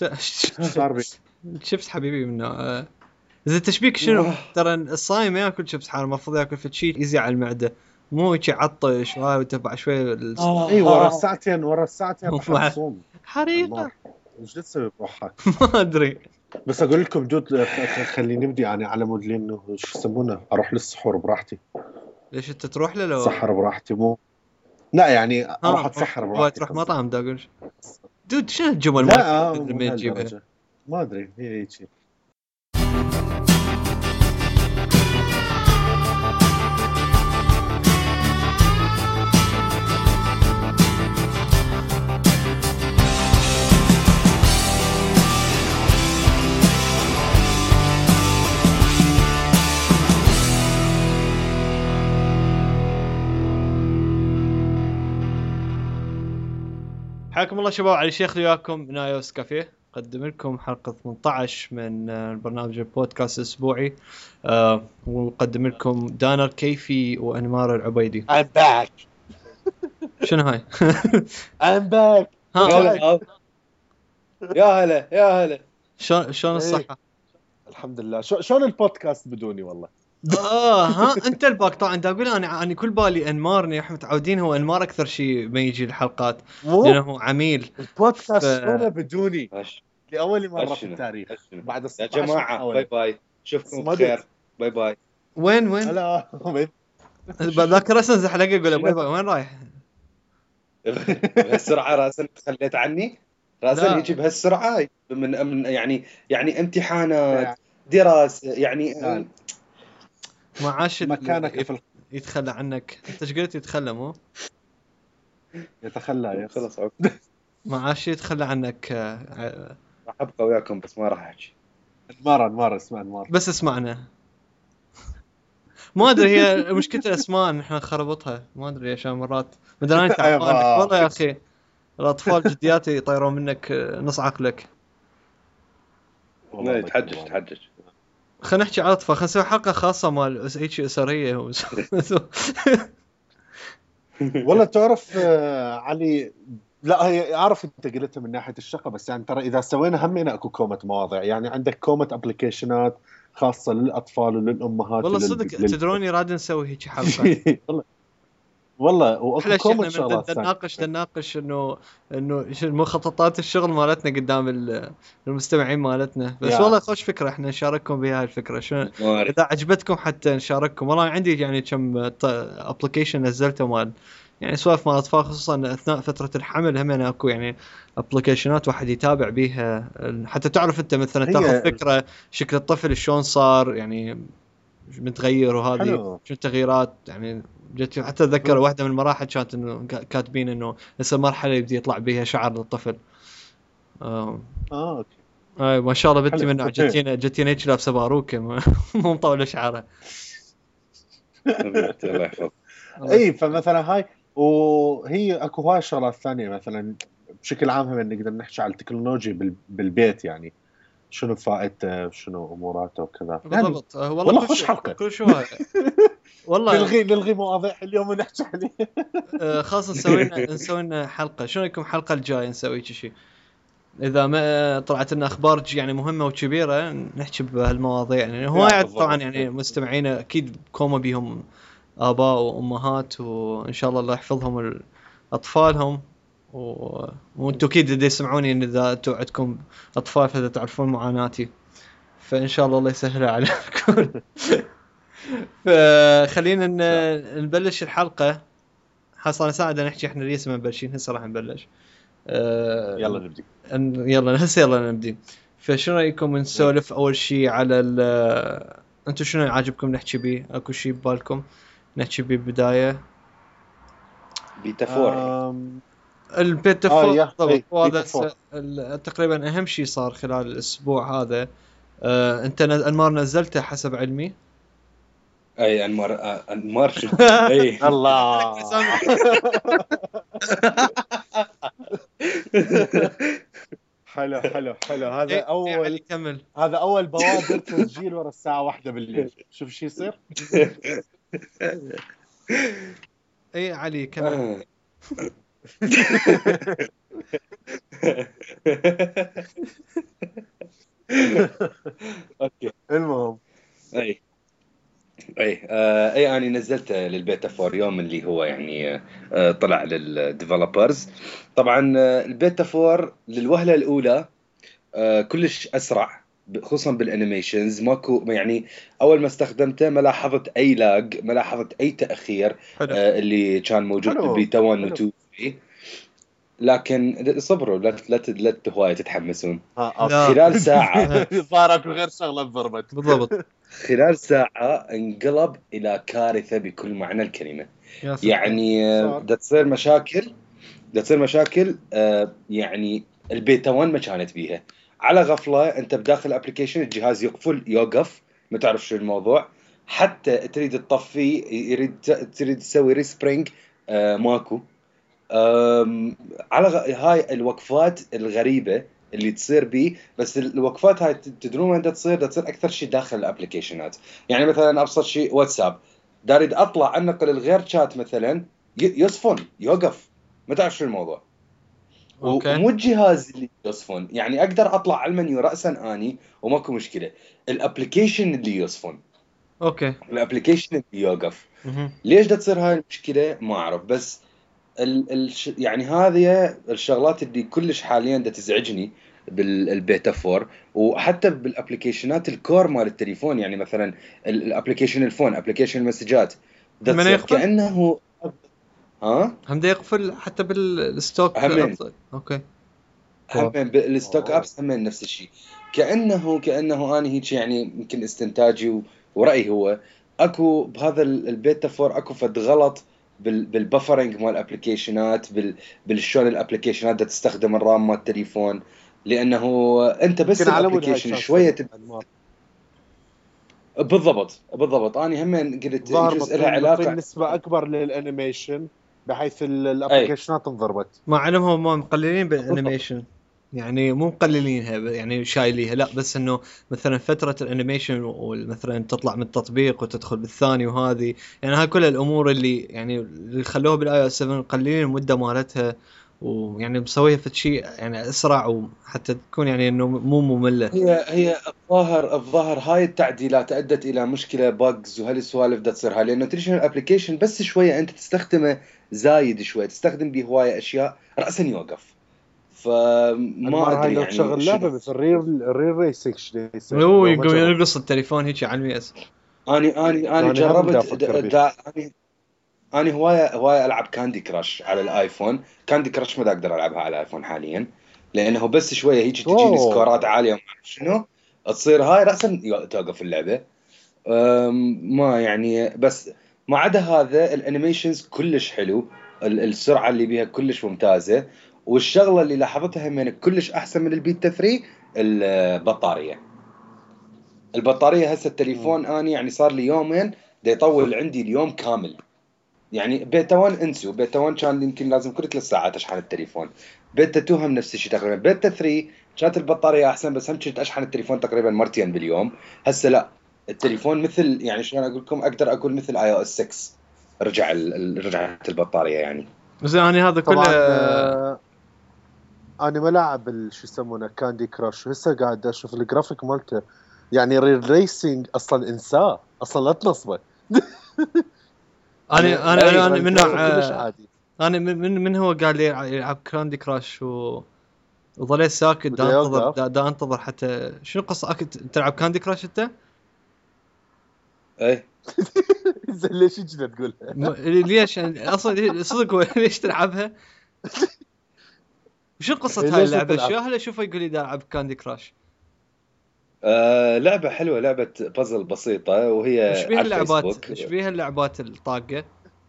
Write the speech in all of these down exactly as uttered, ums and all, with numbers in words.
صار بي شيبس حبيبي منه. آه، اذا تشبيك شنو ترى الصايم ياكل شيبس حار المفروض ياكل في شيء يزي على المعده مو يجي عطش وهاي وتبع شوي ال- اي ورا الساعتين ورا الساعتين راح تصوم حريقه وش تسوي بروحك ما ادري. بس اقول لكم جود خليني نبدي يعني على مود لانه شو يسمونه اروح للسحور براحتي ليش انت تروح له لو سحر براحتي مو لا يعني اروح اتسحر براحتي براحتي تروح مطعم داقول دود شنو الجمل لا لما تجيبها بهالدرجة. ما ادري هي هيك شيء حياكم الله شباب علي شيخ وياكم من ايوس كافيه. قدم لكم حلقة ثمانية عشر من البرنامج البودكاست الأسبوعي. أه ونقدم لكم دانر كيفي وأنمار العبيدي. I'm back. شنو هاي؟ I'm back. ها يا هلا يا هلا. شلون شلون الصحة؟ الحمد لله. شو شلون البودكاست بدوني والله؟ اه ها انت الباك طبعا دا اقول انا انا كل بالي انمارني احنا متعودين هو انمار اكثر شيء ما يجي الحلقات لانه عميل البودكاست ف... شلونه بدوني لاول مره في التاريخ بعد يا جماعه باي باي اشوفكم بخير باي باي. وين وين هلا ذاك راسن زحلقه يقول باي باي وين رايح بهالسرعه راسن خليت عني راسن يجي بهالسرعه من, من يعني يعني امتحانات دراسه يعني لا. معاش مكانك في يتخلى عنك. انت ايش قلت يتخلى مو يتخلى خلاص معاش يتخلى عنك. راح ابقى وياكم بس ما راح احكي. انمار انمار اسمع انمار بس اسمعنا. ما ادري هي مشكله الاسماء احنا نخربطها ما ادري عشان مرات مدري انت والله يا اخي الاطفال جدياتي يطيرون منك نص عقلك. لا يتحجج تحجج. خلينا نحكي على اطفال. خلينا نسوي حلقه خاصه مال هيك اسريه. والله تعرف علي لا هي اعرف انت قلتها من ناحيه الشقه بس يعني ترى اذا سوينا همنا اكو كومه مواضيع يعني عندك كومه ابلكيشنات خاصه للاطفال وللامهات. والله صدق تدروني راد نسوي هيك حلقه والله والله واكو كومه شغلات نناقش نناقش انه انه مخططات الشغل مالتنا قدام المستمعين مالتنا. بس والله خوش فكره احنا نشارككم بهاي الفكره. شنو اذا عجبتكم حتى نشارككم. والله عندي يعني كم ابلكيشن نزلته مال يعني سوالف مال اطفال خصوصا اثناء فتره الحمل. هم اكو يعني ابلكيشنات واحد يتابع بيها حتى تعرف انت مثلا تاخذ فكره شكل الطفل شلون صار يعني متغير وهذه شو التغييرات يعني. جت حتى اتذكر واحده من المراحل كانت انه كاتبين انه هسه المرحله يبدي يطلع بها شعر للطفل. اه اوكي اي ما شاء الله بنتي من جتينا جتينا هيك لابسه باروكه مو مطوله شعرها. الله يحفظ. اي فمثلا هاي وهي اكو هاي شغلات ثانيه مثلا بشكل عام هم نقدر نحكي على التكنولوجيا بالبيت يعني شنو فائدته شنو اموراته وكذا. بالضبط يعني والله, والله خوش حلقه كل شو هذا والله نلغي نلغي مواضيع اليوم نحكي عليه. خاصه نسوي نسوي لنا حلقه. شنو رايكم الحلقه الجايه نسوي شيء اذا ما طلعت لنا اخبار يعني مهمه وكبيره نحكي بهالمواضيع يعني. هوايه طبعا يعني مستمعينا اكيد كومه بهم اباء وامهات وان شاء الله الله يحفظهم اطفالهم و... وانتم اكيد اللي يسمعوني ان اذا انتم عندكم اطفال فاذا تعرفون معاناتي فان شاء الله الله يسهلها عليكم. فخلينا نبلش الحلقه. حصلنا ساعه نحكي احنا ليش ما مبلشين هسه راح نبلش. أه... يلا نبدي أن... يلا هسه يلا نبدي. فشنو رايكم نسولف اول شيء على ال... انتم شنو عاجبكم نحكي بيه؟ اكو شيء ببالكم نحكي بيه بدايه؟ بيتافور أم... البيتافور طبعا هذا تقريبا اهم شيء صار خلال الاسبوع هذا. أه... انت انمار نزلته حسب علمي. اي انمار انمار شو اي الله حلو حلو حلو. هذا اول كمل. هذا اول بوادر تسجيل ورا الساعه واحدة بالليل. شوف شو يصير. اي علي كمل. اوكي المهم اي اي آه اي انا نزلته للبيتا فور يوم اللي هو يعني آه طلع للديفلوبرز. طبعا آه البيتا فور للوهله الاولى آه كلش اسرع، خصوصا بالانيميشنز ماكو يعني. اول ما استخدمته ما لاحظت اي لاج، ما لاحظت اي تاخير حلو. آه اللي كان موجود حلو. بالبيتا واحد و حلو. اثنين وثلاثة. لكن صبروا، لا لا لا هوايه تتحمسون. ها لا. خلال ساعه صارت غير شغله ضربت بالضبط. خلال ساعه انقلب الى كارثه بكل معنى الكلمه. يا ستار. يعني آه، صار. دا تصير مشاكل، دا تصير مشاكل آه، يعني البيتا واحد ما كانت بيها. على غفله انت بداخل الابلكيشن الجهاز يقفل يوقف، ما تعرف شو الموضوع. حتى تريد تطفي، يريد تريد تسوي ريسبرينج آه، ماكو. أم، على غ... هاي الوقفات الغريبة اللي تصير بي. بس الوقفات هاي تدرون وين دا تصير؟ دا تصير أكثر شيء داخل الابليكيشنات. يعني مثلا أبسط شيء واتساب، دا أريد أطلع أنقل الغير شات مثلا ي... يصفن يوقف، ما تعرف شو الموضوع. اوكي. ومو الجهاز اللي يصفن، يعني أقدر أطلع على المنيو رأسا أني وماكو مشكلة. الابليكيشن اللي يصفن، اوكي. الابليكيشن اللي يوقف. مهم. ليش دا تصير هاي المشكلة ما أعرف. بس ال ال يعني هذه الشغلات اللي كلش حاليا دا تزعجني بالبيتا فور. وحتى بالابلكيشنات الكور مال التليفون، يعني مثلا الابلكيشن الفون، ابلكيشن المسجات دا من تصير يقفل؟ كانه ها هم دا يقفل حتى بالستوك همين. أبس- اوكي. هم بالستوك ابس هم نفس الشيء. كانه كانه انا هيك يعني يمكن استنتاجي ورايي هو اكو بهذا البيتا فور اكو فد غلط بالبفرنج مال الابلكيشنات، بال بالشلون الابلكيشنات دا تستخدم الرام مال التليفون. لانه انت بس الابلكيشن شويه تب... بالضبط بالضبط. انا هم قلت يجوز لها علاقه نسبه اكبر للانيميشن بحيث الابلكيشنات انضربت. مع علمهم هم مقللين بالانيميشن، يعني مو مقللينها يعني شايليها، لا بس انه مثلا فتره الانيميشن ومثلا تطلع من التطبيق وتدخل بالثاني وهذه، يعني هاي كل الامور اللي يعني اللي خلوها بالاي او اس سبعة مقللين المده مالتها، ويعني مسويها في شيء يعني اسرع وحتى تكون يعني انه مو ممله. هي هي الظاهر الظاهر هاي التعديلات ادت الى مشكله باجز وهالسوالف دا تصير هاي. لانه تدري شنو الابلكيشن بس شويه انت تستخدمه زايد شويه، تستخدم به هوايه اشياء راسا يوقف. فما ادري يعني شغل اللعبه مثل الريل الريل ريسنج هو يقوم يرقص التليفون هيك على الميز. اني اني اني جربت دا اني اني هوايه هوايه العب كاندي كراش على الايفون. كاندي كراش ما اقدر العبها على الايفون حاليا، لانه بس شويه هيك تجيني سكورات عاليه وما اعرف شنو، تصير هاي راسا توقف اللعبه. ما يعني بس ما عدا هذا الانيميشنز كلش حلو، السرعه اللي بيها كلش ممتازه. والشغله اللي لاحظتها من كلش احسن من البيتا ثلاثة البطاريه. البطاريه هسه التليفون اني يعني صار لي يومين دا يطول عندي اليوم كامل. يعني بيتا واحد انسو، بيتا واحد كان يمكن لازم كل ثلاث ساعات اشحن التليفون. بيتا اثنين هم نفس الشيء تقريبا. بيتا ثلاثة كانت البطاريه احسن بس هم كنت اشحن التليفون تقريبا مرتين باليوم. هسه لا، التليفون مثل يعني شلون اقول لكم، اقدر اقول مثل اي او اس ستة رجع ال... رجعت البطاريه يعني. زين انا هذا كله آه انا ملاعب شو يسمونه كاندي كراش، هسه قاعد اشوف الجرافيك مالته يعني ريل ريسنج اصلا انساه اصلا لا تنصبه. انا انا انا, أنا من نوع عادي. انا من من هو قال لي يلعب كاندي كراش و وظليت ساكت دا انتظر دا, دا انتظر حتى شنو قصة اكيد تلعب كاندي كراش انت؟ اي زين ليش كذا تقولها؟ ليش اصلا صدق ليش تلعبها؟ وشو قصة هاي اللعبة؟ شو هلا اشوفه يقول لي دا العب كاندي كراش. آه لعبة حلوة، لعبة بازل بسيطة وهي ايش بيها اللعبات؟ ايش بيها اللعبات الطاقة؟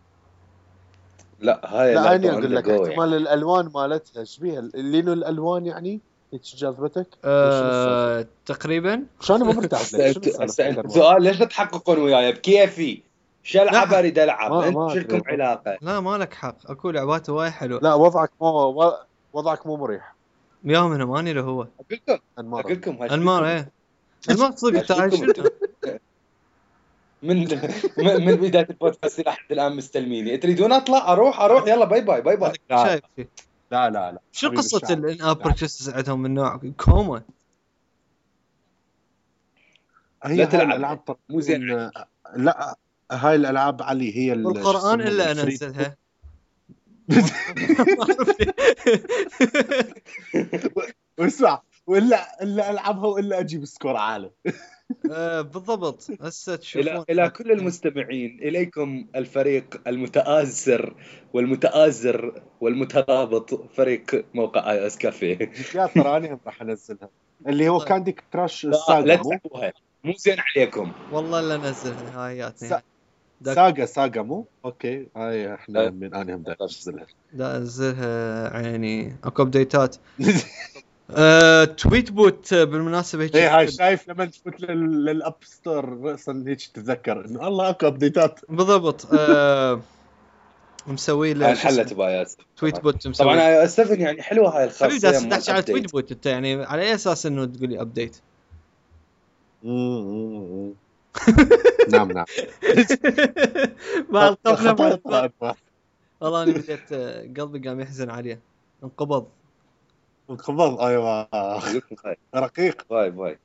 لا هاي لا انا اقول لك احتمال يعني. الالوان مالتها ايش بيها؟ لينو الالوان يعني ايش جاذبتك؟ أه... تقريبا شو انا ما مرتاح سؤال ليش لا تحققون وياي بكيفي؟ شو العب اريد العب انت شو لكم علاقه؟ لا ما لك حق، اكو لعبات وايد حلوه. لا وضعك مو وضعك مو مريح. يوم انا ماني له هو اقول لكم اقول لكم انمار ايه انمار صدق تعال من من بدايه البودكاست لحد الان مستلميني. تريدون اطلع اروح اروح يلا باي باي باي باي. لا لا لا لا شو قصه الان اب بيرتشيز عندهم من نوع كوما؟ هي هاي الالعاب مو زين. لا هاي الالعاب علي هي القرآن الا انزلها واسمع وإلا إلا ألعبها وإلا أجيب سكور عالي. آه بالضبط. هسه تشوفون إلى, إلى كل المستمعين إليكم الفريق المتآزر والمتآزر والمترابط فريق موقع اي اس كافيه. يا ترى أنا راح أنزلها اللي هو كاندي كراش الساغا. لا تسحبوها مو زين عليكم والله لا نزلها هاياتني سا... ساغا ساغا مو اوكي. هاي احنا من انا هم انزلها دا انزلها عيني اكو ابديتات. أه، تويت بوت بالمناسبه هيك اي هاي شايف لما تفوت لل... للاب ستور راسا هيك تتذكر انه الله اكو ابديتات. بالضبط. أه مسوي له حلت بايات تويت بوت مسوي. طبعا اي اس سبعة يعني حلوه هاي الخاصيه. حلو تحكي على تويت بوت انت يعني على اي اساس انه تقول لي ابديت؟ امم نعم نعم ما القفنا والله انا بديت قلبي قام يحزن عليه. انقبض انقبض ايوه رقيق. باي باي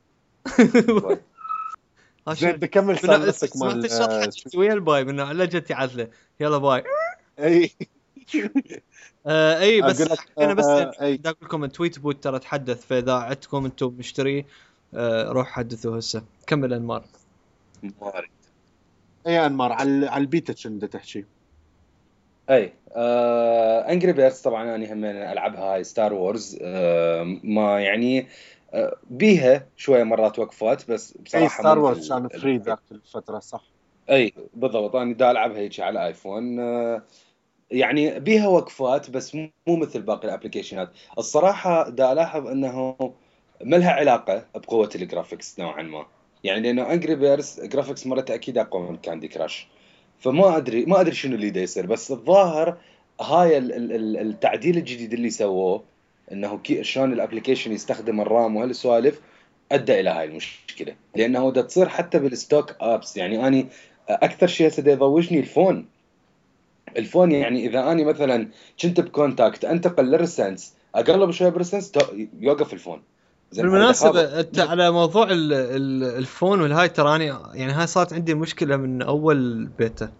زين بكمل صار نفسك مال الشط ويا الباي من علجتي عدله يلا باي. اي آه اي بس انا بس بدي اقول لكم تويت بوت ترى تحدث، فاذا عندكم انتم مشتري آه روح حدثوا هسه. كمل انمار. ماري اي انمار على على البيتا شنو تحكي؟ اي آه انجري بيرس طبعا انا هم العبها هاي ستار وورز. آه ما يعني آه بيها شويه مرات وقفات بس بصراحه اي ستار وورز كان فري ذاك الفتره صح. اي بالضبط انا دا العبها هيك على ايفون. آه يعني بيها وقفات بس مو مثل باقي الابلكيشنات. الصراحه دا الاحظ انه ما لها علاقه بقوه الجرافيكس نوعا ما، يعني لانه انجري بيرس جرافيكس مرته اكيد اقوى من كاندي كراش. فما ادري ما ادري شنو اللي دا يصير، بس الظاهر هاي التعديل الجديد اللي سووه انه شلون الابلكيشن يستخدم الرام وهالسوالف ادى الى هاي المشكله، لانه دا تصير حتى بالستوك ابس. يعني اني اكثر شيء هسه دا يضوجني الفون. الفون يعني اذا اني مثلا كنت بكونتاكت انتقل للريسنس اقلب شويه بالريسنس يوقف الفون. بالمناسبه انت على موضوع الفون والهاي تراني يعني هاي صارت عندي مشكله من اول بيتا.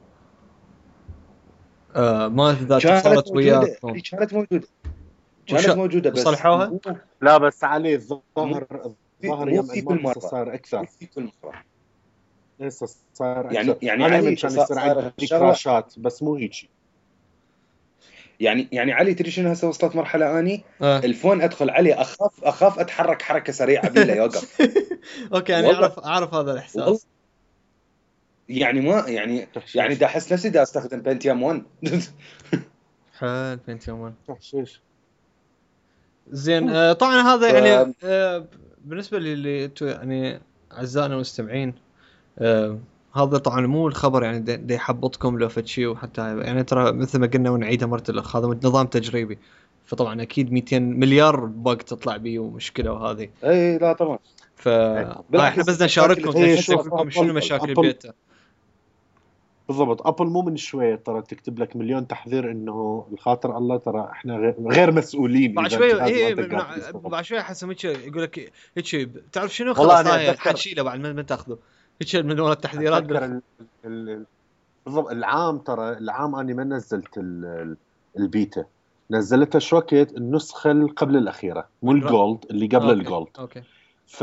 آه ما اذا صارت وياك كانت موجوده كانت موجوده بس صلحوها. لا بس علي الظاهر الظاهر يوم ما صار اكثر في كل مره لسه صار أكثر. يعني يعني علي كان يصير عندي كراشات بس مو هيك. يعني يعني علي تدري شنو هسه وصلت مرحله اني آه. الفون ادخل عليه اخاف اخاف اتحرك حركه سريعه بيه يوقف. اوكي يعني اعرف اعرف هذا الاحساس. يعني ما يعني يعني دا احس نفسي دا استخدم بنتيوم واحد. حال بنتيوم واحد تحشيش زين. آه طبعا هذا يعني آه بالنسبه للي انتم يعني اعزائنا المستمعين آه هذا طبعا مو الخبر يعني دي يحبطكم لو فتشي وحتى يعني ترى مثل ما قلنا ونعيدها مرة الاخ هذا نظام تجريبي، فطبعا اكيد مئتين مليار بق تطلع بيه ومشكله وهذه. اي لا طبعا. ف احنا بس نشارككم نشوفكم شنو مشاكل البيتا. بالضبط. ابل مو من شويه ترى تكتب لك مليون تحذير انه الخاطر الله ترى احنا غير, غير مسؤولين. بعد شويه اي بعد شويه حسب هيك يقول لك هيك بتعرف شنو خلاص هاي حنشيله بعد ما تاخذه هيك من ورا التحذيرات. بالضبط. العام ترى العام اني ما نزلت البيتا، نزلتها شو وقت النسخه اللي قبل الاخيره مو الجولد اللي قبل أوكي. الجولد. اوكي ف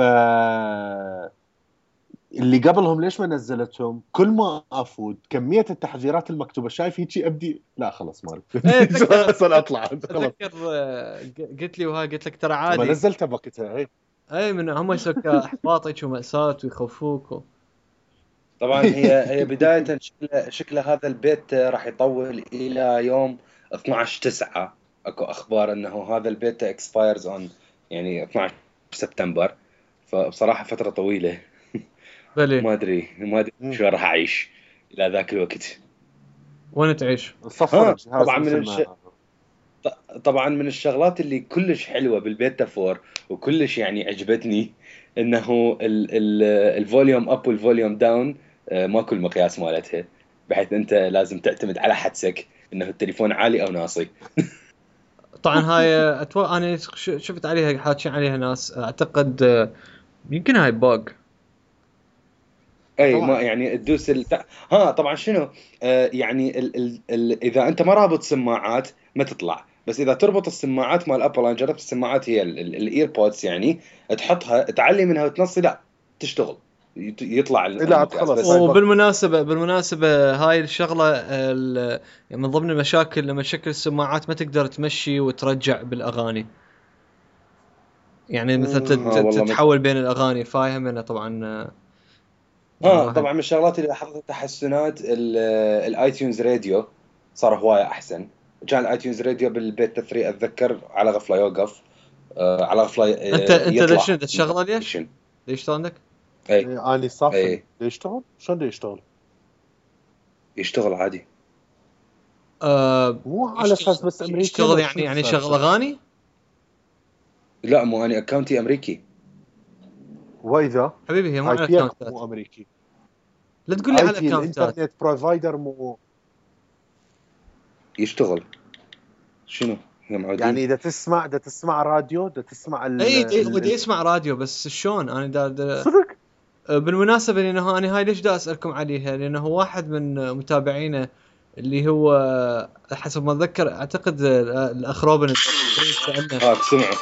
اللي قبلهم ليش ما نزلتهم؟ كل ما افوت كميه التحذيرات المكتوبه شايف هيجي ابدي لا خلاص ما اعرف اصلا اطلع خلاص. اتذكر قلت لي وها قلت لك ترى عادي ما نزلتها بوقتها. اي اي من هم يسوك احباط هيك ومأساة ويخوفوك. طبعا هي هي بدايه شكل شكل هذا البيت راح يطول الى يوم اثنا عشر تسعة. اكو اخبار انه هذا البيت اكسبايرز اون يعني اثنا عشر سبتمبر، فبصراحه فتره طويله. بلي. ما ادري ما ادري شو راح اعيش الى ذاك الوقت. وين تعيش؟ طبعا من الش... طبعا من الشغلات اللي كلش حلوه بالبيتا فور وكلش يعني عجبتني انه ال ال الفوليوم اب والفوليوم داون ماكو المقياس مالتها، بحيث انت لازم تعتمد على حدسك انه التليفون عالي او ناصي. طبعا هاي اتوقع انا شفت عليها حاكين عليها ناس اعتقد يمكن هاي باج. اي ما يعني تدوس الت... ها طبعا شنو آه يعني ال... ال... ال... اذا انت ما رابط سماعات ما تطلع، بس اذا تربط السماعات مال ابل، انا جربت السماعات هي الايربودز يعني تحطها تعلي منها وتنصي لا تشتغل يطلع المقياس. وبالمناسبه بالمناسبه هاي الشغله يعني من ضمن المشاكل لما تشكل السماعات ما تقدر تمشي وترجع بالاغاني، يعني مثلا تتحول بين الاغاني فاهم انا طبعا. اه طبعا من الشغلات اللي لاحظتها تحسنات الاي تيونز راديو صار هوايه احسن. كان الاي تيونز راديو بالبيت ثلاثة اتذكر على غفله يوقف آه على غفله آه انت انت ليش تشغله ليش؟ ليش شلون عندك؟ اي اني صافي ليش يشتغل؟ شلون يشتغل؟ يشتغل عادي آه مو على اساس بس امريكي يشتغل يعني يعني شغل اغاني؟ لا مو اني اكونتي امريكي. واذا حبيبي هي مو على اكونتات مو امريكي، لا تقول لي على اكونتات. الانترنت بروفايدر مو يشتغل شنو يعني اذا تسمع اذا تسمع راديو اذا تسمع ال اي بدي اسمع راديو بس شلون انا دا, دا صدق. بالمناسبه لانه انا هاي ليش دا اسالكم عليها، لانه واحد من متابعينا اللي هو حسب ما اتذكر اعتقد الاخ روبن سالنا اه سمعوا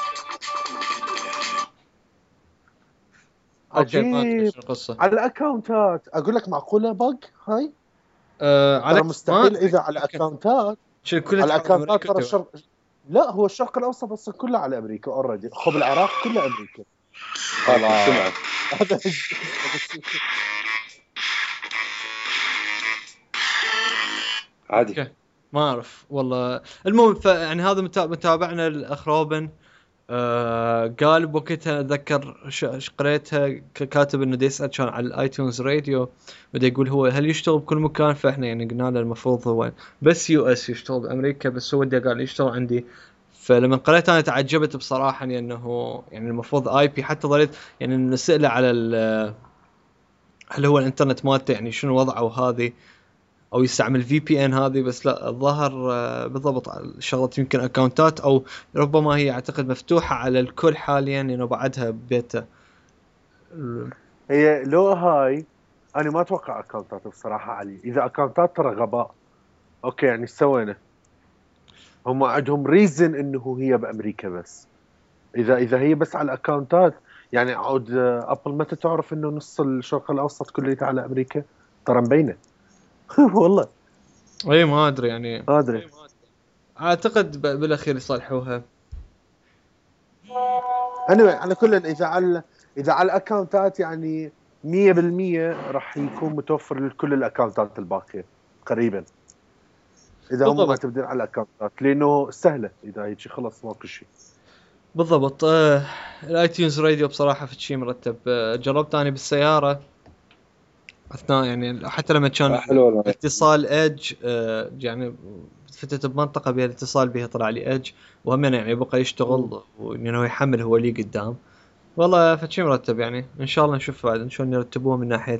عجيب على الاكونتات. اقول لك معقوله بق هاي آه على مستحيل اذا على الاكونتات على الاكونتات ترى الشرق لا هو الشرق الاوسط بس كله على امريكا اوريدي. خب العراق كله امريكا. الله سمع عادي ما اعرف والله. المهم يعني هذا متابعنا الاخ روبن آه قال بوقتها اتذكر قريتها كاتب انه دي يسال كان على الايتونز راديو بدا يقول هو هل يشتغل بكل مكان، فاحنا يعني قلنا له المفروض هو بس يو اس يشتغل بامريكا، بس هو قال يشتغل عندي. فلما قريت انا تعجبت بصراحه لانه يعني المفروض اي بي حتى ظليت يعني نساله على هل هو الانترنت مالته يعني شنو وضعه وهذه او يستعمل في بي ان هذه، بس لا الظاهر بالضبط شغله يمكن اكونتات او ربما هي اعتقد مفتوحه على الكل حاليا انه بعدها ببيتا. هي لو هاي انا ما اتوقع اكونتات بصراحه علي. اذا اكونتات ترى غباء اوكي يعني سوينا هم عندهم ريزن انه هي بامريكا، بس اذا اذا هي بس على الاكونتات يعني عود ابل متى تعرف انه نص الشرق الاوسط كله على امريكا؟ ترى مبينه والله اي ما ادري يعني ما ادري اعتقد بالاخير يصلحوها. anyway على كل اذا على اذا على الاكونتات يعني مية بالمية راح يكون متوفر لكل الاكونتات الباقيه قريبا اذا هم معتمدين على الاكونتات لانه سهله اذا هيك خلص ماكو شيء. بالضبط. آه الايتونز راديو بصراحه في شيء مرتب. آه جربت انا بالسياره اثناء يعني حتى لما كان اتصال ايدج آه يعني فتت بمنطقه بها الاتصال بها طلع لي ايدج وهم يعني يبقى يشتغل وانه يحمل هو لي قدام. والله فشي مرتب يعني ان شاء الله نشوف بعد شلون يرتبوه من ناحيه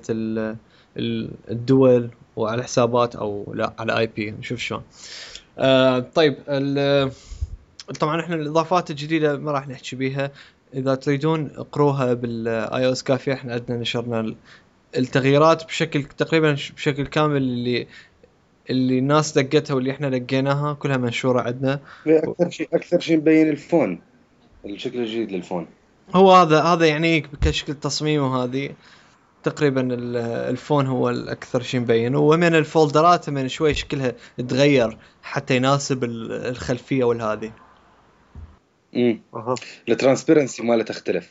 الدول وعلى حسابات او لا على اي بي نشوف شلون. آه طيب طبعا احنا الاضافات الجديده ما راح نحكي بيها، اذا تريدون اقروها بالاي او اس كافيه. احنا عندنا نشرنا التغييرات بشكل تقريبا بشكل كامل اللي اللي الناس دقتها واللي احنا لقيناها كلها منشوره عندنا. اكثر شيء اكثر شيء مبين الفون الشكل الجديد للفون هو هذا هذا يعني كشكل تصميمه هذه تقريبا الفون هو الاكثر شيء مبين، ومن الفولدرات من شوي شكلها تغير حتى يناسب الخلفيه والهذه. امم الترانسبيرنسي ماله تختلف.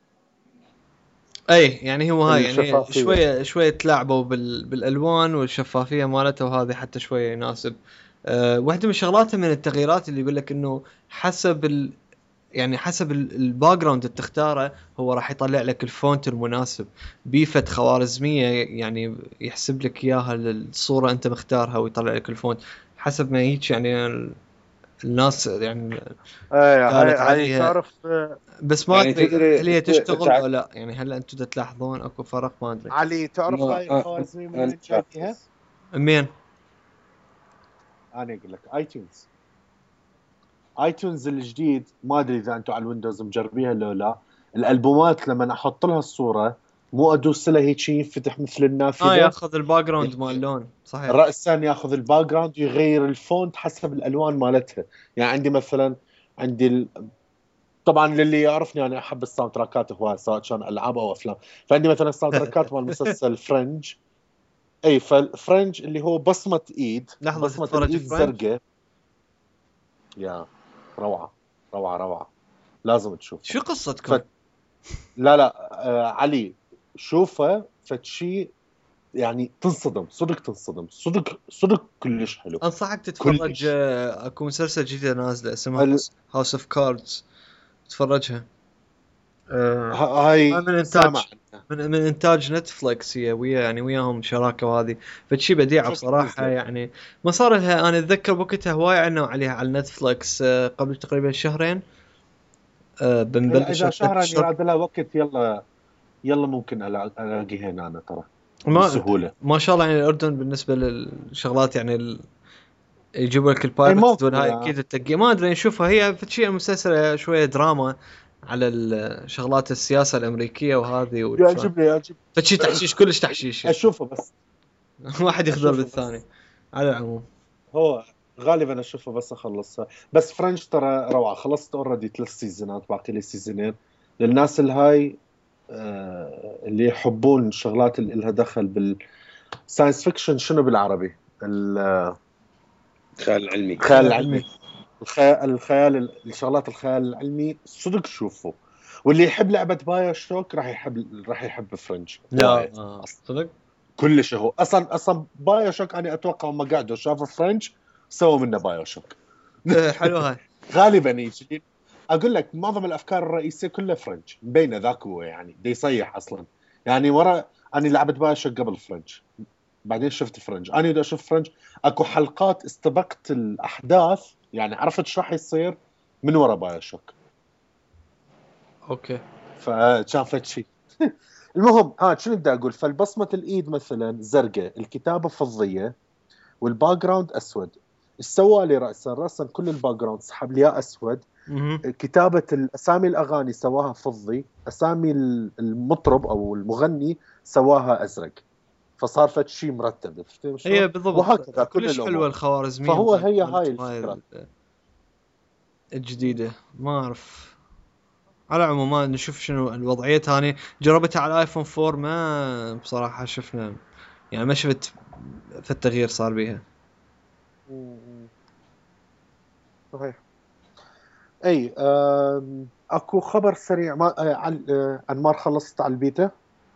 اي يعني هو هاي يعني شويه شويه تلاعبوا بالالوان والشفافيه مالته وهذه حتى شويه يناسب. أه واحده من الشغلات من التغييرات اللي يقول لك انه حسب ال يعني حسب الباك جراوند اللي تختاره هو راح يطلع لك الفونت المناسب بيفت خوارزميه يعني يحسب لك اياها الصوره انت مختارها ويطلع لك الفونت حسب ما هيك يعني الناس يعني قالت عليها. تعرف بس ما ادري يعني هل هي تشتغل ولا لا، يعني هل انتم تلاحظون اكو فرق؟ ما ادري. علي تعرف هاي الخوارزميه من وين جايبها؟ مين؟ انا اقول لك اي تيونز ايتونز الجديد ما ادري اذا انتم على الويندوز مجربيها ولا لا، الالبومات لما احط لها الصوره مو ادوس لها هيك ينفتح مثل النافذه، اه ياخذ الباك جراوند مال اللون صحيح، راسا ياخذ الباك جراوند ويغير الفونت حسب الالوان مالتها. يعني عندي مثلا عندي ال... طبعا للي يعرفني انا احب الساوند تراكات هواي سواء كان العاب او افلام، فعندي مثلا الساوند تراكات مال مسلسل فرنج. اي فالفرنج اللي هو بصمه ايد، بصمه الايد زرقاء، يا روعه روعه روعه لازم تشوف. شو قصتكم؟ ف... لا لا آه علي شوفه فتشي يعني تنصدم صدق، تنصدم صدق صدق كلش حلو. انصحك تتفرج. اكو مسلسل جديد نازله اسمها ال... هاوس اوف كاردز، تفرجها. آه هاي من انتاج من, من انتاج نتفليكس، هي ويا يعني وياهم شراكه، وهذه فشي بديعه بصراحه. يعني ما صار لها، انا اتذكر بوقتها هواي عنوا عليها على نتفليكس قبل تقريبا شهرين. أه بنبلش اذا شهرا يراد لها وقت يلا يلا ممكن الاقيها هنا انا ترى بسهوله ما شاء الله. يعني الاردن بالنسبه للشغلات يعني ال... يجيبوا لك البايرتس دول هاي اكيد التقي ما ادري نشوفها. هي شيء مسلسل شويه دراما على الشغلات السياسه الامريكيه وهذه يعجبني يعجب فشي تحشيش كلش تحشيش اشوفه بس واحد يخضر بالثاني. على العموم هو غالبا اشوفه بس اخلصها. بس فرنش ترى روعه، خلصت اوريدي ثلاث سيزونات باقي لي سيزونين. للناس الهاي آه اللي يحبون الشغلات اللي لها دخل بالساينس فيكشن، شنو بالعربي الخيال العلمي، الخيال العلمي الخيال الخيال الشغلات الخيال العلمي صدق شوفوا. واللي يحب لعبه بايو شوك راح يحب راح يحب فرنج. لا آه. صدق كلش هو اصلا اصلا بايو شوك انا اتوقع ما قعدوا شافوا فرنج سووا منه بايو شوك. حلو هاي غالبا يجي اقول لك معظم الافكار الرئيسيه كلها فرنج مبينه ذاك هو يعني دي يصيح اصلا. يعني ورا انا لعبت بايو شوك قبل فرنج بعدين شفت فرنج. انا بدي اشوف فرنج اكو حلقات استبقت الاحداث يعني عرفت شو راح يصير من ورا بايو شوك. اوكي فشافت شيء. المهم ها شنو بدي اقول، فالبصمه الايد مثلا زرقاء، الكتابه فضيه، والباك جراوند اسود. السوى لي راسا راسا كل الباك جراوند سحب لي اسود. كتابه الاسامي الاغاني سواها فضي، اسامي المطرب او المغني سواها ازرق، فصار فد شيء مرتب. هي بالضبط وهكذا كلش حلوه الخوارزميه. فهو هي هاي الفكره الجديده ما اعرف. على العموم ما نشوف شنو الوضعيه ثاني. جربتها على الايفون فور ما بصراحه شفنا يعني ما شفت في التغيير صار بيها. صحيح. اي اكو خبر سريع ما عن انمار خلصت على البيتا.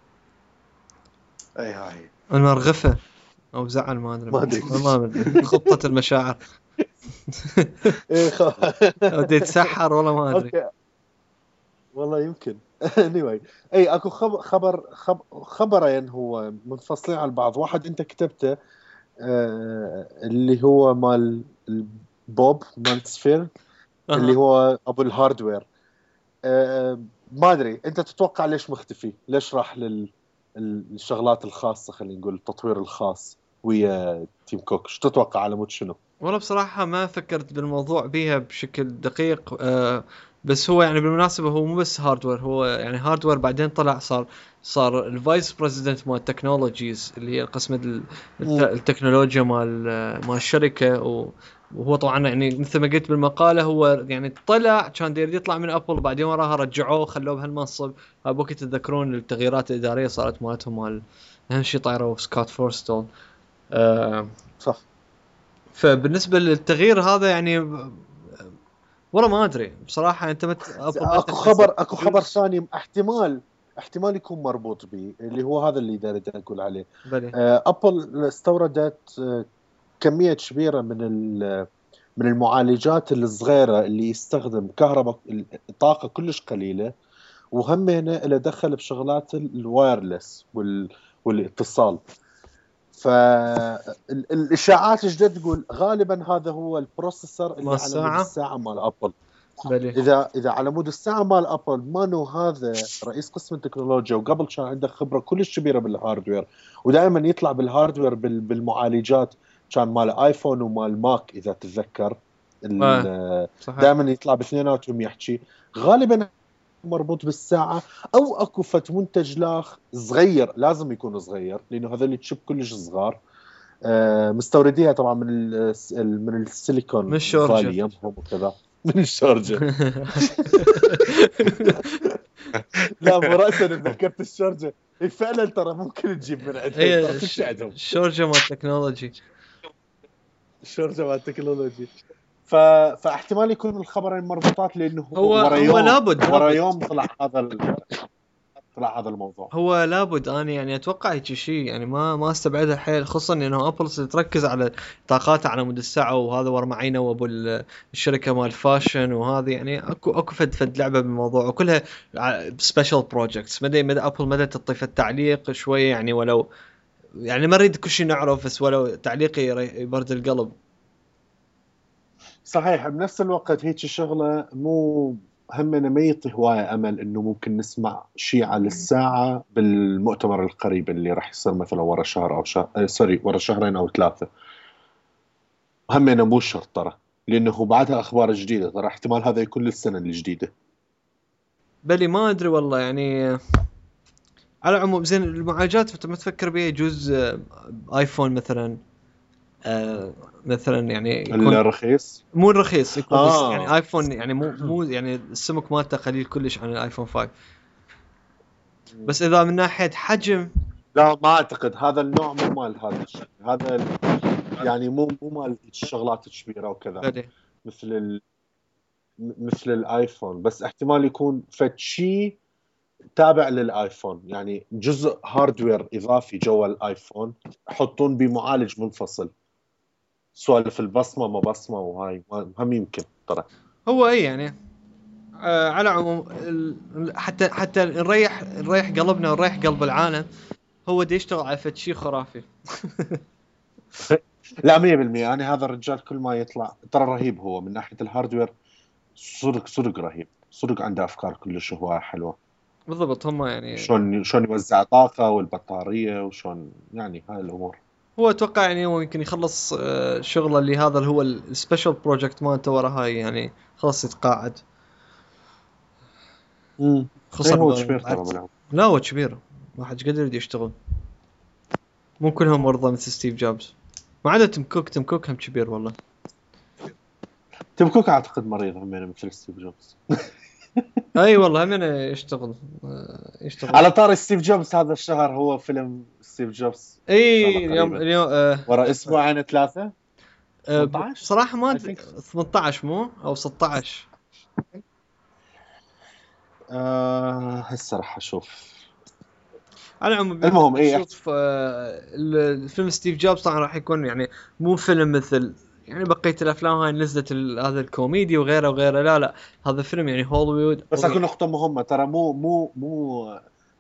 اي هاي المرغفه او زعل ما ادري ما ادري والله خطه المشاعر. ايه ودي تسحر والله ما ادري والله يمكن. anyway اي اكو خبر خبر خبرين هو منفصلين عن بعض. واحد انت كتبته آه اللي هو مال بوب مانسفيلد أه. اللي هو ابو الهاردوير. آه ما ادري انت تتوقع ليش مختفي، ليش راح للشغلات الخاصه خلينا نقول التطوير الخاص ويا تيم كوك؟ شو تتوقع على مود شنو؟ والله بصراحه ما فكرت بالموضوع بيها بشكل دقيق. آه بس هو يعني بالمناسبه هو مو بس هاردوير، هو يعني هاردوير بعدين طلع صار صار الفايس بريزيدنت مال التكنولوجيز اللي هي قسم التكنولوجيا مال مال الشركه. وهو طبعا يعني مثل ما قلت بالمقاله هو يعني طلع كان دير يطلع من ابل بعدين وراها رجعوه خلوه بهالمنصب. ابوك تتذكرون التغييرات الاداريه صارت مالتهم مال اهم شيء طايره سكوت فورستول. آه صح. فبالنسبه للتغيير هذا يعني والله ما ادري بصراحه. انت مت... اكو خبر اكو خبر ثاني احتمال احتمال يكون مربوط به اللي هو هذا اللي داري اقول عليه. آه ابل استوردت آه كميه كبيره من من المعالجات الصغيره اللي يستخدم كهرباء طاقه كلش قليله، وهم هنا له دخل بشغلات الوايرلس وال... والاتصال. فالاشاعات الجديده تقول غالبا هذا هو البروسيسور اللي على مود الساعه مال ابل. بلي. اذا اذا على مود الساعه مال ابل مانو هذا رئيس قسم التكنولوجيا وقبل كان عنده خبره كلش كبيره بالهاردوير ودائما يطلع بالهاردوير بالمعالجات كان مال ايفون ومال ماك اذا تتذكر دائما يطلع باثنيناتهم يحكي غالبا مربوط بالساعة أو أكو فت منتج لاخ صغير لازم يكون صغير لأنه هذول الشيب كلش صغار آه مستورديها طبعا من من السيليكون من الشورجة يمهم وكذا من الشورجة لا مو رأسا ذكرت الشورجة فعلا ترى ممكن تجيب من عندهم الشورجة مال التكنولوجي الشورجة مال التكنولوجي ف... فاحتمال يكون الخبرين مربوطات لانه هو ورا هو يوم لابد ورا يوم طلع هذا ال... طلع هذا الموضوع هو لابد انا يعني اتوقع هيك شيء يعني ما ما استبعدها حيل خصوصا انه ابل تركز على طاقاتها على مدى الساعه وهذا ورا معينا وابو الشركه مال فاشن وهذه يعني اكو اكو فد فد لعبه بالموضوع وكلها سبيشال بروجكتس مدى مدى ابل مدى تضيف التعليق شويه يعني ولو يعني ما نريد كل شيء نعرف بس ولو تعليق يبرد القلب. صحيح بنفس الوقت هيك شغله مو همنا ما يعطي هوايه امل انه ممكن نسمع شيء على الساعه بالمؤتمر القريب اللي راح يصير مثلا ورا شهر او شهر آه سوري ورا شهرين او ثلاثه. همنا مو شرط ترى لانه بعدها اخبار جديده ترى احتمال هذا يكون للسنه الجديده. بلي ما ادري والله يعني على العموم زين المعالجات انت ما تفكر بيه يجوز ايفون مثلا آه مثلا يعني يكون الرخيص مو الرخيص يكون آه. يعني ايفون يعني مو مو يعني السمك مالته قليل كلش عن الايفون خمسة بس اذا من ناحيه حجم لا ما اعتقد هذا النوع مو مال هذا الشيء هذا يعني مو مو مال الشغلات الكبيره وكذا بدي. مثل ال... مثل الايفون بس احتمال يكون فد شيء تابع للايفون يعني جزء هاردوير اضافي جوا الايفون يحطون بمعالج منفصل سوالف البصمه ما بصمه وهاي هم يمكن ترى هو اي يعني آه على عموم حتى حتى نريح نريح قلبنا ونريح قلب العالم هو دي يشتغل على فد شيء خرافي. لا مية بالمية يعني هذا الرجال كل ما يطلع ترى رهيب هو من ناحيه الهاردوير صدق صدق رهيب صدق عنده افكار كلش هوايه حلوه بالضبط هم يعني شلون شلون يوزع طاقه والبطاريه وشلون يعني هاي الامور. هو اتوقع يعني هو يمكن يخلص شغله اللي هذا اللي هو السبيشال بروجكت مالته ورا هاي يعني خلاص يتقاعد. امم خصوصا هو كبير ترى لا هو كبير ما حد قدر يدي يشتغل مو كلهم مرضى مثل ستيف جوبز ما عدا تيم كوك تيم كوك هم كبير والله. تيم كوك اعتقد مريض هم مثل ستيف جوبز. اي والله هم يشتغل يشتغل على طاري ستيف جوبز هذا الشهر هو فيلم ستيف جوبز اي اليوم اليوم آه ورا اسبوعين ثلاثه آه صراحه ما ثمانية عشر مو او ستة عشر آه هسه راح اشوف على العموم المهم ايه شوف آه الفيلم ستيف جوبز طبعا راح يكون يعني مو فيلم مثل يعني بقيه الافلام هاي نزلت هذا الكوميدي وغيره وغيره لا لا هذا فيلم يعني هوليوود بس اكو نقطه مهمه ترى مو مو مو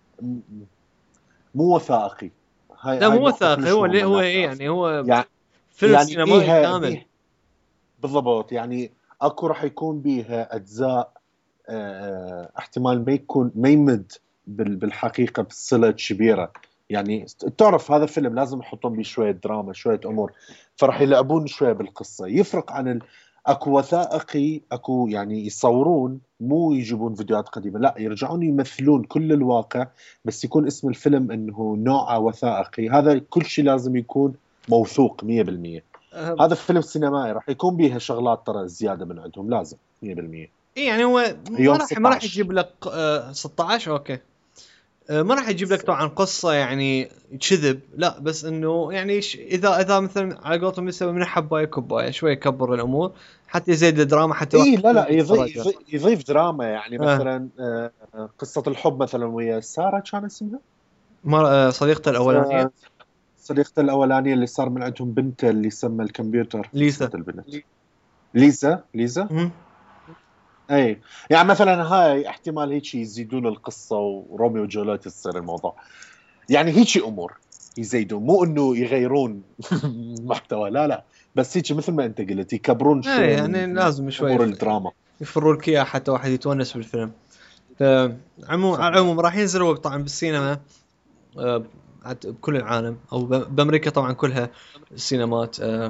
مو وثائقي هاي لا مو وثائقي هو اللي هو ايه يعني هو يعني فيلم يعني سينمائي كامل بيه بالضبط يعني اكو راح يكون بيها اجزاء اه احتمال ما يكون ما يمد بالحقيقه بصله كبيره يعني تعرف هذا فيلم لازم يحطون بيه شويه دراما شويه امور فراح يلعبون شويه بالقصه يفرق عن ال... اكو وثائقي اكو يعني يصورون مو يجيبون فيديوهات قديمه لا يرجعون يمثلون كل الواقع بس يكون اسم الفيلم انه نوعه وثائقي هذا كل شيء لازم يكون موثوق مية بالمية. أه هذا فيلم سينمائي راح يكون بيها شغلات ترى زياده من عندهم لازم مية بالمية. ايه يعني هو ما راح ما راح يجيب لك آه ستة عشر اوكي ما راح يجيب لك طبعا قصه يعني كذب لا بس انه يعني اذا اذا مثلا على قولتهم يسوي من حبايه كوبايه شوي يكبر الامور حتى يزيد الدراما حتى إيه لا لا يضيف يضيف دراما يعني مثلا آه. قصه الحب مثلا ويا ساره كان اسمها مر... صديقته الاولانيه صديقته الاولانيه اللي صار من عندهم بنته اللي سمى الكمبيوتر ليزا البنت ليزا ليزا م- اي يعني مثلا هاي احتمال هيك يزيدون القصه وروميو وجوليت تصير الموضوع يعني هيك امور يزيدون مو انه يغيرون محتوى لا لا بس هيك مثل ما انت قلت يكبرون شوي يعني لازم شوي امور الدراما يفروا لك اياها حتى واحد يتونس بالفيلم. عموم على العموم راح ينزلوا طبعا بالسينما بكل العالم او بامريكا طبعا كلها السينمات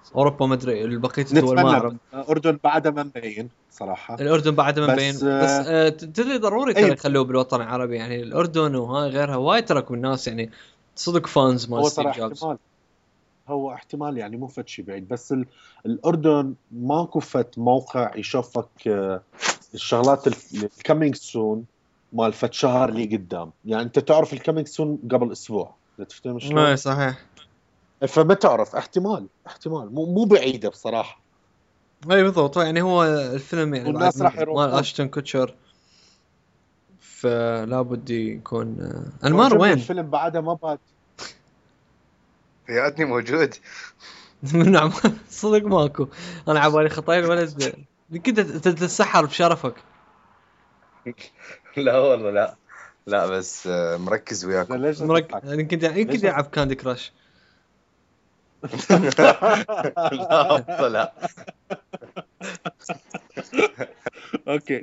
اوروبا ما ادري البقيه الدول ما اعرف. الاردن بعدها ما مبين صراحه. الاردن بعدها ما مبين بس, بس آه تدري ضروري ترى يخلوه بالوطن العربي يعني الاردن وهاي غيرها وايد تركوا الناس يعني صدق فانز ما ستيف جوبز. هو احتمال يعني مو فد شيء بعيد بس ال... الاردن ماكو فد موقع يشوفك آه الشغلات الكامينج سون مال فد شهر لي قدام يعني انت تعرف الكامينج سون قبل اسبوع تفتهم شلون؟ اي صحيح. فما تعرف احتمال احتمال مو مو بعيده بصراحه. اي بالضبط يعني هو الفيلم يعني والناس راح يروحون مال اشتون كوتشر فلا بد يكون انمار وين الفيلم بعده ما بعد يا ادني موجود من نعم صدق ماكو انا عبالي خطاير ولد كنت تتسحر بشرفك. لا والله لا لا بس مركز وياكم مرك... يمكن يمكن يلعب كاندي كراش. لا لا اوكي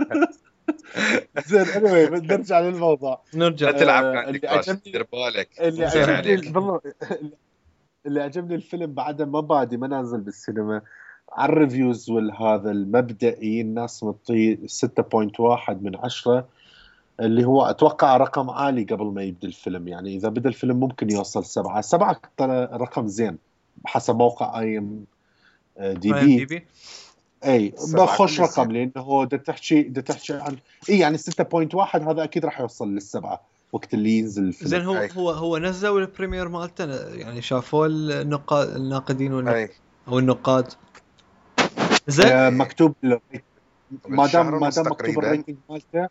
زين anyway نرجع للموضوع. نرجع تلعب كاندي كراش دير بالك اللي عجبني بالضبط اللي عجبني الفيلم بعده ما بادي ما نازل بالسينما على الريفيوز والهذا المبدئي الناس مطي ستة فاصلة واحد من عشرة اللي هو أتوقع رقم عالي قبل ما يبدأ الفيلم يعني إذا بدأ الفيلم ممكن يوصل سبعة سبعة رقم زين بحسب موقع اي ام دي بي. اي بخش رقم لأنه هو ده تحكي ده تحكي عن اي يعني ستة فاصلة واحد هذا أكيد راح يوصل للسبعة وقت اللي ينزل الفيلم. زين هو هو هو نزلوا البريمير مالته يعني شافوا النقاد الناقدين والنقاد او النقاد زين آه مكتوب ما دام ما دام مكتوب الريتنج مالته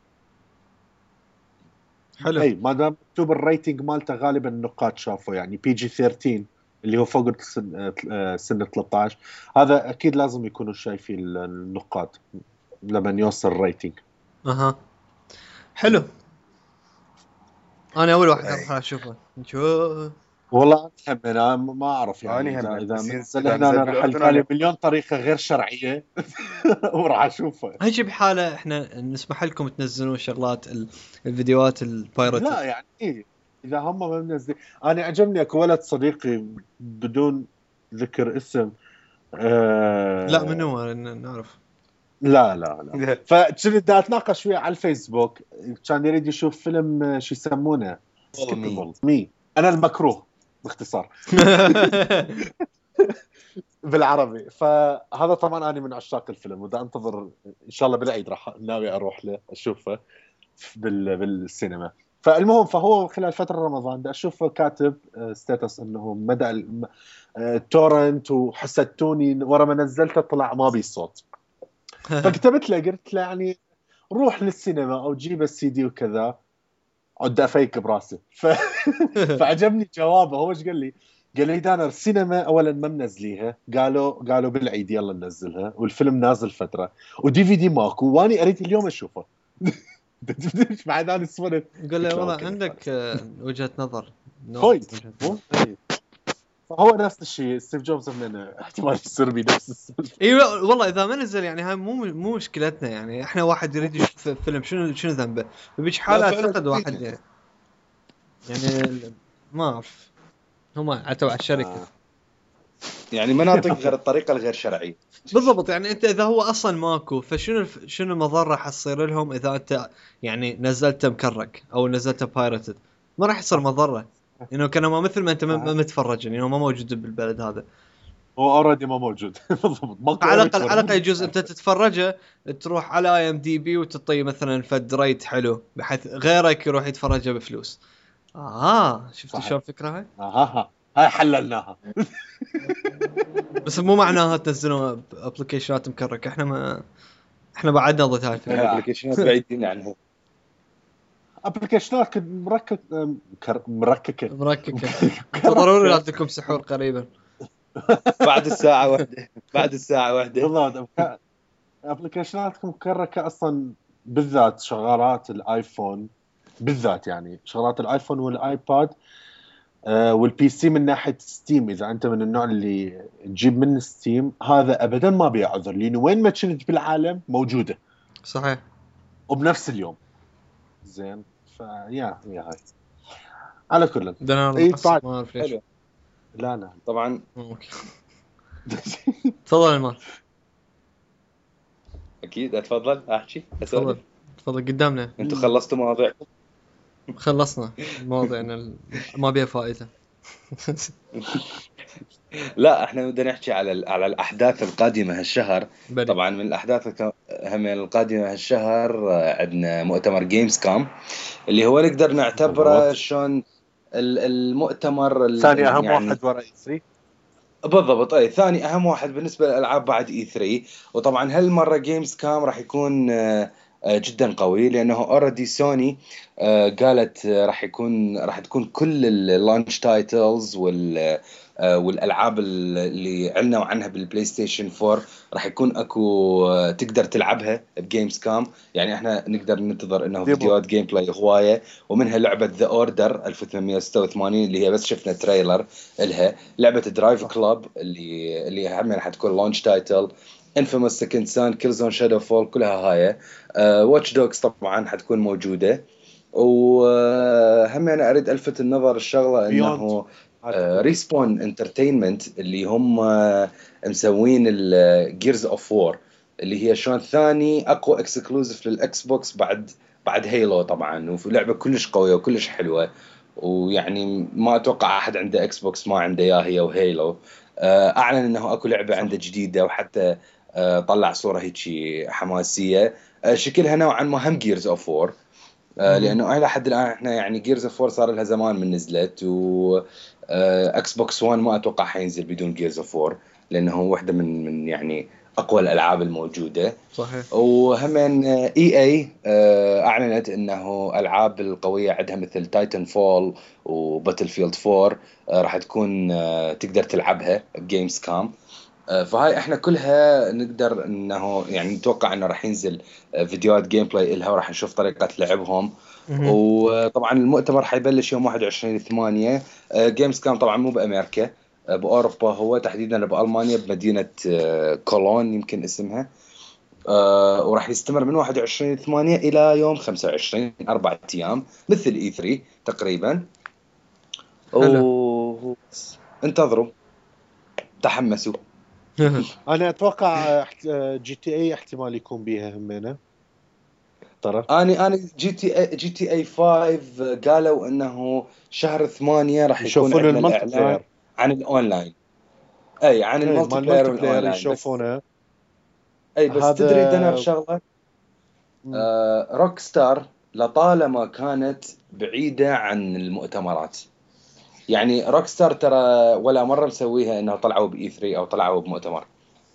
حلو. اي ما دام مكتوب الريتنج مالته غالبا النقاد شافوا يعني بي جي ثلاثة عشر اللي هو فوق سن سن ثلاثة عشر هذا اكيد لازم يكونوا شايفين النقاد لما يوصل الريتنج. اها حلو. انا اول واحد راح اشوفه نشوف والله انا ما اعرف يعني اذا اذا مثلا هنا انا راح القى مليون طريقه غير شرعيه وراح اشوفه. هيك بحاله احنا نسمح لكم تنزلون شغلات الفيديوهات البايرت. لا يعني إيه؟ اذا هم ما منزلين انا عجبني اكو ولد صديقي بدون ذكر اسم آه لا من هو نعرف لا لا لا فكنت دا اتناقش وياه على الفيسبوك كان يريد يشوف فيلم شو يسمونه سكيبل مي انا المكروه باختصار بالعربي. فهذا طبعا انا من عشاق الفيلم ودا انتظر ان شاء الله بالعيد راح ناوي اروح له اشوفه بال بالسينما. فالمهم فهو خلال فتره رمضان دا اشوفه كاتب ستاتس انه مدى التورنت وحسدتوني ورا ما نزلته طلع ما بي صوت فكتبت له قلت له يعني روح للسينما او جيب السي دي وكذا عد افيك براسي ف... فعجبني جوابه. هو ايش قال لي؟ قال لي دانا السينما اولا ما منزليها قالوا قالوا بالعيد يلا ننزلها والفيلم نازل فتره ودي في دي ماكو واني اريد اليوم اشوفه. ايش معنى انا صورت قال له والله عندك وجهه نظر بوينت هو نفس الشيء ستيف جوبز منه احتمال يصير بنفس السالفه. اي والله اذا ما نزل يعني هاي مو مو مشكلتنا يعني احنا واحد يريد يشوف فيلم شنو شنو ذنبه بيش حاله اعتقد واحد يعني, يعني ما اعرف هم عتوا على الشركه آه. يعني مناطق غير الطريقه الغير شرعيه بالضبط. يعني انت اذا هو اصلا ماكو فشنو شنو المضره حتصير لهم اذا انت يعني نزلته مكرك او نزلته بايرتد ما راح يصير مضره انه كانوا ما مثل ما انت ما متفرج انه ما موجود بالبلد هذا هو اوريدي ما موجود بالضبط. على الاقل على الاقل جزء انت تتفرجه تروح على اي ام دي بي وتطي مثلا فد ريت حلو بحيث غيرك يروح يتفرجه بفلوس. اه شفت شلون فكره هاي؟ اها هاي حللناها. بس مو معناها تنزلوا ابلكيشنات مكركه احنا ما احنا بعدنا ضد هاي الفكره. ابلكيشنات بعيدين عنها. ابلكيشنات مركك مرككه مرككه ضروري لازمكم سحور قريبا بعد الساعه واحدة بعد الساعه واحدة بالضبط. ابلكيشناتكم مكركه اصلا بالذات شغالات الايفون بالذات يعني شغلات الايفون والايباد آه والبي سي من ناحيه ستيم. اذا انت من النوع اللي تجيب من ستيم هذا ابدا ما بيعذر لانه وين ما كنت بالعالم موجوده صحيح وبنفس اليوم. زين فيا يا هاي على كل اي طبعا ما اعرف ليش. لا لا طبعا تفضل المال. اكيد اتفضل احكي تفضل اسولف. تفضل قدامنا. انتوا خلصتوا مواضيعكم؟ خلصنا مواضيعنا ال- ما بيها فائده. لا احنا بدنا نحكي على ال- على الاحداث القادمه هالشهر. بدي. طبعا من الاحداث الك- هم القادمه هالشهر آه، عندنا مؤتمر جيمز كام اللي هو نقدر نعتبره بالضبط. شلون ال- المؤتمر ال- ثاني اهم يعني واحد ورا اي ثري. بالضبط. اي ثاني اهم واحد بالنسبه للالعاب بعد اي ثري. وطبعا هالمره جيمز كام راح يكون آه، آه، جدا قوي لانه اوريدي سوني آه، قالت آه، راح يكون راح تكون كل اللانش تايتلز وال آه، والالعاب اللي علنوا عنها بالبلاي ستيشن فور راح يكون اكو آه، تقدر تلعبها بجيمز كام. يعني احنا نقدر ننتظر انه ديمو. فيديوهات جيم بلاي هوايه ومنها لعبه ذا اوردر ألف وثمانمئة وستة وثمانين اللي هي بس شفنا تريلر لها. لعبه درايف كلاب اللي اللي هم حتكون لونش تايتل. انفيموس سكند سان كيل زون شادو فول كلها هاي. واتش دوجز طبعا حتكون موجوده. وهم انا اريد الفت النظر الشغله انه ريسبون انترتينمنت اللي هم آه، مسوين الجيرز اوف وور اللي هي شلون ثاني اقوى اكسكلوزيف للاكس بوكس بعد بعد هيلو طبعا. وفي لعبه كلش قويه وكلش حلوه. ويعني ما اتوقع احد عنده اكس بوكس ما عنده اياها هي وهيلو. آه، اعلن انه اكو لعبه عنده جديده وحتى آه، طلع صوره هيك حماسيه آه، شكلها نوعا ما هم جيرز اوف وور. آه، لانه الى حد الان احنا يعني جيرز اوف وور صار لها زمان من نزلت. و آه، اكس بوكس ون ما اتوقع حينزل بدون جيرز اوف وور لانه هو واحده من من يعني اقوى الالعاب الموجوده. صحيح. وهمن اي اي اعلنت انه العاب القويه عندها مثل تايتن فول وباتل فيلد فور آه، راح تكون آه، تقدر تلعبها بجيمز كام. آه، فهاي احنا كلها نقدر انه يعني نتوقع انه راح ينزل آه، فيديوهات جيم بلاي لها وراح نشوف طريقة لعبهم. مهم. وطبعا المؤتمر حيبلش يوم واحد وعشرين ثمانية. جيمز كام طبعا مو بامريكا آه، باوروبا هو تحديدا بالمانيا بمدينة آه، كولون يمكن اسمها. آه، وراح يستمر من واحد وعشرين ثمانية الى يوم خمسة وعشرين اربعة ايام مثل اي ثري تقريبا. حلو. انتظروا تحمسوا. انا اتوقع جي تي اي احتمال يكون بيها همينه ترى. اني اني جي تي اي جي تي اي خمسة قالوا انه شهر ثمانية راح يكون يشوفون عندنا الملتي الاعلان بلاير. عن الاونلاين. اي عن اي الملتي مال بلاير الملتي بلاير والاونلاين بس. يشوفونه. اي بس هذا- تدري دنر شغله مم. آه روك ستار لطالما كانت بعيده عن المؤتمرات. يعني روك ستار ترى ولا مره مسويها انه طلعوا باي ثري او طلعوا بمؤتمر.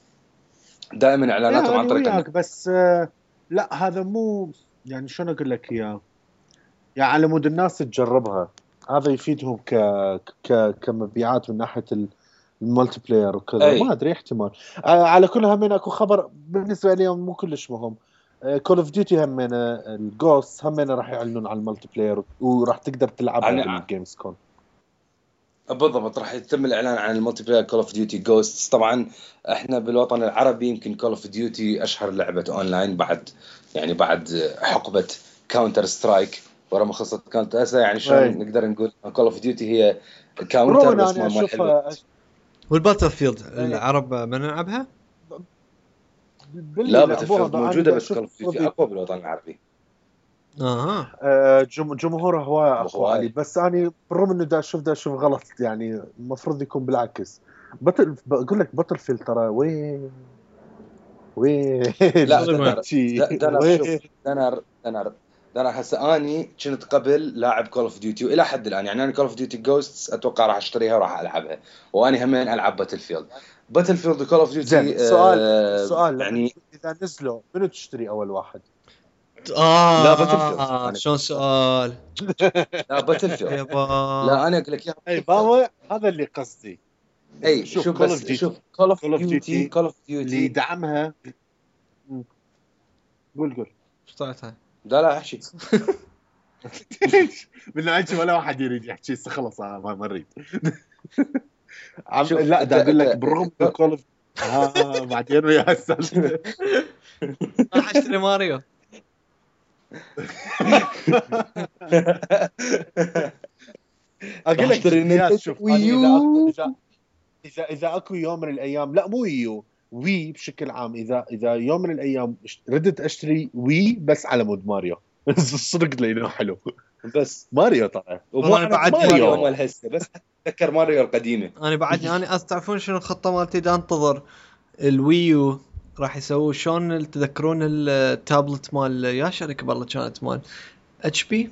دائما اعلاناتهم عن يعني طريق وياك بس آه، لا هذا مو يعني شلون اقول لك اياه، يعني على مود الناس تجربها هذا يفيدهم ك ك كمبيعات من ناحيه ال- الملتي بلاير وكذا. أي. ما ادري احتمال. آه، على كل همين اكو خبر بالنسبه لي مو كلش مهم. كول اوف ديوتي همين الجوست همين راح يعلنون على الملتي بلاير وراح تقدر تلعبها يعني بالجيمز كون. بالضبط راح يتم الاعلان عن الملتي بلاير كول اوف ديوتي جوستس. طبعا احنا بالوطن العربي يمكن كول اوف ديوتي اشهر لعبه اونلاين بعد يعني بعد حقبه كاونتر سترايك ورا مخصص كاونتر هسه يعني شلون أي. نقدر نقول كول اوف ديوتي هي كاونتر بالرغم بس اني مال مال حلوه. اشوفها والباتل فيلد العرب ما نلعبها. باللي لا لعبوها باتلفيلد أنا موجوده دا بس أشوف كول اوف ديوتي ربي- اقوى بالوطن العربي. اها. آه، جم- جمهوره هواي اقوى هواي. علي. بس اني بالرغم انه دا اشوف دا اشوف غلط يعني المفروض يكون بالعكس. بطل بقول لك بطل فيل ترى وين وين لا شغل دنر شي. د- دنر وين؟ شوف دنر دنر دنر هسه اني كنت قبل لاعب كول اوف ديوتي والى حد الان يعني انا كول اوف ديوتي جوستس اتوقع راح اشتريها وراح العبها. واني همين العب باتل فيلد باتل فيلد وكول اوف زين ديوتي سؤال آه سؤال يعني اذا نزلوا منو تشتري اول واحد؟ اه لا Battlefield. آه. أنا- شلون سؤال لا باتل فيلد. يابا. لا انا اقول لك اي بابا هذا اللي قصدي. اي شوف شوف Call of بس Duty. شوف كول اوف Call of ديوتي Duty كول اوف اللي ديوتي يدعمها. قول قول ايش طلعت هاي؟ لا لا احكي بالنهاية ولا واحد يريد يحكي هسه خلص أنا ما نريد. عم شوف، لا أنت- دا اقول لك أنت- بالرغم من كول اوف ها بعدين ويا السالفه. راح اشتري ماريو. اقول لك اشتري جديات. نينتندو شوف ويو. أنا اذا اذا اذا اذا اكو يوم من الايام، لا مو يو وي بشكل عام، اذا اذا يوم من الايام ردت اشتري وي بس على مود ماريو الصدق لانه حلو بس ماريو طبعا. ومو انا بعد ماريو مال هسه، بس اتذكر ماريو القديمه. انا بعدني انا تعرفون شنو الخطه مالتي؟ دا انتظر الويو راح يسووا شلون تذكرون التابلت مال يا شركه بالله كانت مال اتش بي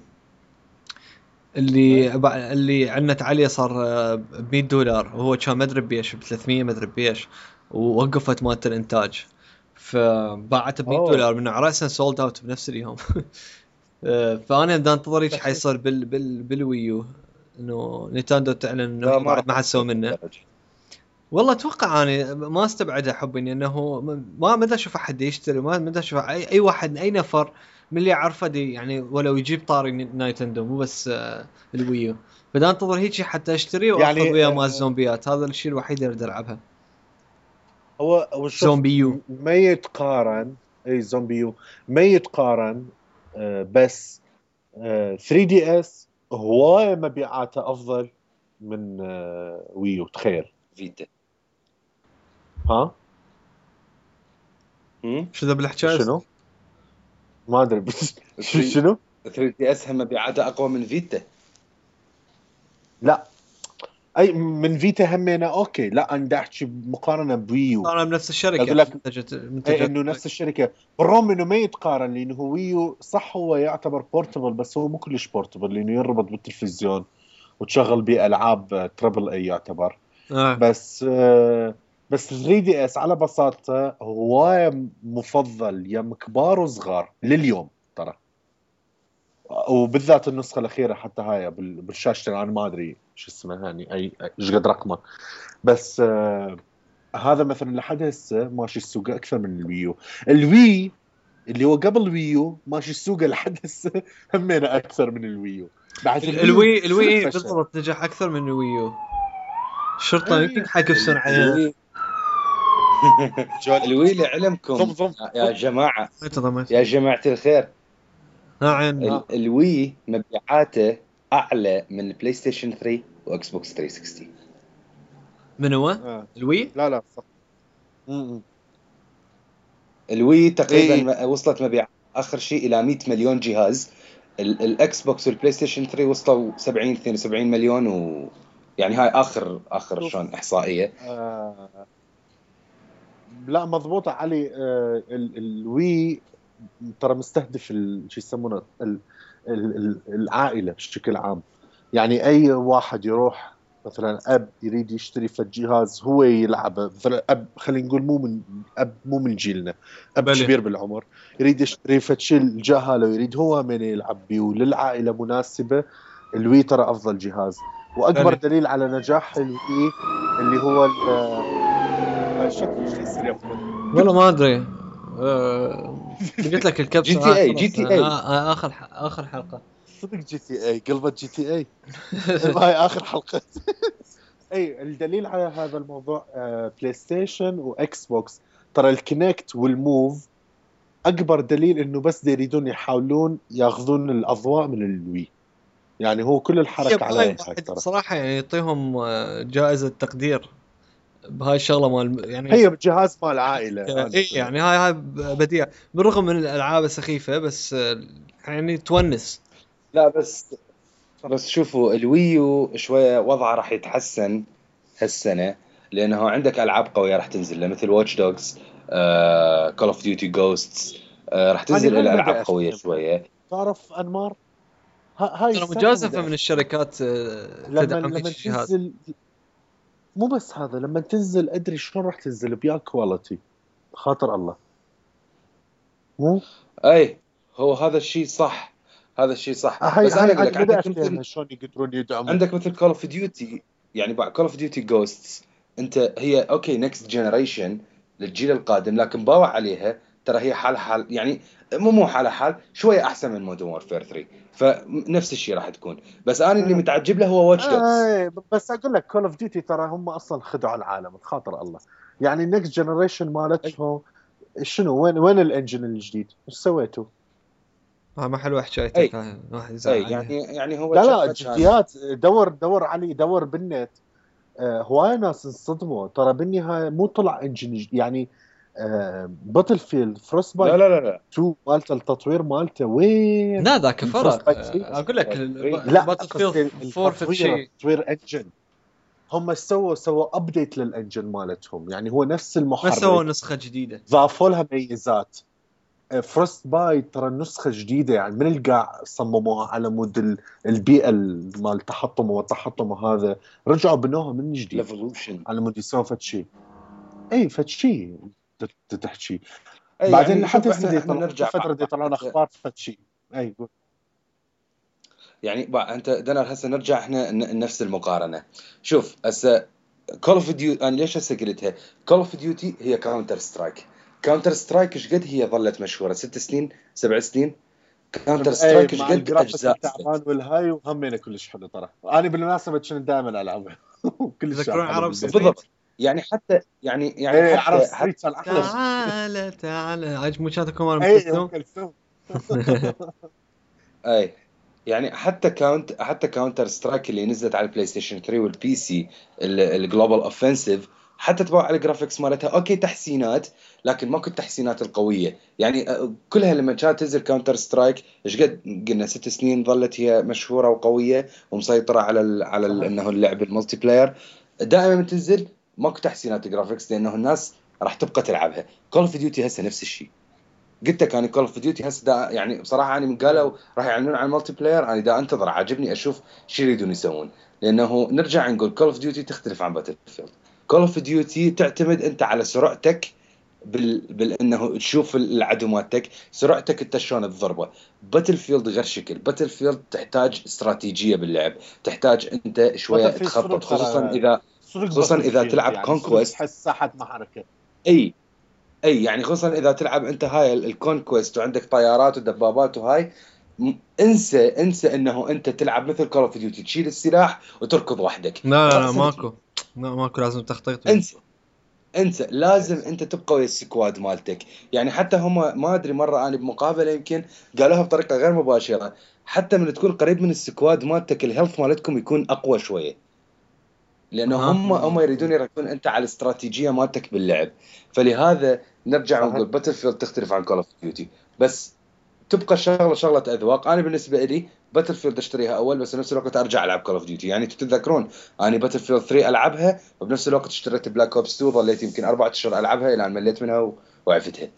اللي اللي عنت عليه صار ب مية دولار، وهو كان مدري بيش ب ثلاثمية مدري بيش، ووقفت مالت الانتاج فباعته ب مية دولار من راسا سولد اوت بنفس اليوم. فانا بدي انتظر ايش حيصير بال بال بالويو، انه نينتندو تعلن انه ما حسوا منه. والله اتوقع انا ما استبعدها حب اني انه ما مدى اشوف احد يشتري، ما مدى اشوف اي اي واحد اي نفر من اللي اعرفه دي يعني ولو يجيب طاري نينتندو مو بس الويو. بدي انتظر هيك حتى اشتري واخذ يعني وياه مال الزومبيات، هذا الشيء الوحيد اللي اثير العبها. هو هو زومبيو ما يتقارن، اي زومبيو ما يتقارن. آه بس آه ثري دي اس هوايه مبيعاته افضل من آه ويو. تخيل فيتا ها امم شو ذا بالحكايه؟ شنو ما ادري بس شنو ثري دي اس هم مبيعاته اقوى من فيتا. لا اي من فيتا همينه اوكي، لا انا بدي احكي مقارنه بويو. انا بنفس الشركه اقول لك منتجت منتجت انه نفس الشركه، بالرغم انه ما يتقارن لانه ويو صح هو يعتبر بورتبل بس هو مو كلش بورتبل لانه يربط بالتلفزيون وتشغل بيه العاب تربل اي يعتبر. آه. بس آه بس ثري دي اس على بساطه هو مفضل يا كبار وصغار لليوم ترى، وبالذات النسخه الاخيره حتى هاي بالشاشه انا ما ادري شو اسمها هاني اي ايش قد رقمه، بس آه هذا مثلا لحد هسه ماشي السوق اكثر من الويو. الوي اللي هو قبل الويو ماشي السوق لحد هسه همينه اكثر من الويو. بعد الوي الوي بالضبط نجح اكثر من الويو. الشرطه يمكن حيكبسون عليها. الوي لعلمكم يا جماعه يا جماعه الخير، نعم الوي مبيعاته اعلى من البلاي ستيشن ثري واكس بوكس ثري سكستي. من هو آه. الوي؟ لا لا صح. الوي تقريبا إيه؟ وصلت مبيع اخر شيء الى مية مليون جهاز. الاكس بوكس والبلاي ستيشن ثري وصلوا سبعين اثنين وسبعين مليون، و يعني هاي اخر اخر شلون احصائيه. آه لا مضبوطه علي. آه الوي ترى مستهدف شو يسمونه العائله بشكل عام. يعني اي واحد يروح مثلا اب يريد يشتري فالجهاز هو يلعبه، مثلا اب خلينا نقول مو من اب مو من جيلنا، اب بلي. كبير بالعمر يريد يشتري فشي الجهاله ويريد هو من يلعب بيه وللعائله مناسبه. الوي ترى افضل جهاز، واكبر بلي. دليل على نجاح الوي اللي هو الشكل شو يصير يا والله ما ادري. قلت لك الكبسه جي تي اي جي تي اي اخر اخر حلقه صدق جي تي اي قلبت جي تي اي هاي اخر حلقه. اي الدليل على هذا الموضوع آه بلاي ستيشن واكس بوكس ترى الكونكت والموف اكبر دليل انه بس يريدون يحاولون ياخذون الاضواء من الوي. يعني هو كل الحركه على هاي صراحه يعني يعطيهم جائزه تقدير بهاي الشغله مال يعني هي جهاز مال عائله. اي يعني هاي هاي بديع بالرغم من الالعاب السخيفه بس يعني تونس. لا بس بس شوفوا الويو شويه وضعه راح يتحسن هالسنه، لانه عندك العاب قويه راح تنزل له مثل واتش دوجز، كول اوف ديوتي جوستس، راح تنزل الالعاب قويه شويه. تعرف انمار هاي مجازفه من الشركات تدعم هيك الجهاز. مو بس هذا لما تنزل ادري شلون راح تنزل بيا كواليتي خاطر الله. مو اي هو هذا الشيء صح، هذا الشيء صح. بس انا اقول لك عندك مثل شلون يقدرون يدعمون. عندك مثل كول اوف ديوتي، يعني بعد كول اوف ديوتي جوستس انت هي اوكي نكست جنريشن للجيل القادم، لكن باوع عليها ترى هي حال حال يعني مو مو حال حال شويه احسن من مودرن وورفير ثري، فنفس الشيء راح تكون. بس انا اللي متعجب له هو واتش دوجز. بس اقول لك كول اوف ديوتي ترى هم اصلا خدعوا العالم خاطر الله. يعني النكست جنريشن مالتهم شنو وين وين الانجن الجديد ايش سويتوا؟ اه ما حلوه حكايتك واحد يزعل يعني يعني هو لا لا جديات دور دور علي دور بالنت آه هواي ناس انصدموا ترى بالنهايه مو طلع انجن يعني باتل فيلد فروست بايت لا لا لا تو مالته التطوير مالته وين لا ذاك فرق. Frostbite ثري؟ اقول لك لا باتل قصدي فيلد فور في التطوير شيء. تطوير انجن هم سووا سووا ابديت للانجن مالتهم يعني هو نفس ما المحرك سووا نسخه جديده ضافوا لها ميزات. فروست بايت ترى نسخه جديده يعني من القاع صمموها على مود ال- البيئه ال- مال التحطم والتحطم وهذا رجعوا بنوها من جديد ريفولوشن. على مود يسوون فد شيء. اي فد شيء ت- تحكي اي بعدين يعني لحد شوف هسه دي احنا احنا يطلعون نرجع فتره دي يطلعون بعد- اخبار فد شيء. اي قول. يعني بقى انت دنا هسه نرجع احنا ن- نفس المقارنه. شوف هسه كول اوف ديوتي انا ليش هسه قلتها كول اوف ديوتي هي كاونتر سترايك. كاونتر سترايك ايش قد هي ظلت مشهوره ست سنين سبع سنين. كاونتر اي سترايك ايش مع قد الجرافيك اجزاء التعبان والهاي وهمينه كلش حلو ترى انا بالمناسبه كنت دائما العبها كلش شاب تذكرون حلو عرب بالبيت. بالضبط. يعني حتى يعني يعني ايه عرب حتى ستريت كان احلى شيء. تعال تعال عجب شاتكم مال ام اي ام كلثوم. كلثوم. اي يعني حتى كاونت حتى كاونتر سترايك اللي نزلت على البلاي ستيشن ثري والبي سي الجلوبال اوفنسيف حتى تبع على الجرافيكس مالتها اوكي تحسينات لكن ماكو التحسينات القويه. يعني آه، كلها لما كانت تنزل كاونتر سترايك ايش قد قلنا ست سنين ظلت هي مشهوره وقويه ومسيطره على ال على ال صحيح. انه اللعب الملتي بلاير. دائما من تنزل ماكو تحسينات جرافيكس لانه الناس راح تبقى تلعبها. كول اوف ديوتي هسه نفس الشيء. قلت لك انا كول اوف ديوتي هسه دا يعني بصراحه انا من قالوا راح يعلنون عن الملتي بلاير انا دا انتظر عاجبني اشوف شو يريدون يسوون. لانه نرجع نقول كول اوف ديوتي تختلف عن باتل فيلد. كول اوف ديوتي تعتمد انت على سرعتك بال... بالانه تشوف العدو مالتك سرعتك انت شلون تضربه. باتل فيلد غير شكل. باتل فيلد تحتاج استراتيجيه باللعب تحتاج انت شويه باتل في تخطط سرق خصوصا ترى اذا سرق خصوصا باتل اذا فيلد تلعب يعني سرق كونكويست. تحس ساحه معركه. اي اي يعني خصوصا اذا تلعب انت هاي الكونكويست وعندك طيارات ودبابات وهاي م- انسى انسى انه انت تلعب مثل كول اوف ديوتي تشيل السلاح وتركض وحدك لا لا لا رأسا ماكو لا ماكو لازم تخطيط. انسى انسى لازم انت تبقى ويا السكواد مالتك. يعني حتى هم ما ادري مره انا بمقابله يمكن قالوها بطريقه غير مباشره حتى من تكون قريب من السكواد مالتك الهيلث مالتكم يكون اقوى شويه. لانه أها. هم هم يريدون يركزون انت على الاستراتيجيه مالتك باللعب. فلهذا نرجع صحيح. ونقول باتل فيلد تختلف عن كول اوف ديوتي بس تبقى شغله شغله اذواق. انا بالنسبه لي باتل فيلد اشتريها اول بس بنفس الوقت ارجع العب كول اوف ديوتي. يعني تتذكرون انا باتل فيلد ثري العبها وبنفس الوقت اشتريت بلاك اوبس تو ظليت يمكن اربع اشهر العبها الى ان مليت منها و- وعفتها.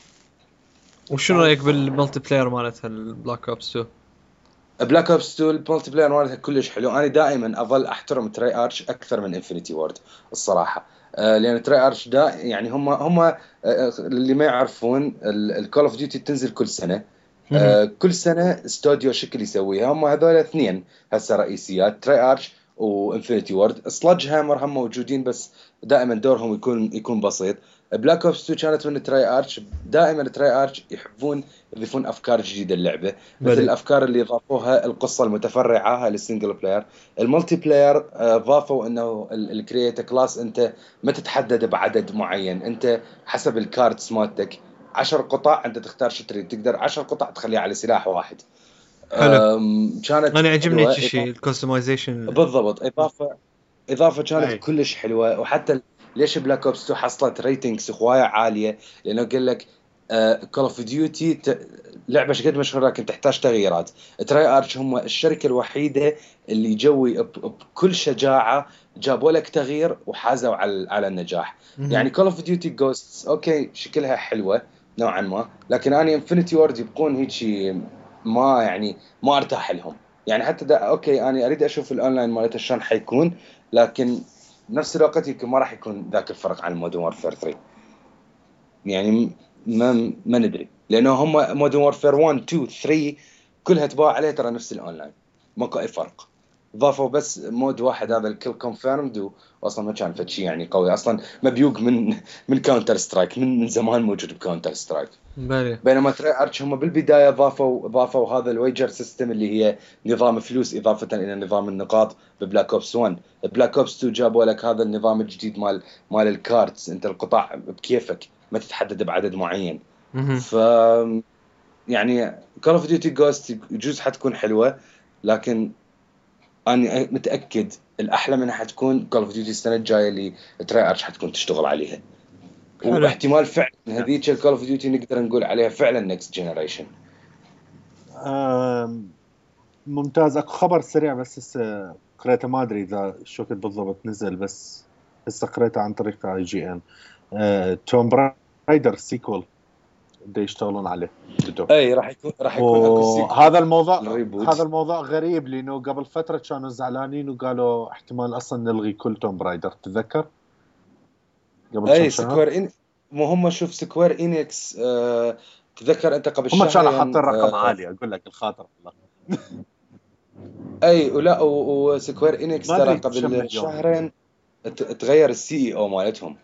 وشنو رايك بالملتي بلاير مالتها البلاك اوبس تو؟ بلاك اوبس تو الملتي بلاير مالتها كلش حلو. انا دائما اظل احترم تري ارش اكثر من انفينيتي وورد الصراحه. آه، لان تري ارش دا يعني هم هم آه، اللي ما يعرفون الكول اوف ديوتي تنزل كل سنه. آه، كل سنه استوديو شكل يسويها هم هذول اثنين هسه رئيسيات تري ارش وانفينيتي وورد. سلاج هامر هم موجودين بس دائما دورهم يكون يكون بسيط. بلاك اوبس تو كانت من تري ارش. دائما تري ارش يحبون يضيفون افكار جديده للعبه مثل الافكار اللي ضافوها القصه المتفرعه للسنجل بلاير. الملتي بلاير آه، ضافوا انه الكرييت كلاس انت ما تتحدد بعدد معين انت حسب الكاردز مالتك عشر قطع انت تختار شو تريد تقدر عشر قطع تخليها على سلاح واحد. حلو. أم، كانت انا عجبني حلوة. هيك شيء الكستمايزيشن. بالضبط اضافه اضافه كانت أي. كلش حلوه. وحتى ليش بلاك اوبس تو حصلت ريتنجز هوايه عاليه لانه قال لك كول اوف ديوتي لعبه شقد مشهوره لكن تحتاج تغييرات. تراي ارش هم الشركه الوحيده اللي جوي بكل شجاعه جابوا لك تغيير وحازوا على على النجاح. يعني كول اوف ديوتي جوستس اوكي شكلها حلوه نوعا ما لكن انا انفينيتي وورد يبقون هيك ما يعني ما ارتاح لهم. يعني حتى دا اوكي انا اريد اشوف الاونلاين مالته شلون حيكون لكن بنفس الوقت يمكن ما راح يكون ذاك الفرق عن مودرن وورفير ثري. يعني ما ما ندري لانه هم مودرن وورفير ون تو ثري كلها تباع عليه ترى نفس الاونلاين ماكو اي فرق. ضافوا بس مود واحد هذا الكل كونفيرمد واصلا ما كان فد شيء يعني قوي اصلا مبيوق من من كاونتر سترايك من, من زمان موجود بكاونتر سترايك. بالي. بينما تري ارش هم بالبدايه ضافوا ضافوا هذا الويجر سيستم اللي هي نظام فلوس اضافه الى نظام النقاط ببلاك اوبس ون. بلاك اوبس تو جابوا لك هذا النظام الجديد مال مال الكاردز انت القطع بكيفك ما تتحدد بعدد معين. ف يعني كول اوف ديوتي جوست يجوز حتكون حلوه لكن انا متاكد الاحلى منها حتكون كول اوف ديوتي السنه الجايه اللي تراي ارش حتكون تشتغل عليها. حلو. واحتمال فعلا هذيك الكول اوف ديوتي نقدر نقول عليها فعلا نكست جنريشن. ممتاز. اكو خبر سريع بس هسه قريته، ما ادري اذا شو وقت بالضبط نزل، بس هسه قريته عن طريق اي جي ان. توم برايدر سيكول بده يشتغلون عليه بدو. اي راح يكون راح يكون اكو سيكول. هذا الموضوع الريبوت. هذا الموضوع غريب لانه قبل فتره كانوا زعلانين وقالوا احتمال اصلا نلغي كل توم برايدر، تتذكر قبل اي كم شهر؟ سكوير إن مو هم شوف سكوير إنكس آه... تذكر انت قبل هم شهرين كانوا حاطين رقم آه... عالي، اقول لك الخاطر والله. اي ولا وسكوير إنكس ما ترى أدري كم قبل مليون. شهرين ت- تغير السي اي او مالتهم.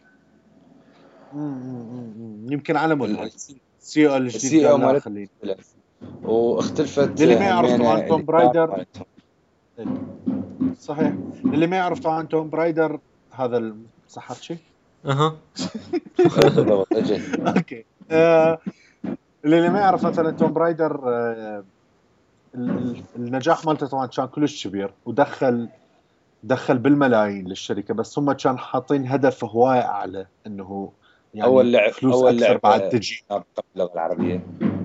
امم يمكن على مود ال- السي او الجديد السي او قال لا مالتهم خليني. واختلفت اللي ما يعرف همينة طبعا توم برايدر مالتهم. صحيح، اللي ما يعرف طبعا توم برايدر هذا صح شيء. اها بالضبط اجي. اوكي. آه اللي ما يعرف مثلا توم برايدر، آه ال- ال- النجاح مالته طبعا كان كلش كبير ودخل دخل بالملايين للشركه، بس هم كانوا حاطين هدف هوايه اعلى انه يعني اول لعب فلوس اول اكثر لعبه بعد تجي. باللغه العربيه.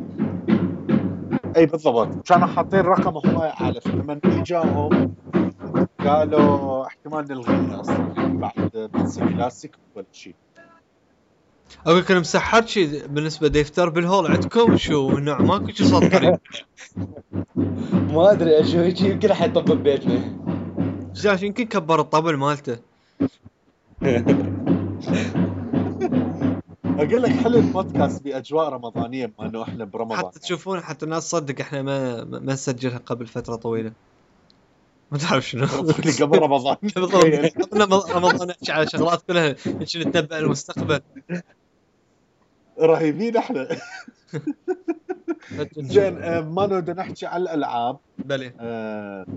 اي بالضبط، كانوا حاطين رقم هوايه اعلى، فلما اجاهم قالوا احتمال نلغيها اصلا يعني بعد بس كلاسيك ولا شيء. اقول لك انا مسحرت شيء بالنسبه ديفتر بالهول عندكم شو نوع ماكو شيء صوت قريب. ما ادري اشو هيك يمكن راح يطبق بيتنا. جاش يمكن كبر الطبل مالته. اقول لك حلو البودكاست باجواء رمضانيه، ما انه احنا برمضان حتى تشوفون حتى الناس تصدق احنا ما ما نسجلها قبل فتره طويله. ما تعرف شنو قبل رمضان. بالضبط قبل رمضان نحكي على شغلات كلها نحكي نتنبأ المستقبل. رهيبين احنا. زين آه ما نود نحكي على الالعاب. بلي آه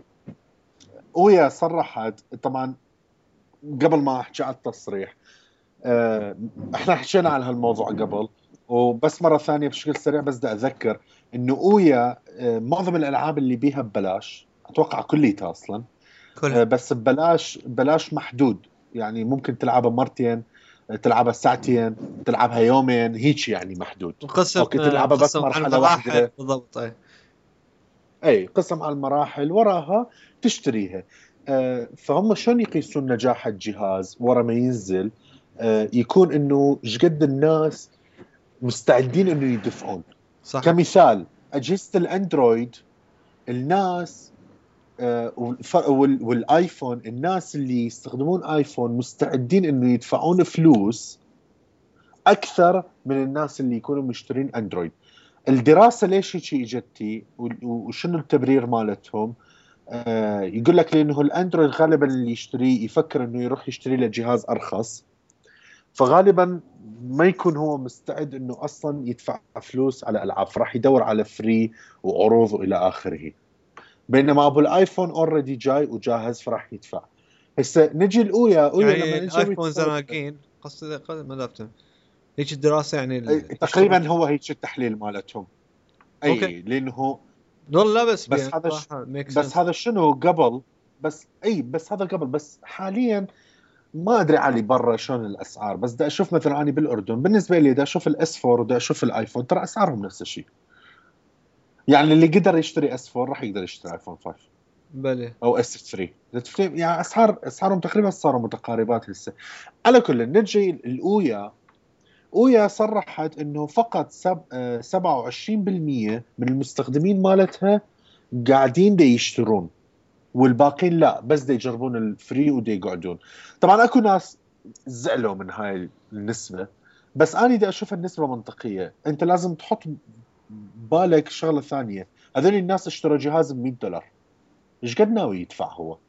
ويا صرحت طبعا قبل ما احكي على التصريح. آه احنا حكينا عن هالموضوع قبل، وبس مره ثانيه بشكل سريع بس بدي اذكر انه اويا آه معظم الالعاب اللي بيها ببلاش، اتوقع كليتها اصلا كلها. آه بس ببلاش، بلاش محدود، يعني ممكن تلعبها مرتين، تلعبها ساعتين، تلعبها يومين، هيك يعني محدود. وقسم اوكي تلعبها بس مرحله واحده. بالضبط. اي اي قسم على المراحل وراها تشتريها. آه فهم شلون يقيسون نجاح الجهاز ورا ما ينزل؟ آه يكون انه شقد الناس مستعدين انه يدفعون. صح. كمثال اجهزه الاندرويد، الناس آه وال والايفون، الناس اللي يستخدمون ايفون مستعدين انه يدفعون فلوس اكثر من الناس اللي يكونوا مشترين اندرويد. الدراسه ليش هيك اجتي وشنو التبرير مالتهم؟ آه يقول لك لانه الاندرويد غالبا اللي يشتريه يفكر انه يروح يشتري له جهاز ارخص، فغالبا ما يكون هو مستعد انه اصلا يدفع فلوس على العاب، فراح يدور على فري وعروض والى اخره. بينما ابو الايفون اوريدي جاي وجاهز فراح يدفع. هسه نجي الاويا اويا يعني لما نجي الايفون زناقين قصد ما دافته هيك الدراسه يعني تقريبا هو هيك التحليل مالتهم. اي أوكي. لانه والله لا بس بس هذا ش... بس sense. هذا شنو قبل، بس اي بس هذا قبل، بس حاليا ما ادري علي برا شلون الاسعار، بس بدي اشوف مثلا اني بالاردن بالنسبه لي بدي اشوف الاس أربعة وبدي اشوف الايفون ترى اسعارهم نفس الشيء. يعني اللي قدر يشتري اس أربعة راح يقدر يشتري ايفون خمسة بلي او اس ثلاثة. يعني اسعار اسعارهم تقريبا صاروا متقاربات هسه. على كل نجي الاويا. اويا صرحت انه فقط سب... سبعة وعشرين بالمية من المستخدمين مالتها قاعدين دي يشترون، والباقين لا بس دي يجربون الفري ودي يقعدون. طبعا اكو ناس زعلوا من هاي النسبة، بس انا بدي اشوف النسبة منطقية. انت لازم تحط بالك شغلة ثانية، هذول الناس اشتروا جهاز ب مية دولار، ايش قد ناوي يدفع هو؟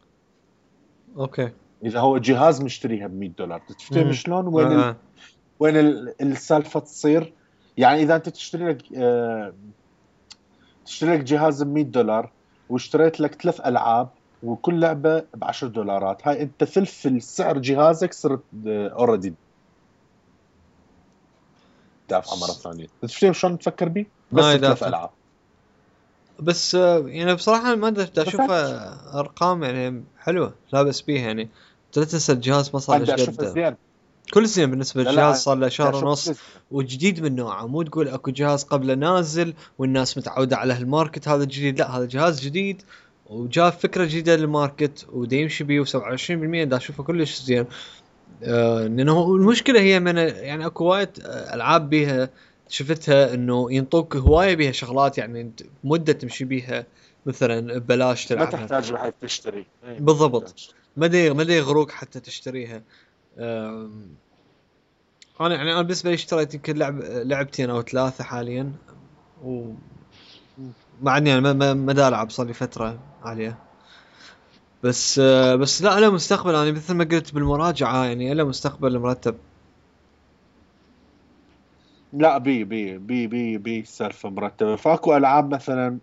اوكي اذا هو جهاز مشتريها ب مية دولار تفتهم شلون وين آه. ال... وين السالفة تصير؟ يعني اذا انت تشتري لك آه... تشتري لك جهاز ب مية دولار واشتريت لك ثلاث العاب وكل لعبه ب عشرة دولارات، هاي انت ثلث السعر جهازك صرت اوريدي دافع مره ثانيه. تفتهم شلون تفكر بي؟ بس ثلاث العاب. بس يعني بصراحه ما ادري اشوفها ارقام يعني حلوه لا بس بيها يعني لا تنسى الجهاز ما صار له قد كل سنه بالنسبه للجهاز صار له شهر ونص وجديد من نوعه مو تقول اكو جهاز قبله نازل والناس متعوده على هالماركت هذا الجديد لا هذا جهاز جديد وجاب فكره جديده للماركت ودا يمشي بيه وسبعة وعشرين بالمية دا اشوفه كلش زين. آه لانه المشكله هي من يعني اكو وايد العاب بيها شفتها انه ينطوك هوايه بيها شغلات يعني مده تمشي بيها مثلا ببلاش تلعبها ما تحتاج لحد تشتري بالضبط ما دي ما دي يغروك حتى تشتريها. آه انا يعني انا بالنسبه لي اشتريت يمكن لعب لعبتين او ثلاثه حاليا و مع اني يعني ما ما دا العب صار لي فتره عاليه بس آه بس لا له مستقبل انا مثل ما قلت بالمراجعه يعني له مستقبل مرتب. لا بي بي بي بي بي سالفه مرتبه فاكو العاب مثلا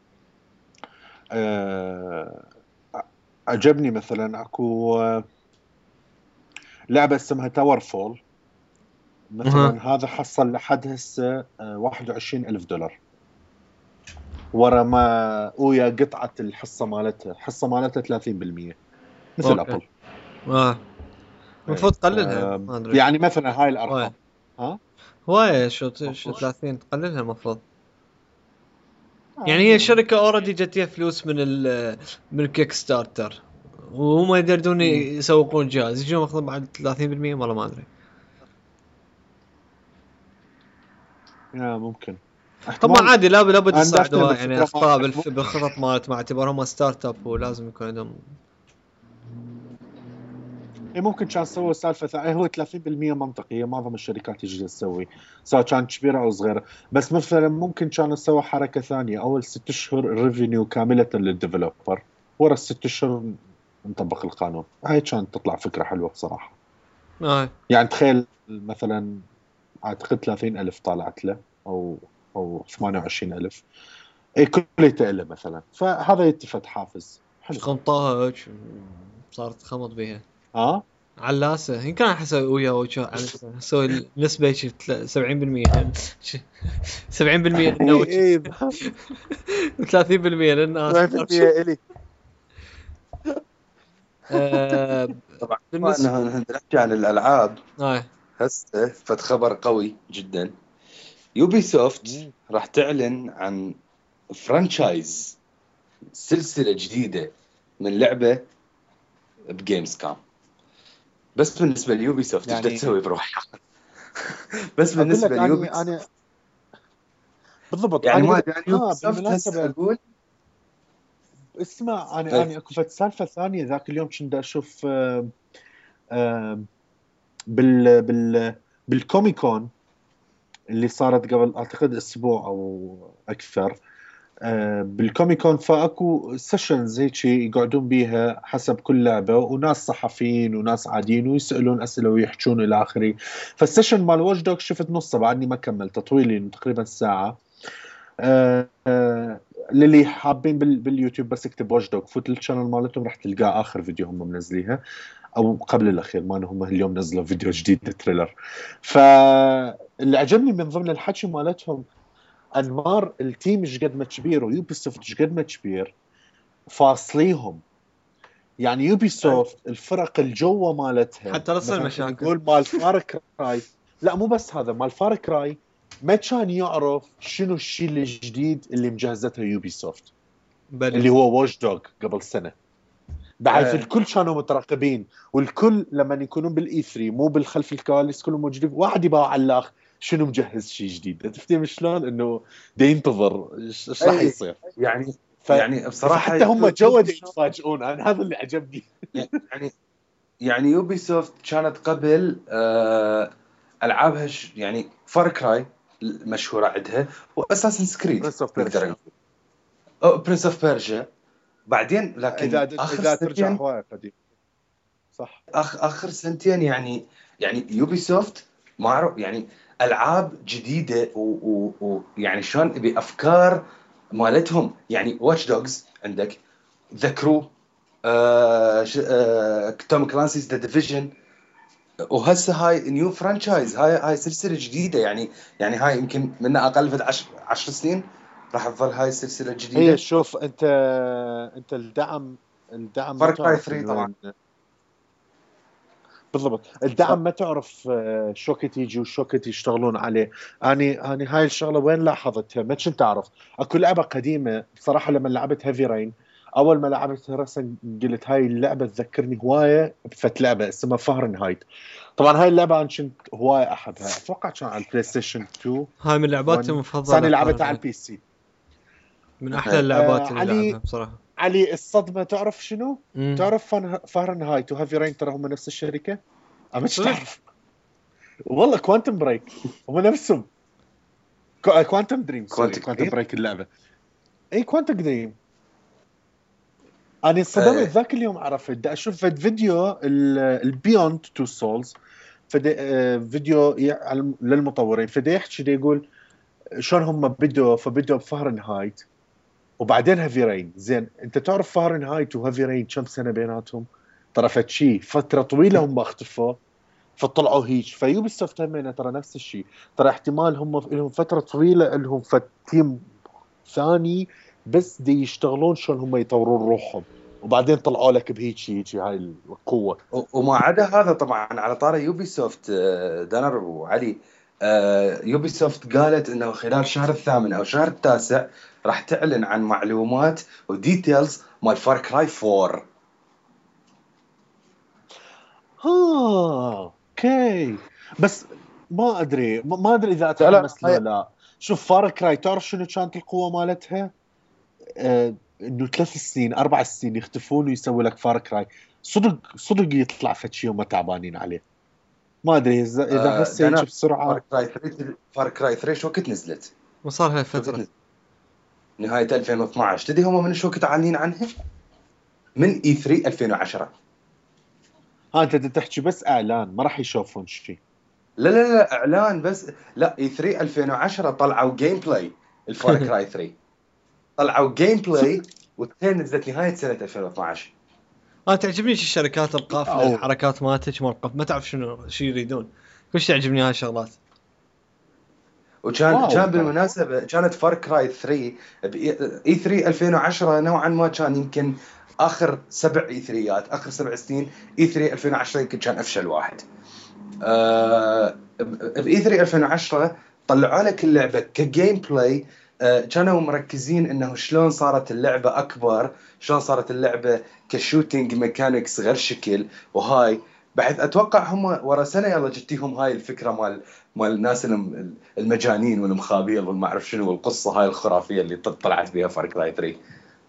أه عجبني مثلا اكو لعبه اسمها تاور فول مثلا أه. هذا حصل لحد هسه واحد وعشرين ألف دولار ورا ما ويا قطعه الحصه مالتها حصه مالتها ثلاثين بالمية مثل أوكي. ابل اه المفروض تقللها أه ما ادري يعني مثلا هاي الارقام ها هوايه شو شو ثلاثين تقللها المفروض يعني هي شركه اوريدي جتها فلوس من ال من الكيك ستارتر وهم يقدرون يسوقون جهاز يجون ياخذون بعد ثلاثين بالمية والله ما ادري. يا ممكن هم عادي لا لابد يصعدوا يعني اخطاء بالخطط مالت مع اعتبارهم ستارت اب ولازم يكون عندهم اي ممكن كان سووا سالفه ثانيه هو ثلاثين بالمية منطقيه معظم الشركات تجي تسوي سواء كانت كبيره او صغيره بس مثلا ممكن كانوا سووا حركه ثانيه اول ست اشهر الريفينيو كامله للديفلوبر ورا الست اشهر نطبق القانون هاي كانت تطلع فكره حلوه بصراحه. آه. يعني تخيل مثلا اعتقد ثلاثين ألف طالعت له او او ثمانية وعشرين ألف اي كليته له مثلا فهذا يتفت حافز حلو خنطوها صارت خمط بيها اه علاسه يمكن راح اسوي ويا وجه اسوي نسبه شي سبعين بالمية سبعين بالمية لنا اي ثلاثين بالمية للناس سبعين بالمية الي طبعا بالنسبه انه نحكي عن الالعاب اه هسه فد خبر قوي جدا يوبي سوفت راح تعلن عن فرانشايز سلسله جديده من لعبه بجيمز كام بس بالنسبه ليوبي سوفت يعني ايش تسوي بروحها بس بالنسبه ليوبي أنا, أنا بالضبط يعني أنا ما يعني يوبي سوفت هسه اقول اسمع انا انا اكو فد سالفه ثانيه ذاك اليوم كنت اشوف آه آه بال بال بالكوميكون اللي صارت قبل اعتقد اسبوع او اكثر آه بالكوميكون فاكو سيشنز هيك يقعدون بيها حسب كل لعبه وناس صحفيين وناس عاديين ويسالون اسئله ويحجون الى اخره. فالسيشن مال واتش دوغ شفت نصه بعدني ما كملت طويل تقريبا ساعه. آه آه للي حابين باليوتيوب بس اكتب واتش دوغ فوت الشانل مالتهم راح تلقى اخر فيديو هم منزليها او قبل الاخير ما هم اليوم نزلوا فيديو جديد تريلر. فاللي عجبني من ضمن الحكي مالتهم انمار التيم ايش قد ما كبير ويوبي سوفت ايش قد ما كبير فاصليهم. يعني يوبي سوفت الفرق الجوه مالتها حتى لا تصير مشاكل يقول مال فارك راي لا مو بس هذا مال فارك راي ما كان يعرف شنو الشيء الجديد اللي مجهزته يوبي سوفت بلي. اللي هو واتش دوغ قبل سنه بعد آه. الكل كانوا مترقبين والكل لما يكونون بالاي ثري مو بالخلف الكواليس كلهم موجودين واحد يباع على الاخ شنو مجهز شيء جديد تفتهم شلون انه دا ينتظر ايش راح يصير يعني ف... يعني بصراحه حتى هم جود يتفاجئون انا هذا اللي عجبني يعني يعني يوبي سوفت كانت قبل آه العابها ش... يعني فار كراي مشهوره عندها واساسن سكريد برنس اوف بيرجا او برنس اوف بيرجا بعدين لكن اذا اذا ترجع هوايه قديم صح أخ اخر سنتين يعني يعني يوبي سوفت ما اعرف يعني العاب جديده ويعني شلون بافكار مالتهم يعني واتش دوجز عندك ذا كرو آه آه توم كلانسيز ذا ديفيجن وهسه هاي نيو فرانشايز هاي هاي سلسله جديده يعني يعني هاي يمكن من اقل من عشر سنين راح تظل هاي السلسله الجديده. هي شوف انت انت الدعم الدعم فار كراي ثري طبعا بالضبط. الدعم ما تعرف شو كنت يجي وشو كنت يشتغلون عليه. اني اني هاي الشغله وين لاحظتها؟ ما كنت اعرف. اكو لعبه قديمه بصراحه لما لعبت هيفي رين، اول ما لعبتها رسم قلت هاي اللعبه تذكرني هوايه بفت لعبه اسمها فahrenheit. طبعا هاي اللعبه انا كنت هوايه احبها، اتوقع كان على البلاي ستيشن تو. هاي من لعباتي المفضله. ثاني لعبتها على البي سي، من احلى اللعبات آه اللي علي لعبها بصراحه. علي الصدمه تعرف شنو؟ مم. تعرف فahrenheit وهيفي رين ترى هم نفس الشركه؟ ما تعرف والله كوانتم بريك هم نفسهم. كوانتم دريم كوانتم بريك اللعبه. اي كوانتم دريم. انا انصدمت أه. ذاك اليوم عرفت بدي اشوف فيديو البيوند تو سولز، فيديو للمطورين، فدي يحكي دي يقول شلون هم بدوا فبدوا بفahrenheit وبعدين هيفي رين. زين انت تعرف فahrenheit وهيفي رين كم سنه بيناتهم؟ ترى فد شيء فتره طويله هم اختفوا فطلعوا هيك. فيوبي سوفت هم ترى نفس الشيء، ترى احتمال هم لهم فتره طويله لهم فد تيم ثاني بس دي يشتغلون شلون هم يطورون روحهم، وبعدين طلعوا لك بهيك هيك هاي القوه. وما عدا هذا طبعا على طاري يوبي سوفت دانر وعلي، يوبي سوفت قالت انه خلال الشهر الثامن او الشهر التاسع راح تعلن عن معلومات وديتيلز مال فار كراي فور. ها اوكي بس ما ادري ما ادري اذا اتحمس لا, لا. شوف فار كراي تعرف شنو كانت القوه مالتها؟ آه انه ثلاث سنين اربع سنين يختفون ويسوي لك فار كراي صدق صدق يطلع فد شيء وما تعبانين عليه. ما ادري اذا اذا هسه يجي بسرعه. فار كراي ثري فار كراي ثري شو وقت نزلت؟ وصار لها فتره نهايه ألفين واثناشر. تدري هم من شو وقت عالنين عنها؟ من اي ثري ألفين وعشرة. ها انت تحكي بس اعلان ما راح يشوفون شيء. لا لا لا اعلان بس. لا اي ثري ألفين وعشرة طلعوا جيم بلاي الفار كراي ثري طلعوا جيم بلاي والثاني نزلت نهايه سنه ألفين واثناشر. انا تعجبني الشركات القافله الحركات مالتك موقف ما تعرف شنو شيء يريدون كل شيء يعجبني هاي الشغلات. وكان كان بالمناسبه كانت فار كراي ثري اي ثري ألفين وعشرة نوعا ما كان يمكن اخر سبع اي ثريات اخر سبع سنين. اي ثري ألفين وعشرة يمكن كان افشل واحد. أه باي ثري ألفين وعشرة طلعوا لك اللعبه كجيم بلاي. أه كانوا مركزين انه شلون صارت اللعبه اكبر، شلون صارت اللعبه كشوتينج ميكانكس غير شكل وهاي. بعد اتوقع هم ورا سنه يلا جتيهم هاي الفكره مال مال الناس المجانين والمخابيل والما اعرف شنو والقصه هاي الخرافيه اللي طلعت بها فار كراي ثري.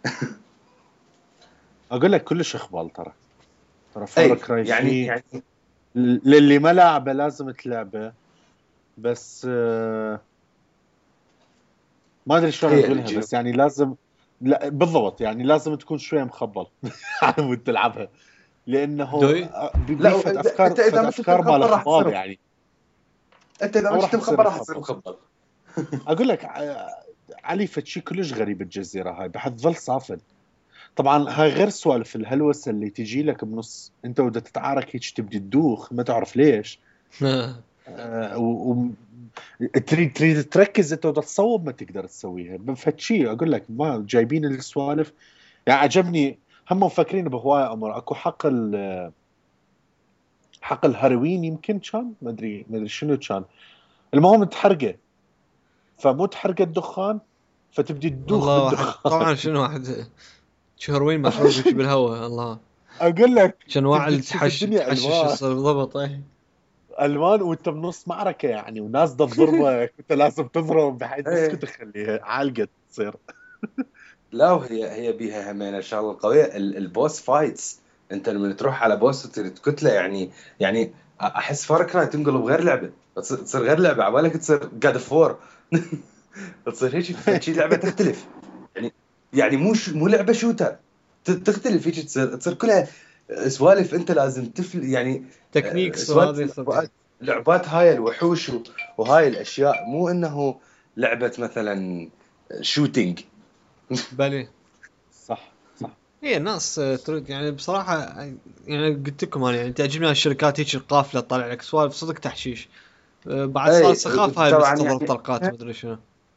اقول لك كلش اخبال ترى ترى فار كراي يعني يعني للي ما لعبه لازم تلعبه بس آه ما ادري شلون اقولها بس يعني لازم لا بالضبط يعني لازم تكون شويه مخبل وانت تلعبها لانه بيفت افكار انت اذا افكار مال اخبار يعني. انت اذا مش مخبر راح تصير مخبل. اقول لك علي فتشي كلش غريب الجزيره هاي بحتظل صافن. طبعا هاي غير سوالف الهلوسه اللي تجي لك بنص انت ودا تتعارك هيك تبدي تدوخ ما تعرف ليش. آه و تريد تريد تركز انت ودا تصوب ما تقدر تسويها بفتشي. اقول لك ما جايبين السوالف يعني عجبني. هم مفكرين بهوايه امور. اكو حق ال حق الهيروين يمكن كان ما ادري ما ادري شنو كان. المهم تحرقه فمو تحرقه الدخان فتبدي تدوخ بالدخان. طبعا شنو واحد هيروين مشروب بالهواء. الله اقول لك كان واعي تحش تحشش بالضبط. اي المان وانت بنص معركه يعني وناس تضربك وانت لازم تضرب بحيث تسكت تخليها عالقه تصير. لا وهي هي بيها همينه الشغله القويه البوس فايتس. انت لما تروح على بوس وتقتله يعني يعني احس فار كراي تنقلب غير لعبه تصير غير لعبه عبالك تصير جاد فور. تصير هيك شيء لعبه تختلف يعني يعني مو مو لعبه شوتر تختلف هيك تصير تصير كلها سوالف انت لازم تفل يعني تكنيكس وهذه لعبات هاي الوحوش وهاي الاشياء مو انه لعبه مثلا شوتينج. بلي صح صح. هي الناس تريد يعني بصراحه يعني قلت لكم انا يعني تعجبني الشركات هيك القافله تطلع لك سوالف صدق تحشيش. بعد صار سخاف هاي بس تضرب طلقات ما ادري شنو.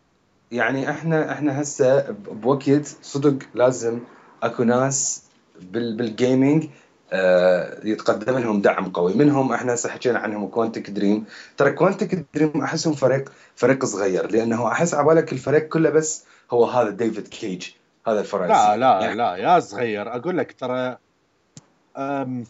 يعني احنا احنا هسه بوقت صدق لازم اكو ناس بال بالجيمنج آه يتقدم لهم دعم قوي. منهم احنا هسه حكينا عنهم كوانتك دريم. ترى كوانتك دريم احسهم فريق فريق صغير، لانه احس عبالك الفريق كله بس هو هذا ديفيد كيج، هذا الفرنسي. لا لا يعني لا يا صغير، اقول لك ترى أم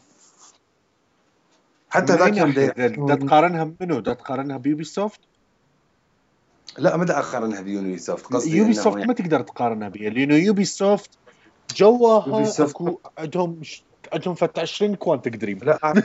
حتى من اي ذاك يوم ناحيه دي... دا تقارنها منو؟ دا تقارنها بيوبي سوفت؟ لا ما دا اقارنها بيوني سوفت، قصدي يوبي انه سوفت يعني ما تقدر تقارنها بيها، لانه يوبي سوفت جواها سوفت اكو عندهم عندهم فت عشرين كوانتك دريم. لا لا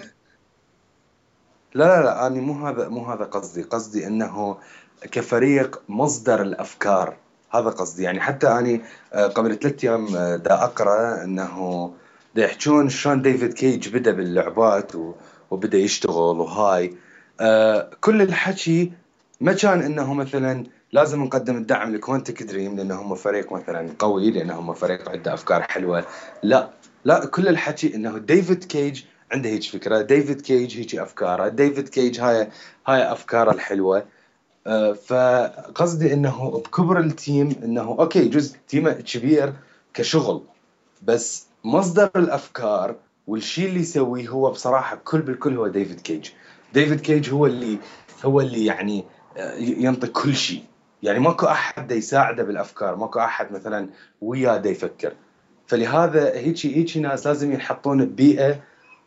لا لا أنا مو هذا مو هذا قصدي. قصدي أنه كفريق مصدر الأفكار، هذا قصدي. يعني حتى أنا آه، قبل ثلاثة أيام آه، دا أقرأ أنه دا يحجون شلون ديفيد كيج بدأ باللعبات و- وبدأ يشتغل وهاي. آه، كل الحكي ما كان أنه مثلا لازم نقدم الدعم لكوانتك دريم لأنه هم فريق مثلا قوي، لأنه هم فريق عنده أفكار حلوة. لا لا، كل الحكي أنه ديفيد كيج عنده هيك فكرة، ديفيد كيج هيك أفكاره، ديفيد كيج هاي هاي أفكاره الحلوة. آه، فقصدي أنه بكبر التيم أنه أوكي جزء تيم كبير كشغل، بس مصدر الأفكار والشيء اللي يسويه هو بصراحة كل بالكل هو ديفيد كيج. ديفيد كيج هو اللي هو اللي يعني آه، ينطي كل شيء. يعني ماكو أحد يساعده بالأفكار، ماكو أحد مثلا وياه دا يفكر. فلهذا هيك هيك ناس لازم ينحطون ببيئة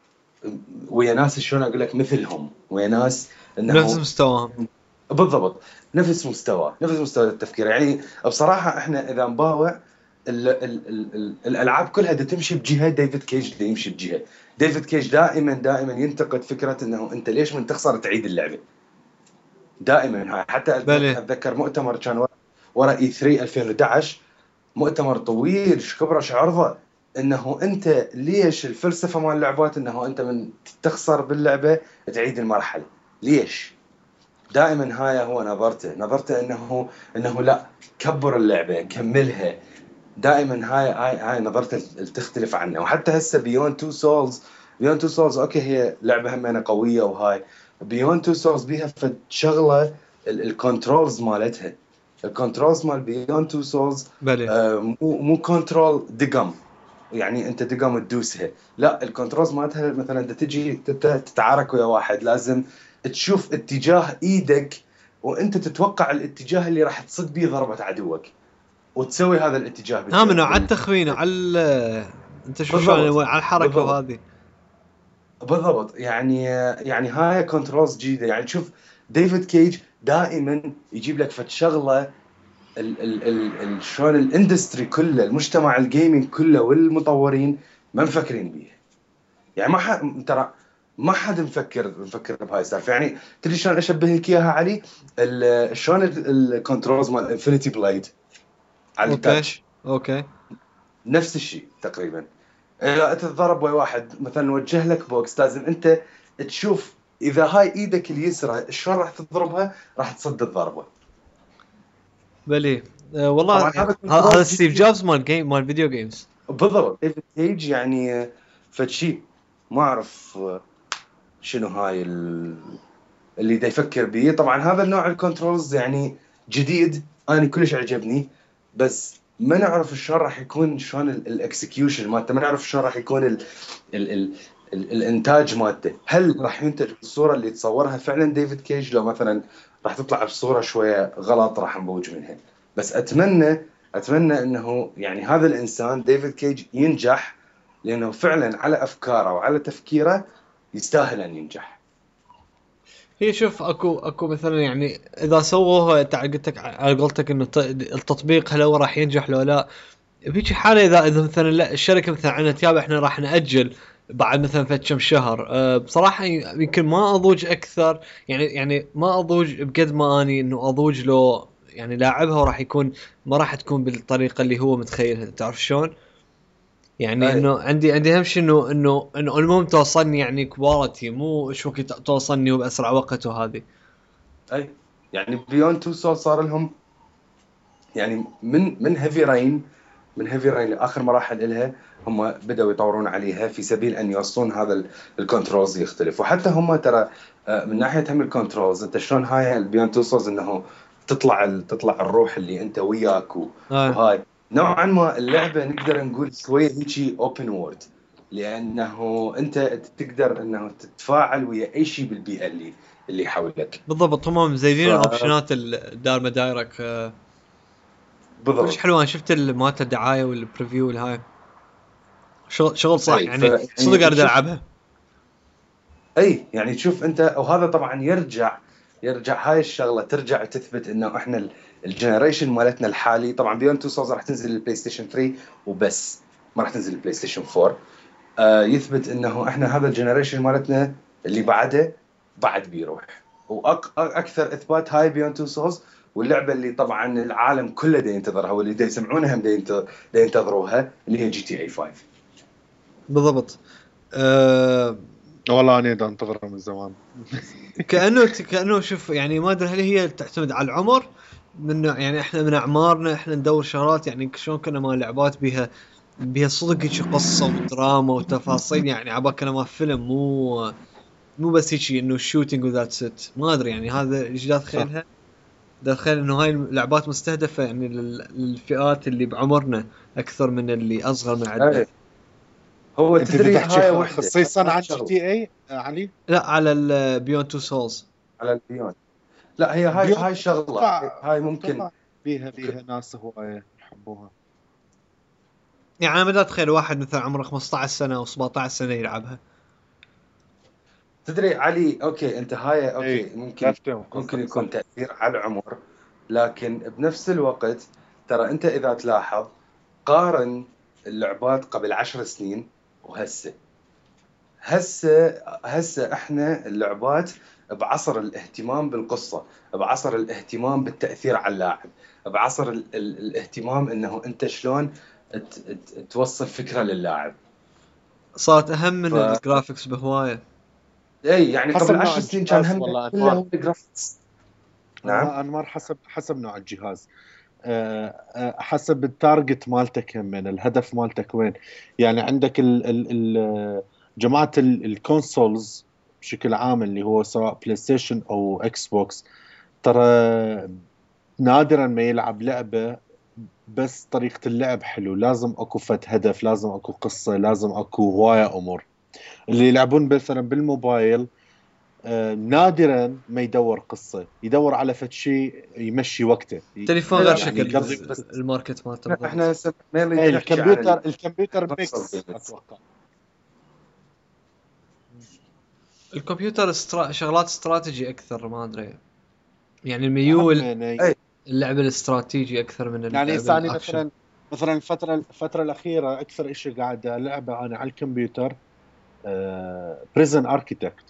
ويا ناس شلون اقول لك مثلهم، ويا ناس نفس انه مستواهم. بالضبط نفس مستوى نفس مستوى التفكير. يعني بصراحه احنا اذا نباوع ال ال ال ال الالعاب كلها دا تمشي بجهه، ديفيد كيج دا يمشي بجهه. ديفيد كيج دائما دائما ينتقد فكره انه انت ليش من تخسر تعيد اللعبه دائما. هاي حتى بلي اتذكر مؤتمر كان ورا ورا اي ثري ألفين وأحد عشر، مؤتمر طويل شكبره شعرضه انه انت ليش الفلسفه مال اللعبات انه انت من تخسر باللعبه تعيد المرحله ليش. دائما هاي هو نظرته نظرته انه انه لا، كبر اللعبه كملها. دائما هاي هاي هاي نظرته تختلف عنه. وحتى هسه بيون تو سولز بيون تو سولز اوكي هي لعبه همينه قويه وهاي. بيون تو سولز بيها فد شغله الكنترولز مالتها. الكنترولز مال بيون تو سولز بلي مو مو كنترول دقم، يعني انت دقم تدوسها. لا، الكنترولز مالتها مثلا انت تجي تتعارك ويا واحد لازم تشوف اتجاه ايدك وانت تتوقع الاتجاه اللي راح تصد بيه ضربة عدوك وتسوي هذا الاتجاه ها منو على بال... التخوين على انت شو بالضبط شلون على الحركه بالضبط وهذه. بالضبط. يعني يعني هاي كنترولز جديده. يعني شوف ديفيد كيج دائما يجيب لك فد شغله ال ال ال ال شلون الاندستري كله، المجتمع الجيمنج كله والمطورين ما مفكرين بيه. يعني ما حد ترى ما حد مفكر مفكر بهاي السالفه. يعني تدري شلون اشبه لك اياها علي؟ شلون الكنترولز مال انفينيتي بلايد على اوكي التاتش اوكي نفس الشيء تقريبا. اذا تتضرب ويا واحد مثلا وجه لك بوكس لازم انت تشوف اذا هاي ايدك اليسرى شلون راح تضربها راح تصد الضربه. بلي أه والله طبعا هذا هذا كنترول ستيف جديد. جوبز مال جيم مال فيديو جيمز. بالضبط ديفيد كيج يعني فد شيء ما اعرف شنو هاي ال... اللي دا يفكر بيه. طبعا هذا النوع الكنترولز يعني جديد، انا كلش عجبني، بس ما نعرف شلون راح يكون، شلون الاكسكيوشن مالته، ما نعرف شلون راح يكون ال ال ال ال الانتاج مالته. هل راح ينتج بالصوره اللي تصورها فعلا ديفيد كيج، لو مثلا راح تطلع بصوره شويه غلط راح نبوج منها. بس اتمنى اتمنى انه يعني هذا الانسان ديفيد كيج ينجح، لانه فعلا على افكاره وعلى تفكيره يستاهل ان ينجح. هي شوف اكو اكو مثلا يعني اذا سووها تعال قلت لك على قولتك انه التطبيق هل هو راح ينجح لو لا. بهيك حاله اذا اذا مثلا لا الشركه مثلا عنا تيابا احنا راح ناجل بعد مثلا فد كم شهر. أه بصراحه يمكن ما اضوج اكثر، يعني يعني ما اضوج بقد ما اني انه اضوج لو يعني لاعبها وراح يكون ما راح تكون بالطريقه اللي هو متخيلها. تعرف شلون يعني أي. انه عندي عندي اهم شيء انه انه انه المهم توصلني يعني كواليتي مو شو وقت توصلني وباسرع وقت وهذه. اي يعني بيون تو سول صار لهم يعني من من هيفي رين من هيفي رين لاخر مراحل الها هم بداوا يطورون عليها في سبيل ان يوصلون هذا الكنترولز يختلف. وحتى هم ترى من ناحيه هم الكنترولز انت شلون هاي البيون تو سولز انه تطلع تطلع الروح اللي انت وياك وهاي نوعا ما اللعبه نقدر نقول شويه هيجي اوبن وورد، لانه انت تقدر انه تتفاعل ويا اي شيء بالبيئه اللي اللي حولك. بالضبط، هم مزيدين ف... الاوبشنات الدار مدايرك بالضبط. كلش حلوه. انا شفت مالت الدعايه والبريفيو والهاي شغل شغل صح يعني ف... صدق اقدر العبها. اي يعني تشوف انت، وهذا طبعا يرجع يرجع هاي الشغله ترجع وتثبت انه احنا الجنريشن مالتنا الحالي. طبعا بيون تو سولز راح تنزل البلاي ستيشن ثري وبس، ما راح تنزل البلاي ستيشن فور. آه يثبت انه احنا هذا الجنريشن مالتنا اللي بعده بعد بيروح. واكثر اثبات هاي بيون تو سولز، واللعبه اللي طبعا العالم كله دا ينتظرها واللي دا يسمعونها هم دا ينتظروها، اللي هي جي تي اي فايف. بالضبط. أه... والله انا دا انتظرها من زمان. كانه كانه شوف يعني ما ادري هل هي تعتمد على العمر، من يعني احنا من اعمارنا احنا ندور شغلات يعني شلون كنا ما لعبات بها بها صدق هيك قصه ودراما وتفاصيل، يعني عباك ما فيلم مو مو بس هيك انه شوتينج وذات ست. ما ادري يعني هذا ايش داخلها، داخل انه هاي اللعبات مستهدفه يعني للفئات اللي بعمرنا اكثر من اللي اصغر من عندنا. هو تدري هاي خصيصا عن جي تي اي علي؟ لا على البيون تو سولز. على البيون لا هي هاي هاي شغله هاي ممكن فيها فيها ناس هوايه يحبوها. يعني انا ما اتخيل واحد مثلا عمره خمسة عشر سنه او سبعة عشر سنه يلعبها. تدري علي اوكي انت هاي اوكي ايه ممكن ممكن يكون تاثير على العمر، لكن بنفس الوقت ترى انت اذا تلاحظ قارن اللعبات قبل عشر سنين وهسه هسه هسه احنا اللعبات بعصر الاهتمام بالقصه، بعصر الاهتمام بالتاثير على اللاعب، بعصر ال ال الاهتمام انه انت شلون توصل فكره لللاعب. صارت اهم من ف... الجرافيكس بهوايه. اي يعني قبل عشر سنين كان هم كله الجرافيكس. نعم انمار حسب حسب نوع الجهاز، أه حسب التارجت مالتك من الهدف مالتك وين. يعني عندك ال ال ال جماعه الكونسولز بشكل عام اللي هو سواء بلاي ستيشن او اكس بوكس، ترى نادرا ما يلعب لعبه بس طريقه اللعب حلو، لازم اكو فت هدف، لازم اكو قصه، لازم اكو هوايه امور. اللي يلعبون مثلا بالموبايل آه نادرا ما يدور قصه، يدور على فد شيء يمشي وقته. تليفون غير شكل الماركت مالته. احنا الكمبيوتر الكمبيوتر ميكس اتوقع. الكمبيوتر استرا... شغلات استراتيجي اكثر، ما ادري يعني الميول اللعب الاستراتيجي اكثر من اللعب يعني ثاني مثلا مثلا الفتره الفتره الاخيره اكثر شيء قاعد العبه انا على الكمبيوتر بريزن uh, اركيتكت.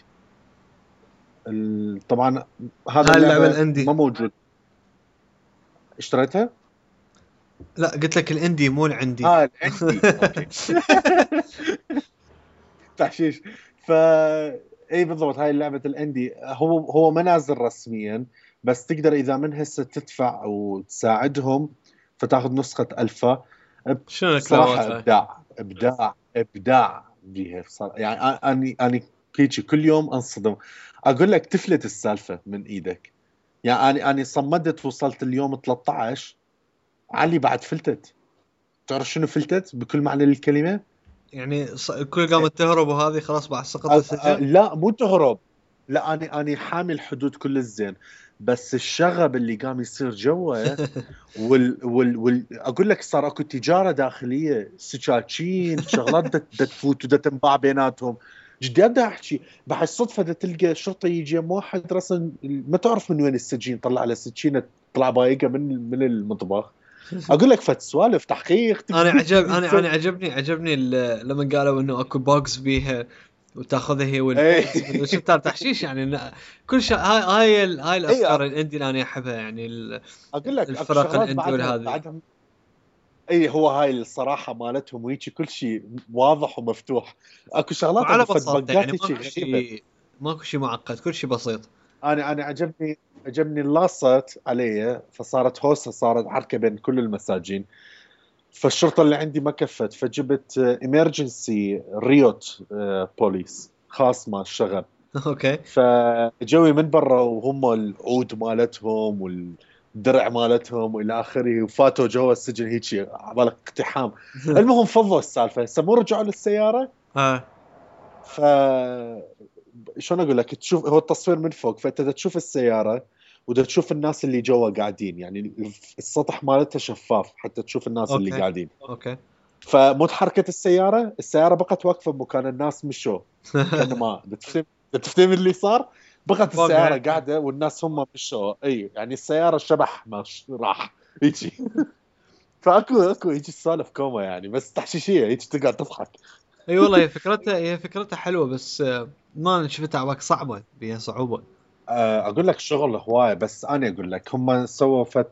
طبعا هذا اللعبه الاندي ما موجود. اشتريتها؟ لا قلت لك الاندي مو العندي. اه الاندي اوكي. تحشيش. ف اي بالضبط هاي لعبه الاندي. هو هو ما نازل رسميا، بس تقدر اذا من هسه تدفع وتساعدهم فتاخذ نسخه الفا. بصراحه ابداع ابداع ابداع بيها يعني. اني اني كيتشي كل يوم انصدم، اقول لك تفلت السالفه من ايدك. يعني اني اني صمدت وصلت اليوم ثلاثة عشر علي بعد فلتت. تعرف شنو فلتت بكل معنى الكلمه؟ يعني كل قامت تهرب وهذه خلاص بعد سقط السجن. لا مو تهرب، لا اني اني حامل حدود كل الزين، بس الشغب اللي قام يصير جوا وال وال وال اقول لك صار اكو تجاره داخليه، سكاكين شغلات تفوت وتنباع بيناتهم. جديد دا احكي بعد صدفه تلقى شرطه يجي واحد رسم ما تعرف من وين السجين، طلع على سكينه طلع بايقه من من المطبخ. اقول لك فت سوالف تحقيق. انا عجب انا انا عجبني عجبني لما قالوا انه اكو بوكس بيها وتاخذها هي والبوكس. شفت تحشيش يعني كل شيء. هاي هاي هاي الافكار الاندي اللي انا احبها يعني. اقول لك الفرق الاندي والهذه اي هو هاي الصراحه مالتهم ويجي كل شيء واضح ومفتوح. اكو شغلات على بساطه يعني ماكو شيء ماكو شيء معقد، كل شيء بسيط. انا انا عجبني عجبني اللاصت علي، فصارت هوسه، صارت حركه بين كل المساجين. فالشرطه اللي عندي ما كفت، فجبت امرجنسي ريوت بوليس خاص مع الشغب. اوكي. فجوي من برا وهم العود مالتهم الدرع مالتهم والى اخره، وفاتوا جوا السجن هيك عبالك اقتحام. المهم فضوا السالفه، هسه مو رجعوا للسياره. اه ف شلون اقول لك، تشوف هو التصوير من فوق، فانت تشوف السياره ودا تشوف الناس اللي جوا قاعدين، يعني السطح مالتها شفاف حتى تشوف الناس أوكي. اللي قاعدين. اوكي. فمو حركه السياره السياره بقت واقفه بمكان الناس مشوا كان ما تفهم تفهم اللي صار. بقت السياره قاعده والناس هم مشوا. اي يعني السياره شبح ما راح هيجي. فاكو اكو هيجي السالف كوما يعني، بس تحشيشيه هيك تقعد تضحك. اي والله هي فكرتها هي فكرتها حلوه، بس ما شفتها عباك صعبه، بيها صعوبه. اقول لك شغل هوايه، بس انا اقول لك هم سووا فت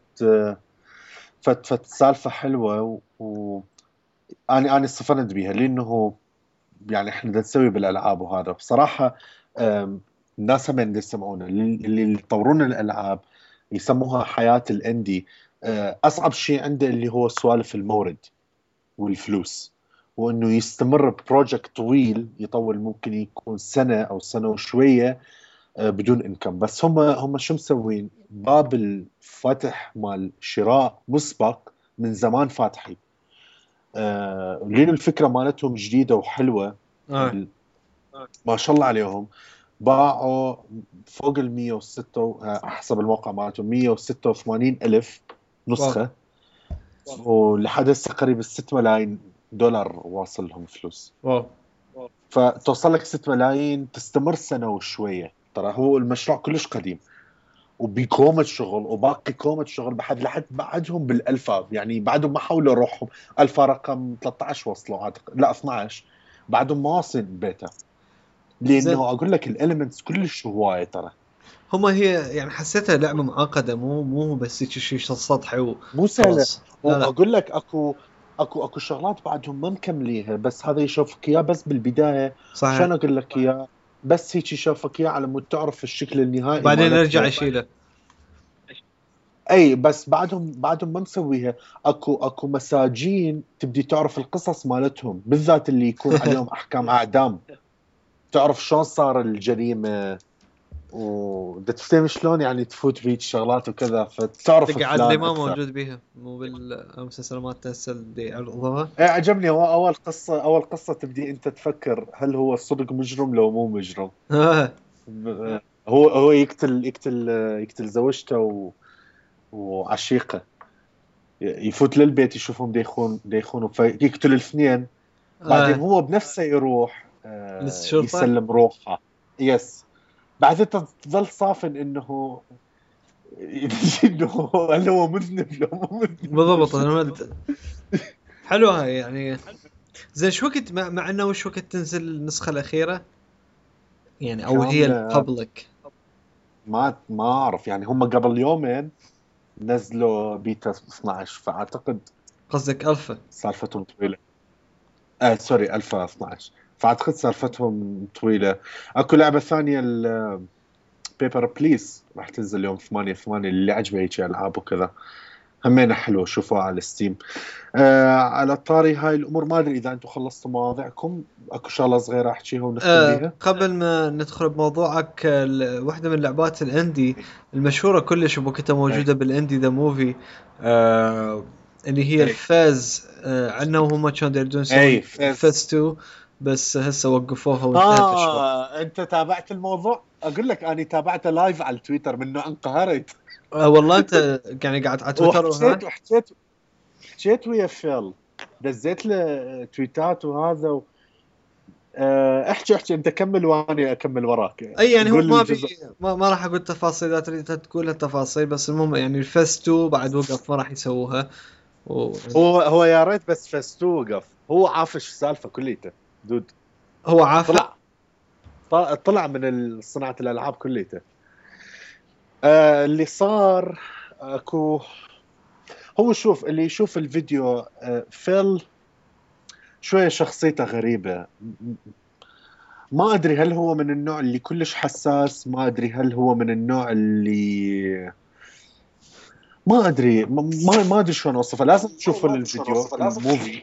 فت فت سالفه حلوه، و انا انا استفدت بيها لانه يعني احنا بدنا نسوي بالالعاب وهذا بصراحه. الناس هم اللي يسمعونا اللي يطورون الالعاب يسموها حياه الاندي. اصعب شيء عنده اللي هو سوالف المورد والفلوس، وانه يستمر ببروجكت طويل يطول، ممكن يكون سنه او سنه وشويه بدون انكم. بس هم هم شو مسوين؟ باب الفتح مال شراء مسبق من زمان فاتحين. آه لين الفكره مالتهم جديده وحلوه. آه. ما شاء الله عليهم، باعوا فوق ال مية وستة حسب الموقع مالتهم مية وستة وثمانين ألف نسخة. واو. ولحد هسه قريب ستة ملايين دولار واصل لهم فلوس. واو. فتوصل لك ستة ملايين تستمر سنة وشوية. ترى هو المشروع كلش قديم وبكومة شغل وباقي كومة شغل بحد لحد بعدهم بالألفا، يعني بعدهم ما حاولوا روحهم. ألفا رقم ثلاثة عشر وصلوا أعتقد، لا اثنا عشر بعدهم ما واصل بيتا، لأنه أقول لك الإليمنتس كلش هواية. ترى هما هي يعني حسيتها لعبة معقدة، مو مو بس شيء سطحي و مو سهلة. وأقول لك أكو أكو أكو شغلات بعدهم ما مكمليها، بس هذا يشوفك إياه بس بالبداية. شلون أقول لك إياه؟ بس هيك يشوفك إياه على مود تعرف الشكل النهائي بعدين نرجع يشيله. اي بس بعدهم بعدهم ما مسويها. اكو اكو مساجين تبدي تعرف القصص مالتهم، بالذات اللي يكون عليهم احكام اعدام، تعرف شلون صار الجريمه ودا تفهم شلون يعني تفوت بهيك شغلات وكذا، فتعرف تقعد اللي ما موجود بيها مو بالمسلسل مال تسل دي عرضوها. ايه عجبني. هو اول قصه اول قصه تبدي انت تفكر هل هو صدق مجرم لو مو مجرم. هو هو يقتل يقتل يقتل زوجته و وعشيقه، يفوت للبيت يشوفهم ديخون ديخون فيقتل الاثنين. بعدين آه. هو بنفسه يروح آه يسلم روحه. يس بعد تظل صافن انه انه هل هو مذنب لو مو مذنب. بالضبط. حلوه هاي يعني. زين شو وقت مع, مع انه وش وقت تنزل النسخه الاخيره يعني، او هي الببليك؟ ما ما اعرف يعني. هم قبل يومين نزلوا بيتا اثنا عشر، فاعتقد قصدك الفا سالفتهم طويله. اه سوري الفا اثنا عشر، فاعتقد سالفتهم طويله. اكو لعبه ثانيه البيبر بليز راح تنزل يوم ثمانية ثمانية اللي عجبه هيك العاب وكذا، همينه حلوه شوفوها على ستيم. آه على طاري هاي الامور ما ادري اذا انتم خلصتوا مواضيعكم، اكو شغله صغيره احكيها ونختم آه بيها قبل ما ندخل بموضوعك. واحده من لعبات الاندي المشهوره كلش وبوقتها موجوده بالاندي ذا موفي آه اللي هي الفاز. آه عنا وهم كانوا يردون يسوون فاز تو، بس هسه وقفوها وانتهت آه الشغل. انت تابعت الموضوع؟ اقول لك انا تابعته لايف على التويتر منه انقهرت. آه والله انت يعني قاعد على تويتر وحكيت وحكيت حكيت ويا فيل، دزيت له تويتات وهذا و... أه احكي احكي انت كمل وانا اكمل وراك. اي يعني هو ما في ما, ما راح اقول تفاصيل اذا تريد تقول التفاصيل، بس المهم يعني الفستو بعد وقف ما راح يسووها و... هو هو يا ريت بس فستو وقف. هو عافش السالفه كليته دود. هو عافش طلع طلع من صناعه الالعاب كليته. أه اللي صار اكو هو شوف اللي يشوف الفيديو أه فيل شويه شخصيته غريبه. ما ادري هل هو من النوع اللي كلش حساس، ما ادري هل هو من النوع اللي ما ادري ما ما ادري شلون اوصفه. لازم تشوفوا الفيديو الموفي.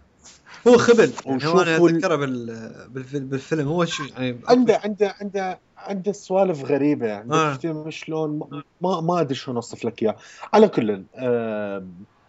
هو خبل يعني. هو انا اتذكره بالفيلم هو شيء يعني عنده عنده عنده عنده سوالف غريبه يعني آه. تفهم شلون ما ما ادري شلون اوصف لك اياه. على كل آه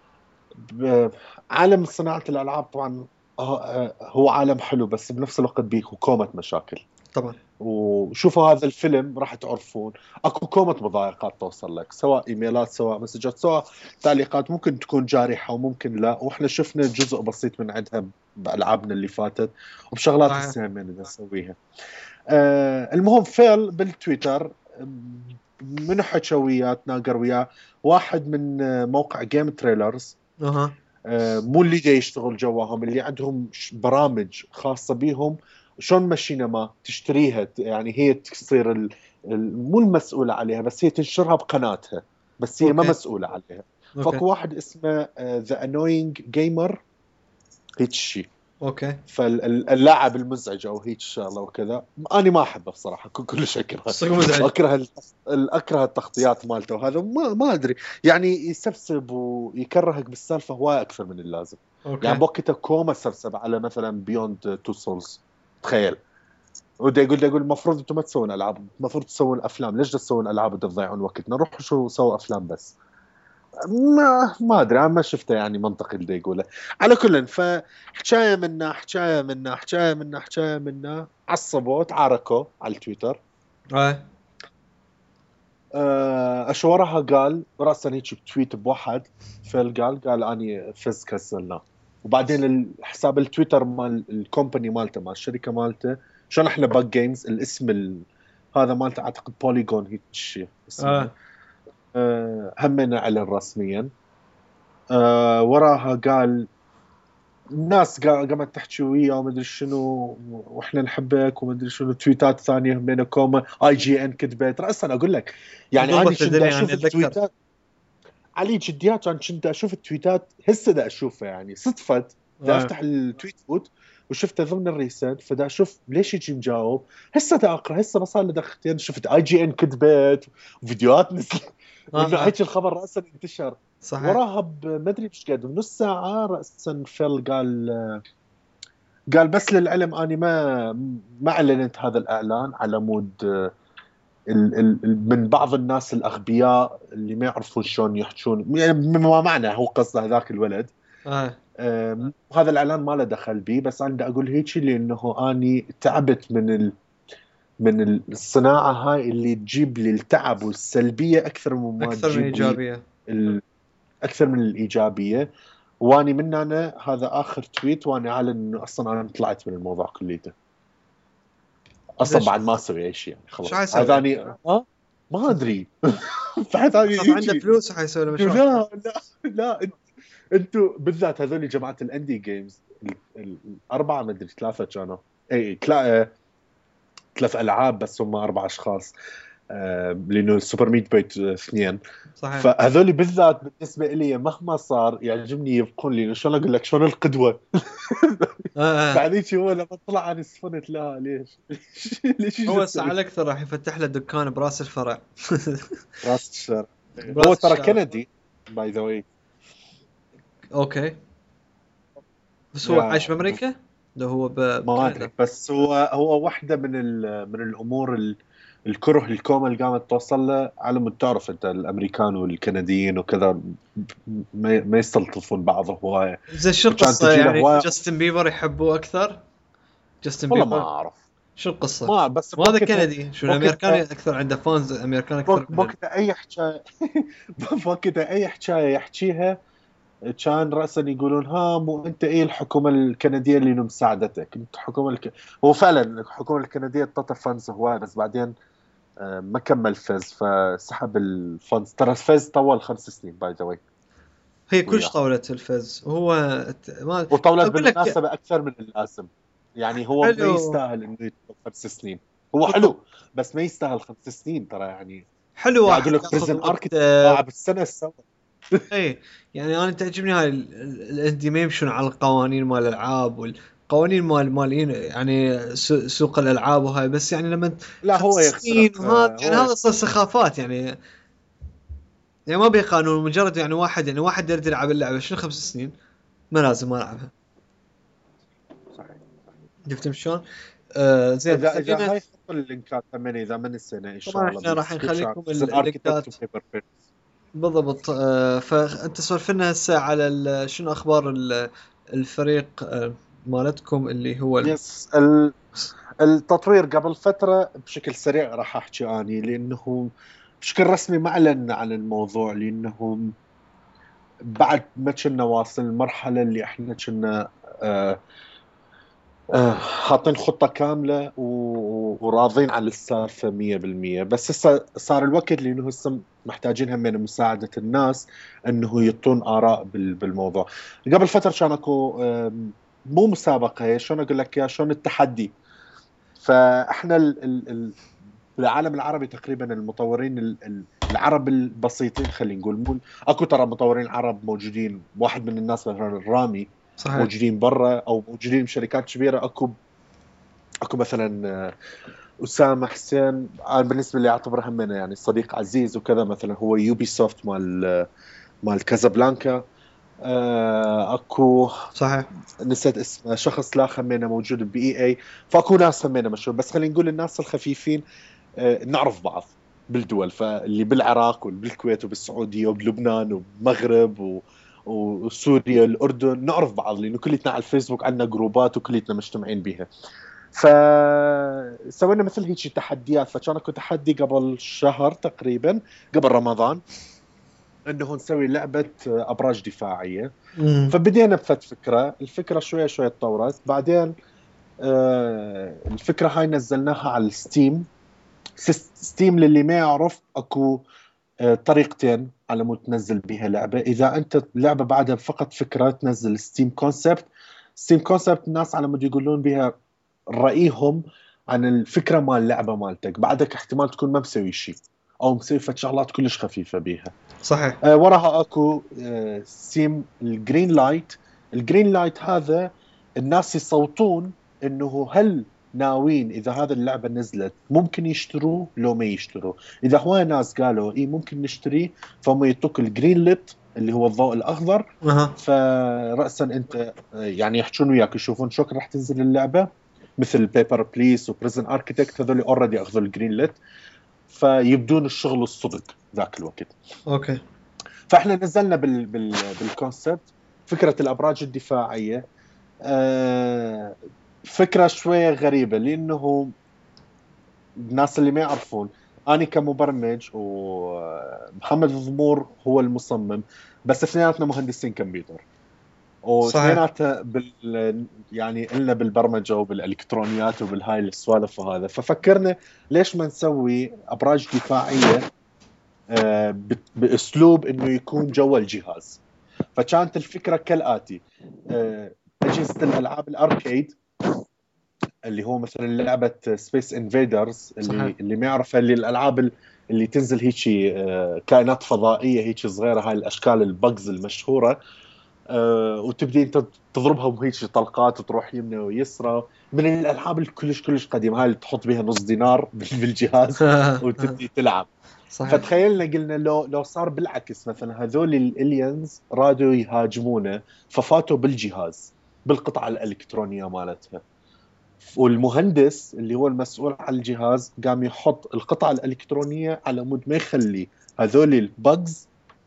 عالم صناعه الالعاب طبعا هو عالم حلو بس بنفس الوقت بيه كومة مشاكل طبعا. وشوفوا هذا الفيلم راح تعرفون اكو كومة مضايقات توصل لك سواء ايميلات سواء مسجات سواء تعليقات ممكن تكون جارحة وممكن لا واحنا شفنا جزء بسيط من عندها بألعابنا اللي فاتت وبشغلات هسه من نسويها. آه المهم فيل بالتويتر من حكى وياه تناقر وياه واحد من موقع جيم تريلرز اها آه مو اللي جاي يشتغل جواهم اللي عندهم برامج خاصة بيهم شلون مشينا ما تشتريها يعني هي تصير ال... مو المسؤولة عليها بس هي تنشرها بقناتها بس هي أوكي. ما مسؤولة عليها. فاكو واحد اسمه ذا انوينج جيمر هيك شيء اوكي فاللاعب المزعج او هيك شغله وكذا انا ما احبه بصراحه كلش اكرهه اكره ال... اكره التغطيات مالته وهذا ما ما ادري يعني يسبسب ويكرهك بالسالفه هواي اكثر من اللازم. أوكي. يعني بوقتها كوما سبسب على مثلا بيوند تو سولز تخيل وده يقول ده يقول المفروض انتم ما تسوون العاب المفروض تسوون افلام ليش تسوون العاب تضيعون وقتنا روحوا شو سووا افلام بس ما ما ادري ما شفته يعني منطقي اللي يقوله. على كل فحكايه منا حكايه منا حكايه منا حكايه منا عصبوا تعاركوا على التويتر اه اشورها قال راسا هيك بتويت بواحد فيل قال قال اني فز كسلنا وبعدين الحساب التويتر مال الكومباني مالته مال الشركه مالته شلون احنا باك جيمز الاسم ال... هذا مالته اعتقد بوليجون هيك شيء اسمه آه. أه همنا على رسميا. أه وراها قال الناس قامت تحكي وياه وما ادري شنو واحنا نحبك وما ادري شنو تويتات ثانيه همنا كوما اي جي ان كتبت راسا اقول لك يعني انا كنت اشوف التويتات علي جديات كان كنت اشوف التويتات هسه دا اشوفها يعني صدفت دا افتح التويت فوت وشفته ضمن الريسنت فدا اشوف ليش يجي مجاوب هسه دا اقرا هسه بصار لي دقيقتين شفت اي جي ان كتبت وفيديوهات نزلت وانه هيك الخبر راسا انتشر صحيح. وراها ما ادري ايش قد بنص ساعه راسا فيل قال قال بس للعلم اني ما ما اعلنت هذا الاعلان على مود ال ال من بعض الناس الاغبياء اللي ما يعرفون شلون يحجون يعني ما معنى هو قصده هذاك الولد آه. آه هذا الاعلان ما له دخل بي بس انا اقول هيك لانه اني تعبت من ال من الصناعه هاي اللي تجيب لي التعب والسلبيه اكثر من ما اكثر من الايجابيه اكثر من الايجابيه. واني من انا هذا اخر تويت وانا اعلن انه اصلا انا طلعت من الموضوع كليته اصلا بعد ما اسوي اي شيء يعني خلاص هذا اني اه ما ادري بعد هذا عنده فلوس حيسوي له مشروع. لا لا لا انتوا بالذات هذول جماعه الاندي جيمز الاربعه ما ادري ثلاثه كانوا اي ثلاثه ثلاث العاب بس هم اربع اشخاص آه لانه سوبر ميت بويت اثنين صحيح. فهذول بالذات بالنسبه لي مهما صار يعجبني يبقون لي شلون اقول لك شلون القدوه بعدين شو هو لما طلع عن السفنت لا ليش ليش هو ساعه اكثر راح يفتح له دكان براس الفرع راس الشارع هو ترى كندي باي ذا واي اوكي بس هو عايش بامريكا ده هو ب... ما ادري بس هو هو واحده من من الامور الكره الكومه اللي قامت توصل له على مود تعرف انت الامريكان والكنديين وكذا ما ما يستلطفون بعض هوايه زي شو القصه يعني هواية... جاستن بيبر يحبوه اكثر جاستن والله بيبر ما اعرف شو القصه ما بس هذا كندي شو الامريكان اكثر عنده فانز امريكان اكثر وقتها اي حكايه وقتها اي حكايه يحكيها كان رأسا يقولون ها مو انت ايه الحكومة الكندية اللي مساعدتك انت حكومة الك... هو فعلا الحكومة الكندية تطلع فانز هواي بس بعدين ما كمل فيز فسحب الفانز ترى الفيز طول خمس سنين باي ذا واي هي كلش طولت الفيز وهو ما وطولت بالمناسبة لك... اكثر من اللازم يعني هو حلو. ما يستاهل انه يطول خمس سنين هو حلو بس ما يستاهل خمس سنين ترى يعني حلو واحد اقول لك بريزن اركت باع بالسنة السنة ايه يعني انا تعجبني هاي الاندي ما يمشون على القوانين مال الالعاب والقوانين مال مالين يعني سوق الالعاب وهاي بس يعني لما لا هو يخسر هذا يعني هذا صار سخافات يعني يعني ما بي قانون مجرد يعني واحد يعني واحد يريد يلعب اللعبه شنو خمس سنين ما لازم العبها صحيح شفت شلون آه زين اذا اذا هاي خط اللينكات كمان اذا ما نسينا ان شاء الله طبعا راح نخلي لكم اللينكات بالضبط. آه فانت سولف لنا هسه على شنو اخبار الفريق آه مالتكم اللي هو يس التطوير قبل فتره بشكل سريع راح احكي اني لانه بشكل رسمي ما اعلنا عن الموضوع لانه بعد ما كنا واصل المرحله اللي احنا كنا آه آه حاطين خطة كاملة وراضين على السالفة مية بالمية. بس هسه صار الوقت لأنه هسه محتاجين هم من مساعدة الناس أنه يطون آراء بالموضوع. قبل فترة كان أكو مو مسابقة، شلون أقول لك يا شلون التحدي. فإحنا ال ال العالم العربي تقريبا المطورين العرب البسيطين خلينا نقول، مو أكو ترى مطورين عرب موجودين، واحد من الناس مثلا الرامي صحيح. موجودين برا او موجودين بشركات كبيره. اكو اكو مثلا اسامه حسين، انا بالنسبه لي اعتبره همنا يعني صديق عزيز وكذا، مثلا هو يوبي سوفت مال مال كازابلانكا. اكو صحيح نسيت اسمه شخص لا همنا موجود بي اي اي. فاكو ناس همنا مشهور، بس خلينا نقول الناس الخفيفين نعرف بعض بالدول، فاللي بالعراق وبالكويت وبالسعوديه وبلبنان وبمغرب و وسوريا الأردن نعرف بعض لأنه كلتنا على الفيسبوك عندنا جروبات وكلتنا مجتمعين بها. فسوينا مثل هيك تحديات. فكان اكو تحدي قبل شهر تقريبا قبل رمضان انه نسوي لعبة أبراج دفاعية. مم. فبدينا بفت فكرة، الفكرة شوية شوية تطورت. بعدين الفكرة هاي نزلناها على الستيم. ستيم للي ما يعرف اكو طريقتين على مود تنزل بها لعبة. إذا أنت لعبة بعدها فقط فكرة تنزل ستيم كونسبت. ستيم كونسبت الناس على مود يقولون بها رأيهم عن الفكرة مال اللعبة مالتك، بعدك احتمال تكون ما مسوي شيء أو مسوي شغلات كلش خفيفة بيها. صحيح. آه وراها أكو آه ستيم الجرين لايت. الجرين لايت هذا الناس يصوتون إنه هل ناويين إذا هذا اللعبة نزلت ممكن يشتروه لو ما يشتروه. إذا هو ناس قالوا إيه ممكن نشتريه فهم يطوك الجرين ليت اللي هو الضوء الأخضر. أه. فرأسا أنت يعني يحجون وياك يشوفون شو راح تنزل اللعبة، مثل بيبر بليس وبريزن أركيتكت هذول أوريدي أخذوا الجرين ليت، فيبدون الشغل الصدق ذاك الوقت. أوكي. فإحنا نزلنا بال بال بالكونسبت فكرة الأبراج الدفاعية. أه فكرة شوية غريبة لأنه الناس اللي ما يعرفون أنا كمبرمج ومحمد الضمور هو المصمم، بس اثنيناتنا مهندسين كمبيوتر واثنيناتنا بال يعني قلنا بالبرمجة وبالإلكترونيات وبالهاي السوالف وهذا. ففكرنا ليش ما نسوي أبراج دفاعية أه بأسلوب إنه يكون جوا الجهاز. فكانت الفكرة كالآتي: أه أجهزة الألعاب الأركيد اللي هو مثلا لعبة سبيس انفيدرز اللي صحيح. اللي ما يعرفها اللي الألعاب اللي تنزل هيك كائنات فضائية هيك صغيرة، هاي الأشكال البجز المشهورة، أه وتبدي انت تضربها وهيك طلقات وتروح يمنى ويسرى. من الألعاب الكلش كلش قديمة هاي اللي تحط بها نص دينار بالجهاز وتبدي تلعب. صحيح. فتخيلنا قلنا لو لو صار بالعكس، مثلا هذول الالينز رادوا يهاجمونه ففاتوا بالجهاز بالقطعة الإلكترونية مالتها، والمهندس اللي هو المسؤول عن الجهاز قام يحط القطعة الإلكترونية على مود ما يخلي هذول البجز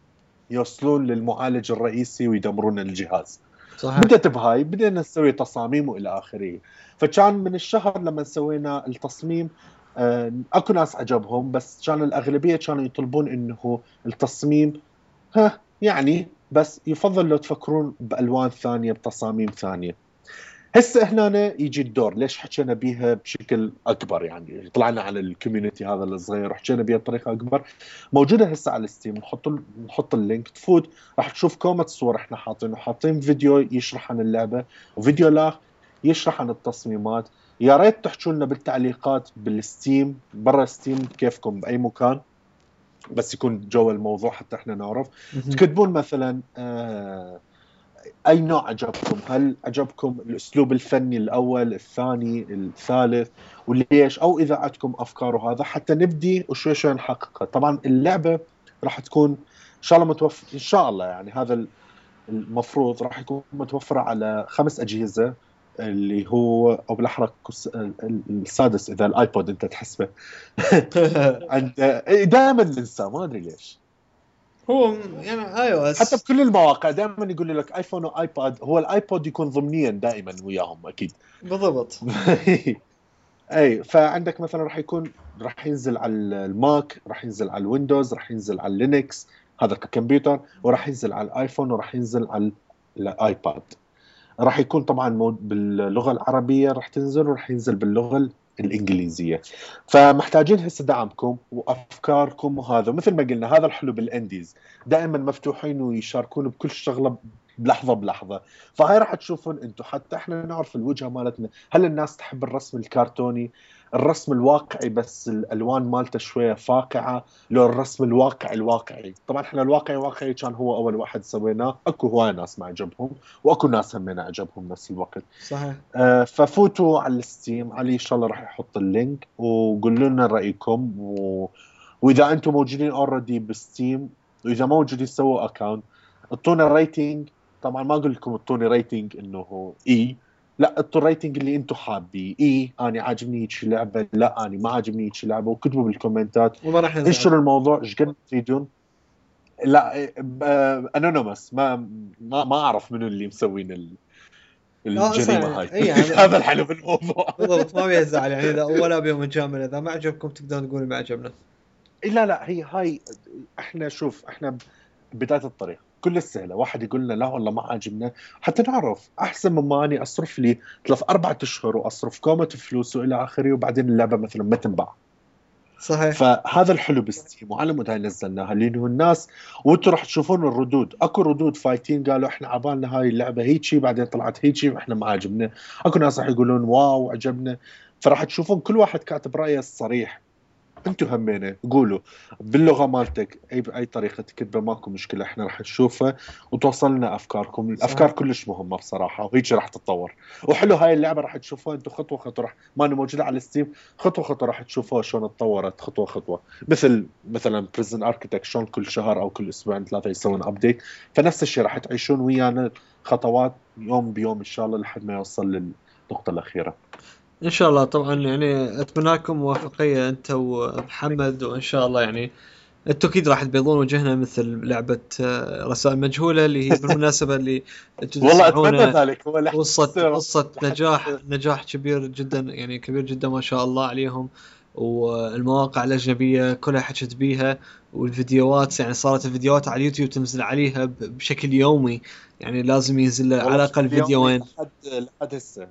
يوصلون للمعالج الرئيسي ويدمرون الجهاز. صحيح. بدأت بهاي بدينا نسوي تصاميم وإلى آخره. فكان من الشهر لما سوينا التصميم آه، أكو ناس عجبهم، بس كان الأغلبية كانوا يطلبون إنه التصميم ها يعني بس يفضل لو تفكرون بألوان ثانية بتصاميم ثانية. هسه هنا يجي الدور ليش حكينا بيها بشكل اكبر، يعني طلعنا على الكوميونتي هذا الصغير وحكينا بيها بطريقه اكبر. موجوده هسه على الستيم، نحط نحط اللينك تفوت راح تشوف كومة صور احنا حاطين وحاطين فيديو يشرح عن اللعبه وفيديو لا يشرح عن التصميمات. يا ريت تحكوا لنا بالتعليقات بالستيم برا ستيم كيفكم باي مكان، بس يكون جوا الموضوع حتى احنا نعرف. تكتبون مثلا آه أي نوع عجبكم، هل عجبكم الأسلوب الفني الأول الثاني الثالث وليش، أو إذا عندكم أفكار وهذا حتى نبدي وشوي شوي نحققها. طبعا اللعبة راح تكون إن شاء الله متوفر إن شاء الله، يعني هذا المفروض راح يكون متوفرة على خمس أجهزة اللي هو او بالاحرى السادس اذا الايبود انت تحسبه. عند دائما ننسى ما ادري ليش. هو يعني اي او اس حتى بكل المواقع دائما يقول لك ايفون وايباد، هو الايبود يكون ضمنيا دائما وياهم اكيد. بالضبط. اي فعندك مثلا راح يكون راح ينزل على الماك، راح ينزل على الويندوز، راح ينزل على اللينكس هذا ككمبيوتر، وراح ينزل على الايفون، وراح ينزل على الايباد. راح يكون طبعا باللغه العربيه راح تنزل، وراح ينزل باللغه الانجليزيه. فمحتاجين هسه دعمكم وافكاركم، وهذا مثل ما قلنا هذا الحلو بالانديز دائما مفتوحين ويشاركون بكل شغله بلحظه بلحظه. فهاي راح تشوفون انتم، حتى احنا نعرف الوجهه مالتنا، هل الناس تحب الرسم الكرتوني، الرسم الواقعي بس الالوان مالته شويه فاقعه، لو الرسم الواقعي الواقعي. طبعا احنا الواقعي واقعي كان هو اول واحد سويناه، اكو هواي ناس ما عجبهم واكو ناس هم عجبهم نفس الوقت. صحيح. آه ففوتوا على الستيم، علي ان شاء الله راح يحط اللينك، وقولوا لنا رايكم، و... واذا انتم موجودين اوريدي بستيم، واذا ما موجودين سووا اكاونت، اعطونا ريتنج. طبعا ما اقول لكم اعطوني ريتنج انه اي، لا اعطوا الريتنج اللي انتم حابين. اي انا عاجبني هيك لعبه، لا انا ما عاجبني هيك لعبه، وكتبوا بالكومنتات وما راح نزعل. انشروا الموضوع ايش قد تريدون. لا انونيمس، ما ما ما اعرف منو اللي مسوين ال... الجريمه هاي. أي يعني هذا الحلو بالموضوع. بالضبط ما بيزعل يعني، اذا ولا بيوم مجامله، اذا ما عجبكم تقدرون تقولوا ما عجبنا. لا لا هي هاي احنا شوف احنا بدايه الطريق كل السهله، واحد يقول لنا لا والله ما عاجبنا، حتى نعرف احسن مما اني اصرف لي ثلاث اربع اشهر واصرف كومه فلوس والى اخره، وبعدين اللعبه مثلا ما تنباع. صحيح. فهذا الحلو بالستيم، وعلى مود هاي نزلناها لانه الناس، وانتم راح تشوفون الردود، اكو ردود فايتين قالوا احنا عبالنا هاي اللعبه هيجي بعدين طلعت هيجي واحنا ما عجبنا، اكو ناس راح يقولون واو عجبنا. فراح تشوفون كل واحد كاتب رايه الصريح. انتم همينه قولوا باللغه مالتك، اي باي طريقه تكتبه ماكو مشكله، احنا راح نشوفها وتوصل لنا افكاركم. الافكار صح. كلش مهمه بصراحه، وهيك راح تتطور. وحلو هاي اللعبه راح تشوفوها انتم خطوه خطوه، راح ما انه موجوده على الستيم، خطوه خطوه راح تشوفوها شلون تطورت خطوه خطوه. مثل مثلا بريزن اركيتكت شلون كل شهر او كل اسبوعين ثلاثه يسوون ابديت، فنفس الشيء راح تعيشون ويانا خطوات يوم بيوم ان شاء الله لحد ما يوصل للنقطه الاخيره ان شاء الله. طبعا يعني اتمنى لكم موفقيه انت ومحمد، وان شاء الله يعني انتوا اكيد راح تبيضون وجهنا مثل لعبه رسائل مجهوله اللي هي بالمناسبه اللي والله اتمنى ذلك. هو قصه قصه نجاح نجاح كبير جدا يعني، كبير جدا ما شاء الله عليهم. والمواقع الاجنبيه كلها حكت بيها، والفيديوهات يعني صارت الفيديوهات على اليوتيوب تنزل عليها بشكل يومي، يعني لازم ينزل على الاقل فيديوين لحد لحد هسه.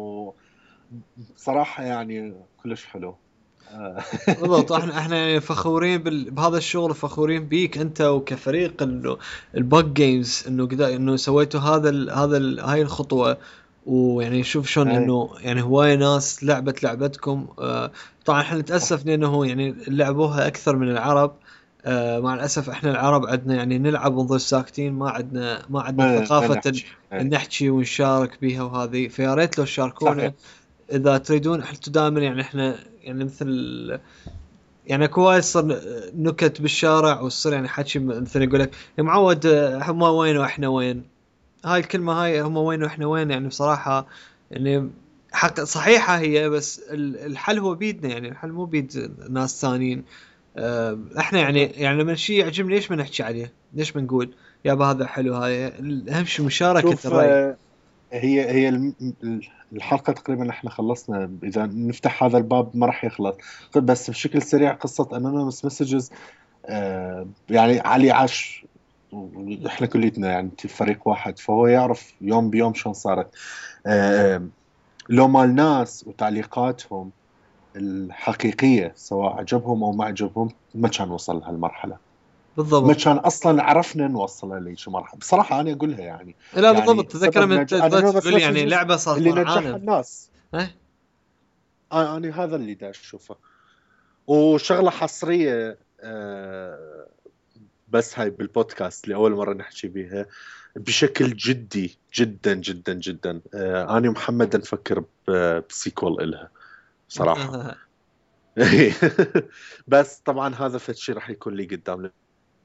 وصراحه يعني كلش حلو. بالضبط. احنا احنا يعني فخورين بهذا الشغل، فخورين بيك انت وكفريق الباك جيمز، انه قدر انه سويتوا هذا ال هذا ال هاي الخطوه. ويعني شوف شلون انه يعني هواي ناس لعبت لعبتكم. آه طبعا احنا نتاسف لانه يعني لعبوها اكثر من العرب. آه مع الاسف احنا العرب عندنا يعني نلعب ونظل ساكتين، ما عندنا ما عندنا ثقافه ان نحكي ونشارك بيها وهذه. فيا ريت لو تشاركونا اذا تريدون. انتم دائما يعني احنا يعني مثل يعني كوايس صار نكت بالشارع، وصار يعني حكي مثل يقول لك يا معود هم وين واحنا وين. هاي الكلمه هاي هم وين واحنا وين يعني بصراحه يعني حق صحيحه هي، بس الحل هو بيدنا يعني، الحل مو بيد ناس ثانيين. احنا يعني يعني لما شيء يعجبني ليش ما نحكي عليه، ليش ما نقول يابا هذا حلو. هاي اهم شيء مشاركه الراي. هي هي الحلقة تقريبا احنا خلصنا، اذا نفتح هذا الباب ما راح يخلص. بس بشكل سريع قصة انونيمس مسجز، آه يعني علي عاش احنا كليتنا يعني فريق واحد، فهو يعرف يوم بيوم شلون صارت. آه لو ما الناس وتعليقاتهم الحقيقية سواء عجبهم او ما عجبهم ما كان وصل لهالمرحلة بالضبط. ما كان اصلا عرفنا نوصلها ليش مرحله. بصراحه انا اقولها يعني لا يعني بالضبط. تذكر من نج... تقول يعني لعبه صارت اللي نجح الناس. اه انا هذا اللي دا اشوفه. وشغله حصريه أه بس هاي بالبودكاست لاول مره نحكي بيها بشكل جدي جدا جدا جدا. أه انا ومحمد نفكر بسيكول إلها صراحه. بس طبعا هذا فد شيء راح يكون لي قدام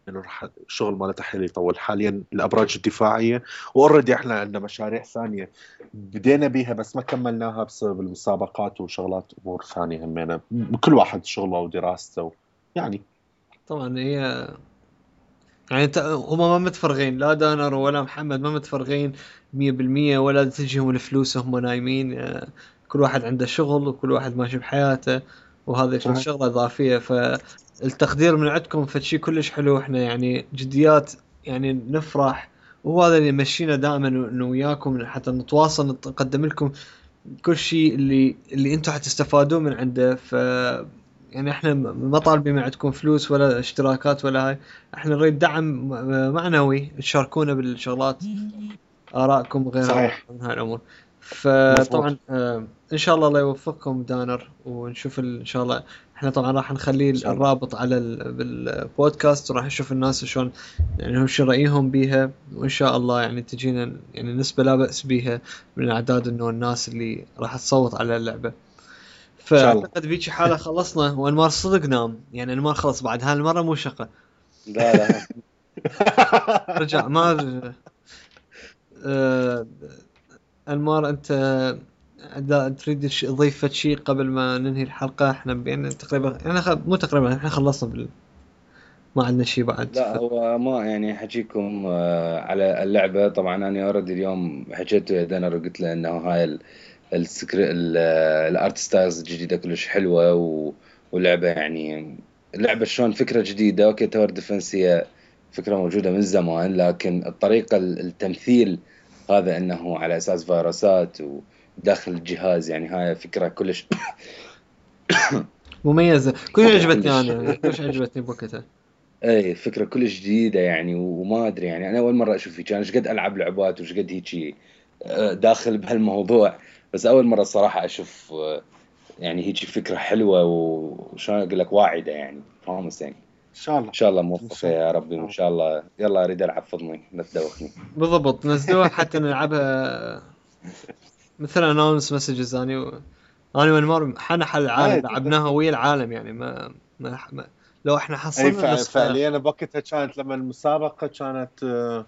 انه رح الشغل مالته حيل يطول. حاليا الابراج الدفاعيه واوريدي احنا عندنا مشاريع ثانيه بدينا بيها بس ما كملناها بسبب المسابقات وشغلات امور ثانيه همينه، كل واحد شغله ودراسته يعني. طبعا هي يعني هم ما متفرغين، لا دانر ولا محمد ما متفرغين مية بالمية، ولا تجيهم الفلوس وهم نايمين. كل واحد عنده شغل وكل واحد ماشي بحياته، وهذه شغلة إضافية. فالتقدير من عندكم فشي كلش حلو. احنا يعني جديات يعني نفرح، وهذا اللي يمشينا دائما انه وياكم حتى نتواصل نقدم لكم كل شيء اللي اللي انتم حتستفادون من عنده. ف يعني احنا ما طالبين من عندكم فلوس ولا اشتراكات ولا هاي، احنا نريد دعم معنوي تشاركونا بالشغلات، آرائكم وغيرها من هاي الأمور. فطبعا آه إن شاء الله الله يوفقكم دانر، ونشوف إن شاء الله. إحنا طبعا راح نخلي الرابط على بالبودكاست، وراح نشوف الناس شلون يعني هم شو رأيهم بيها، وإن شاء الله يعني تجينا يعني نسبة لا بأس بيها من أعداد إنه الناس اللي راح تصوت على اللعبة. فأعتقد بيجي حالة خلصنا، وأنمار صدق نام يعني، أنمار خلص بعد هالمرة مو شقة. لا لا رجع ما أه... أنمار أنت إذا تريد تضيف شيء قبل ما ننهي الحلقة؟ احنا بين تقريبا يعني خ... مو تقريبا احنا خلصنا بال... ما عندنا شيء بعد. لا هو ما يعني حكيكم على اللعبة. طبعا أنا أوريد اليوم حكيت ويا دانر وقلت له إنه هاي السكر الارت ستايلز الجديدة كلش حلوة، واللعبة يعني اللعبة شلون فكرة جديدة. اوكي تاور ديفنس هي فكرة موجودة من زمان، لكن الطريقة التمثيل هذا انه على اساس فيروسات وداخل الجهاز، يعني هاي فكرة كلش مميزة، كلش عجبتني انا، كلش عجبتني بوقتها. اي فكرة كلش جديدة يعني، وما ادري يعني انا اول مرة اشوف كان ايش قد العب لعبات وش قد هيجي داخل بهالموضوع، بس اول مرة الصراحة اشوف يعني هيجي فكرة حلوة وشلون اقول لك واعدة يعني، فاهمس يعني. ان شاء الله ان شاء الله موفقة يا ربي، وان شاء الله يلا اريد العب فضني لا تدوخني. بالضبط نزلوها حتى نلعبها مثل اناونس مسجز. اني و... انا وانمار حنا حل العالم لعبناها ويا العالم يعني. ما, ما... ما... لو احنا حصلنا اي فعليا بوقتها كانت لما المسابقة كانت آه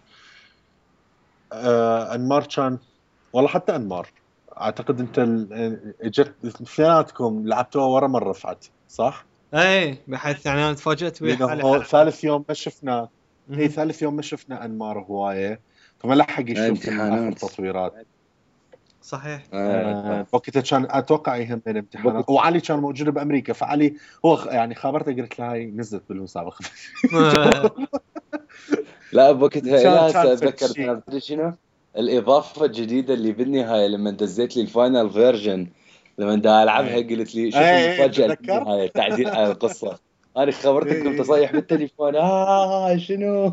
آه انمار كان والله حتى انمار اعتقد انت اجت اثنيناتكم لعبتوها ورا من رفعت صح؟ اي بحيث يعني انا تفاجأت ويا حالي ثالث يوم ما شفنا اي ثالث يوم ما شفنا انمار هوايه، فما لحق يشوف اخر تطويرات. صحيح. آه وقتها كان اتوقع يهم من امتحانات، وعلي كان موجود بامريكا، فعلي هو يعني خابرته قلت له هاي نزلت بالمسابقه. لا بوقتها لا اتذكر شنو الاضافه الجديده اللي بالنهايه لما دزيت لي الفاينل فيرجن، لما دا العبها قلت لي شوف المفاجاه بالنهايه تعديل على القصه. انا خبرتك قمت اصيح بالتليفون اه شنو.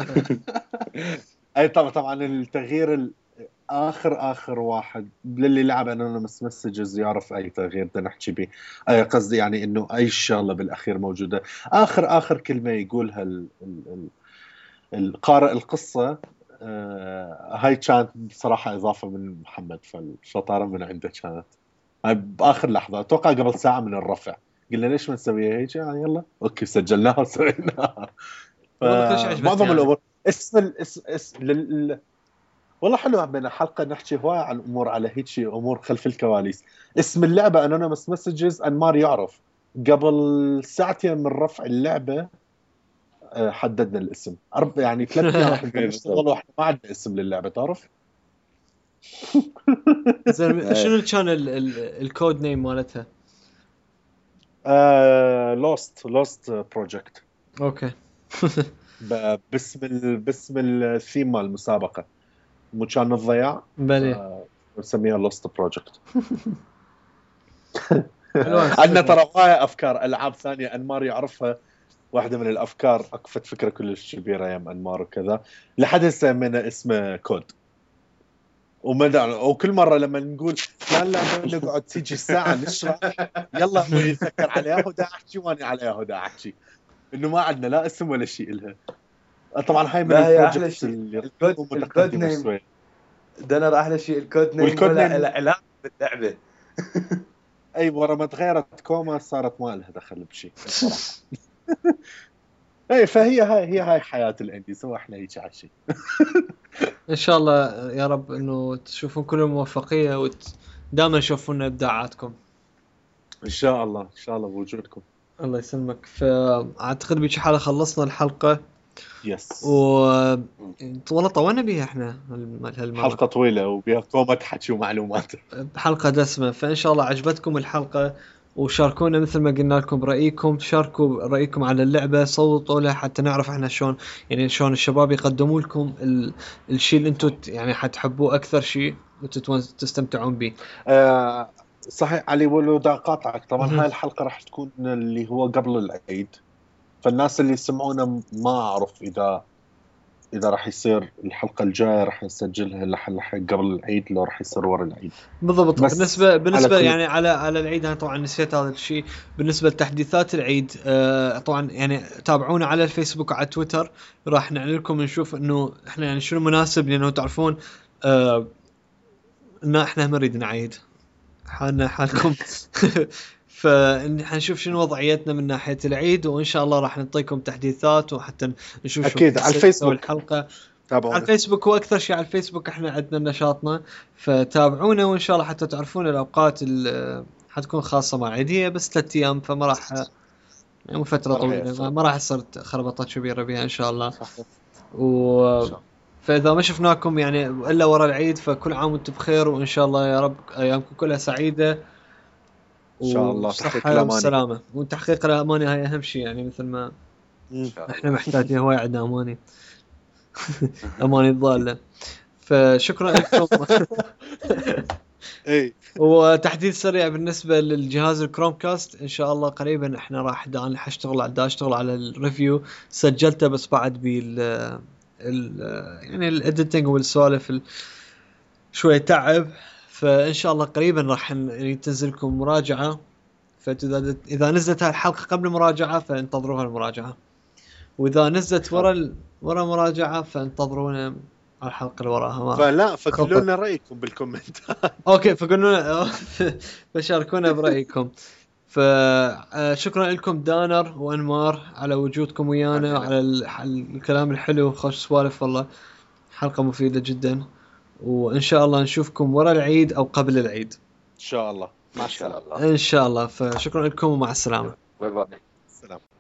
اي طبعا طبعا التغيير اخر اخر واحد للي لعب انونيمس مسجز يعرف اي تغيير بدنا نحكي به. اي قصدي يعني انه اي شغله بالاخير موجوده. اخر اخر كلمه يقولها ال ال القارئ القصه آه هاي كانت بصراحه اضافه من محمد، فالشطاره من عنده كانت هاي باخر لحظه، اتوقع قبل ساعه من الرفع. قلنا ليش ما نسويها هيك يعني يلا اوكي سجلناها وسويناها. معظم الامور اسم الاسم اسم لل... والله حلو بين حلقه نحكي هواي عن امور على هيك امور خلف الكواليس. اسم اللعبه انونيمس مسجز انمار يعرف قبل ساعتين من رفع اللعبه حددنا الاسم أربع يعني ثلاث ايام راح نشتغل واحنا ما عندنا اسم للعبه تعرف. زين شنو كان الكود نيم مالتها؟ لوست لوست بروجكت. اوكي. باسم ال... باسم الثيم مال المسابقه مو كان الضياع بلي نسميها لوست بروجكت. عندنا ترى هواي افكار العاب ثانيه انمار يعرفها. واحده من الافكار اكفت فكره كلش كبيره يا انمار وكذا لحد هسه سمينا اسمه كود. وما وكل مره لما نقول فلان لما نقعد تيجي ساعه نشرح يلا هو يتذكر عليها ودا احكي وانا عليها ودا احكي انه ما عندنا لا اسم ولا شيء لها. طبعا هاي من البروجكت الكود الكود نيم دنر احلى شيء الكود نيم ولا علاقه باللعبه. اي ورا ما تغيرت كوما صارت ما لها دخل بشيء. اي فهي هاي هي هاي حياه الاندي، سوى احنا هيك على شيء. ان شاء الله يا رب انه تشوفون كل الموفقيه ودائما يشوفون ابداعاتكم ان شاء الله ان شاء الله بوجودكم. الله يسلمك. فاعتقد بهيك حاله خلصنا الحلقه. يس و والله طولنا بيها احنا هالمرة. حلقه طويله وبيها كومة حكي ومعلومات، حلقه دسمه. فان شاء الله عجبتكم الحلقه وشاركونا مثل ما قلنا لكم برايكم، شاركوا رايكم على اللعبه، صوتوا لها حتى نعرف احنا شلون يعني شلون الشباب يقدموا لكم ال... الشيء اللي انتم يعني حتحبوه اكثر شيء وتستمتعون به. آه صحيح علي، ولو دا قاطعك طبعا هاي الحلقه راح تكون اللي هو قبل العيد، فالناس اللي يسمعونا ما اعرف اذا اذا راح يصير الحلقه الجايه راح نسجلها لحل قبل العيد لو راح يصير ورا العيد بالضبط. بالنسبه بالنسبه على يعني على على العيد انا طبعا نسيت هذا الشيء. بالنسبه لتحديثات العيد آه طبعا يعني تابعونا على الفيسبوك وعلى تويتر، راح نعلن لكم نشوف انه احنا يعني شنو مناسب، لانه تعرفون آه ان احنا نريد نعيد حالنا حالكم فحنشوف شنو وضعيتنا من ناحيه العيد، وان شاء الله راح نعطيكم تحديثات وحتى نشوف اكيد على الفيسبوك الحلقه تابعونا على الفيسبوك. هو اكثر شيء على الفيسبوك احنا عندنا نشاطنا، فتابعونا وان شاء الله حتى تعرفون الاوقات اللي حتكون خاصه مع عيديه بس ثلاث ايام، فما راح يعني فتره طويله ما راح تصير خربطات كبيره بها ان شاء الله. و فاذا ما شفناكم يعني الا ورا العيد فكل عام وانتم بخير، وان شاء الله يا رب ايامكم كلها سعيده ان شاء الله. تحقيق الاماني والسلامه، وتحقيق الاماني هاي اهم شيء يعني مثل ما احنا محتاجين هواي عندنا اماني اماني الضاله. فشكرا لكم. اي وتحديث سريع بالنسبه للجهاز الكروم كاست، ان شاء الله قريبا احنا راح انا حاشتغل على اشتغل على الريفيو، سجلته بس بعد بال ال يعني الاديتنج والسوالف شويه تعب، فان شاء الله قريبا راح تنزل لكم مراجعه. فاذا اذا نزلت هاي الحلقه قبل المراجعه فانتظروها المراجعه، واذا نزلت ورا ال... ورا مراجعه فانتظرونا على الحلقه اللي وراها. فلا فقولوا لنا رايكم بالكومنتات. اوكي فقولوا لنا فشاركونا برايكم. فشكرا لكم دانر وانمار على وجودكم ويانا وعلى الكلام الحلو وخوش سوالف، والله حلقه مفيده جدا، وان شاء الله نشوفكم ورا العيد او قبل العيد ان شاء الله. مع السلامه ان شاء الله. فشكرا لكم ومع السلامه. باي باي. السلام.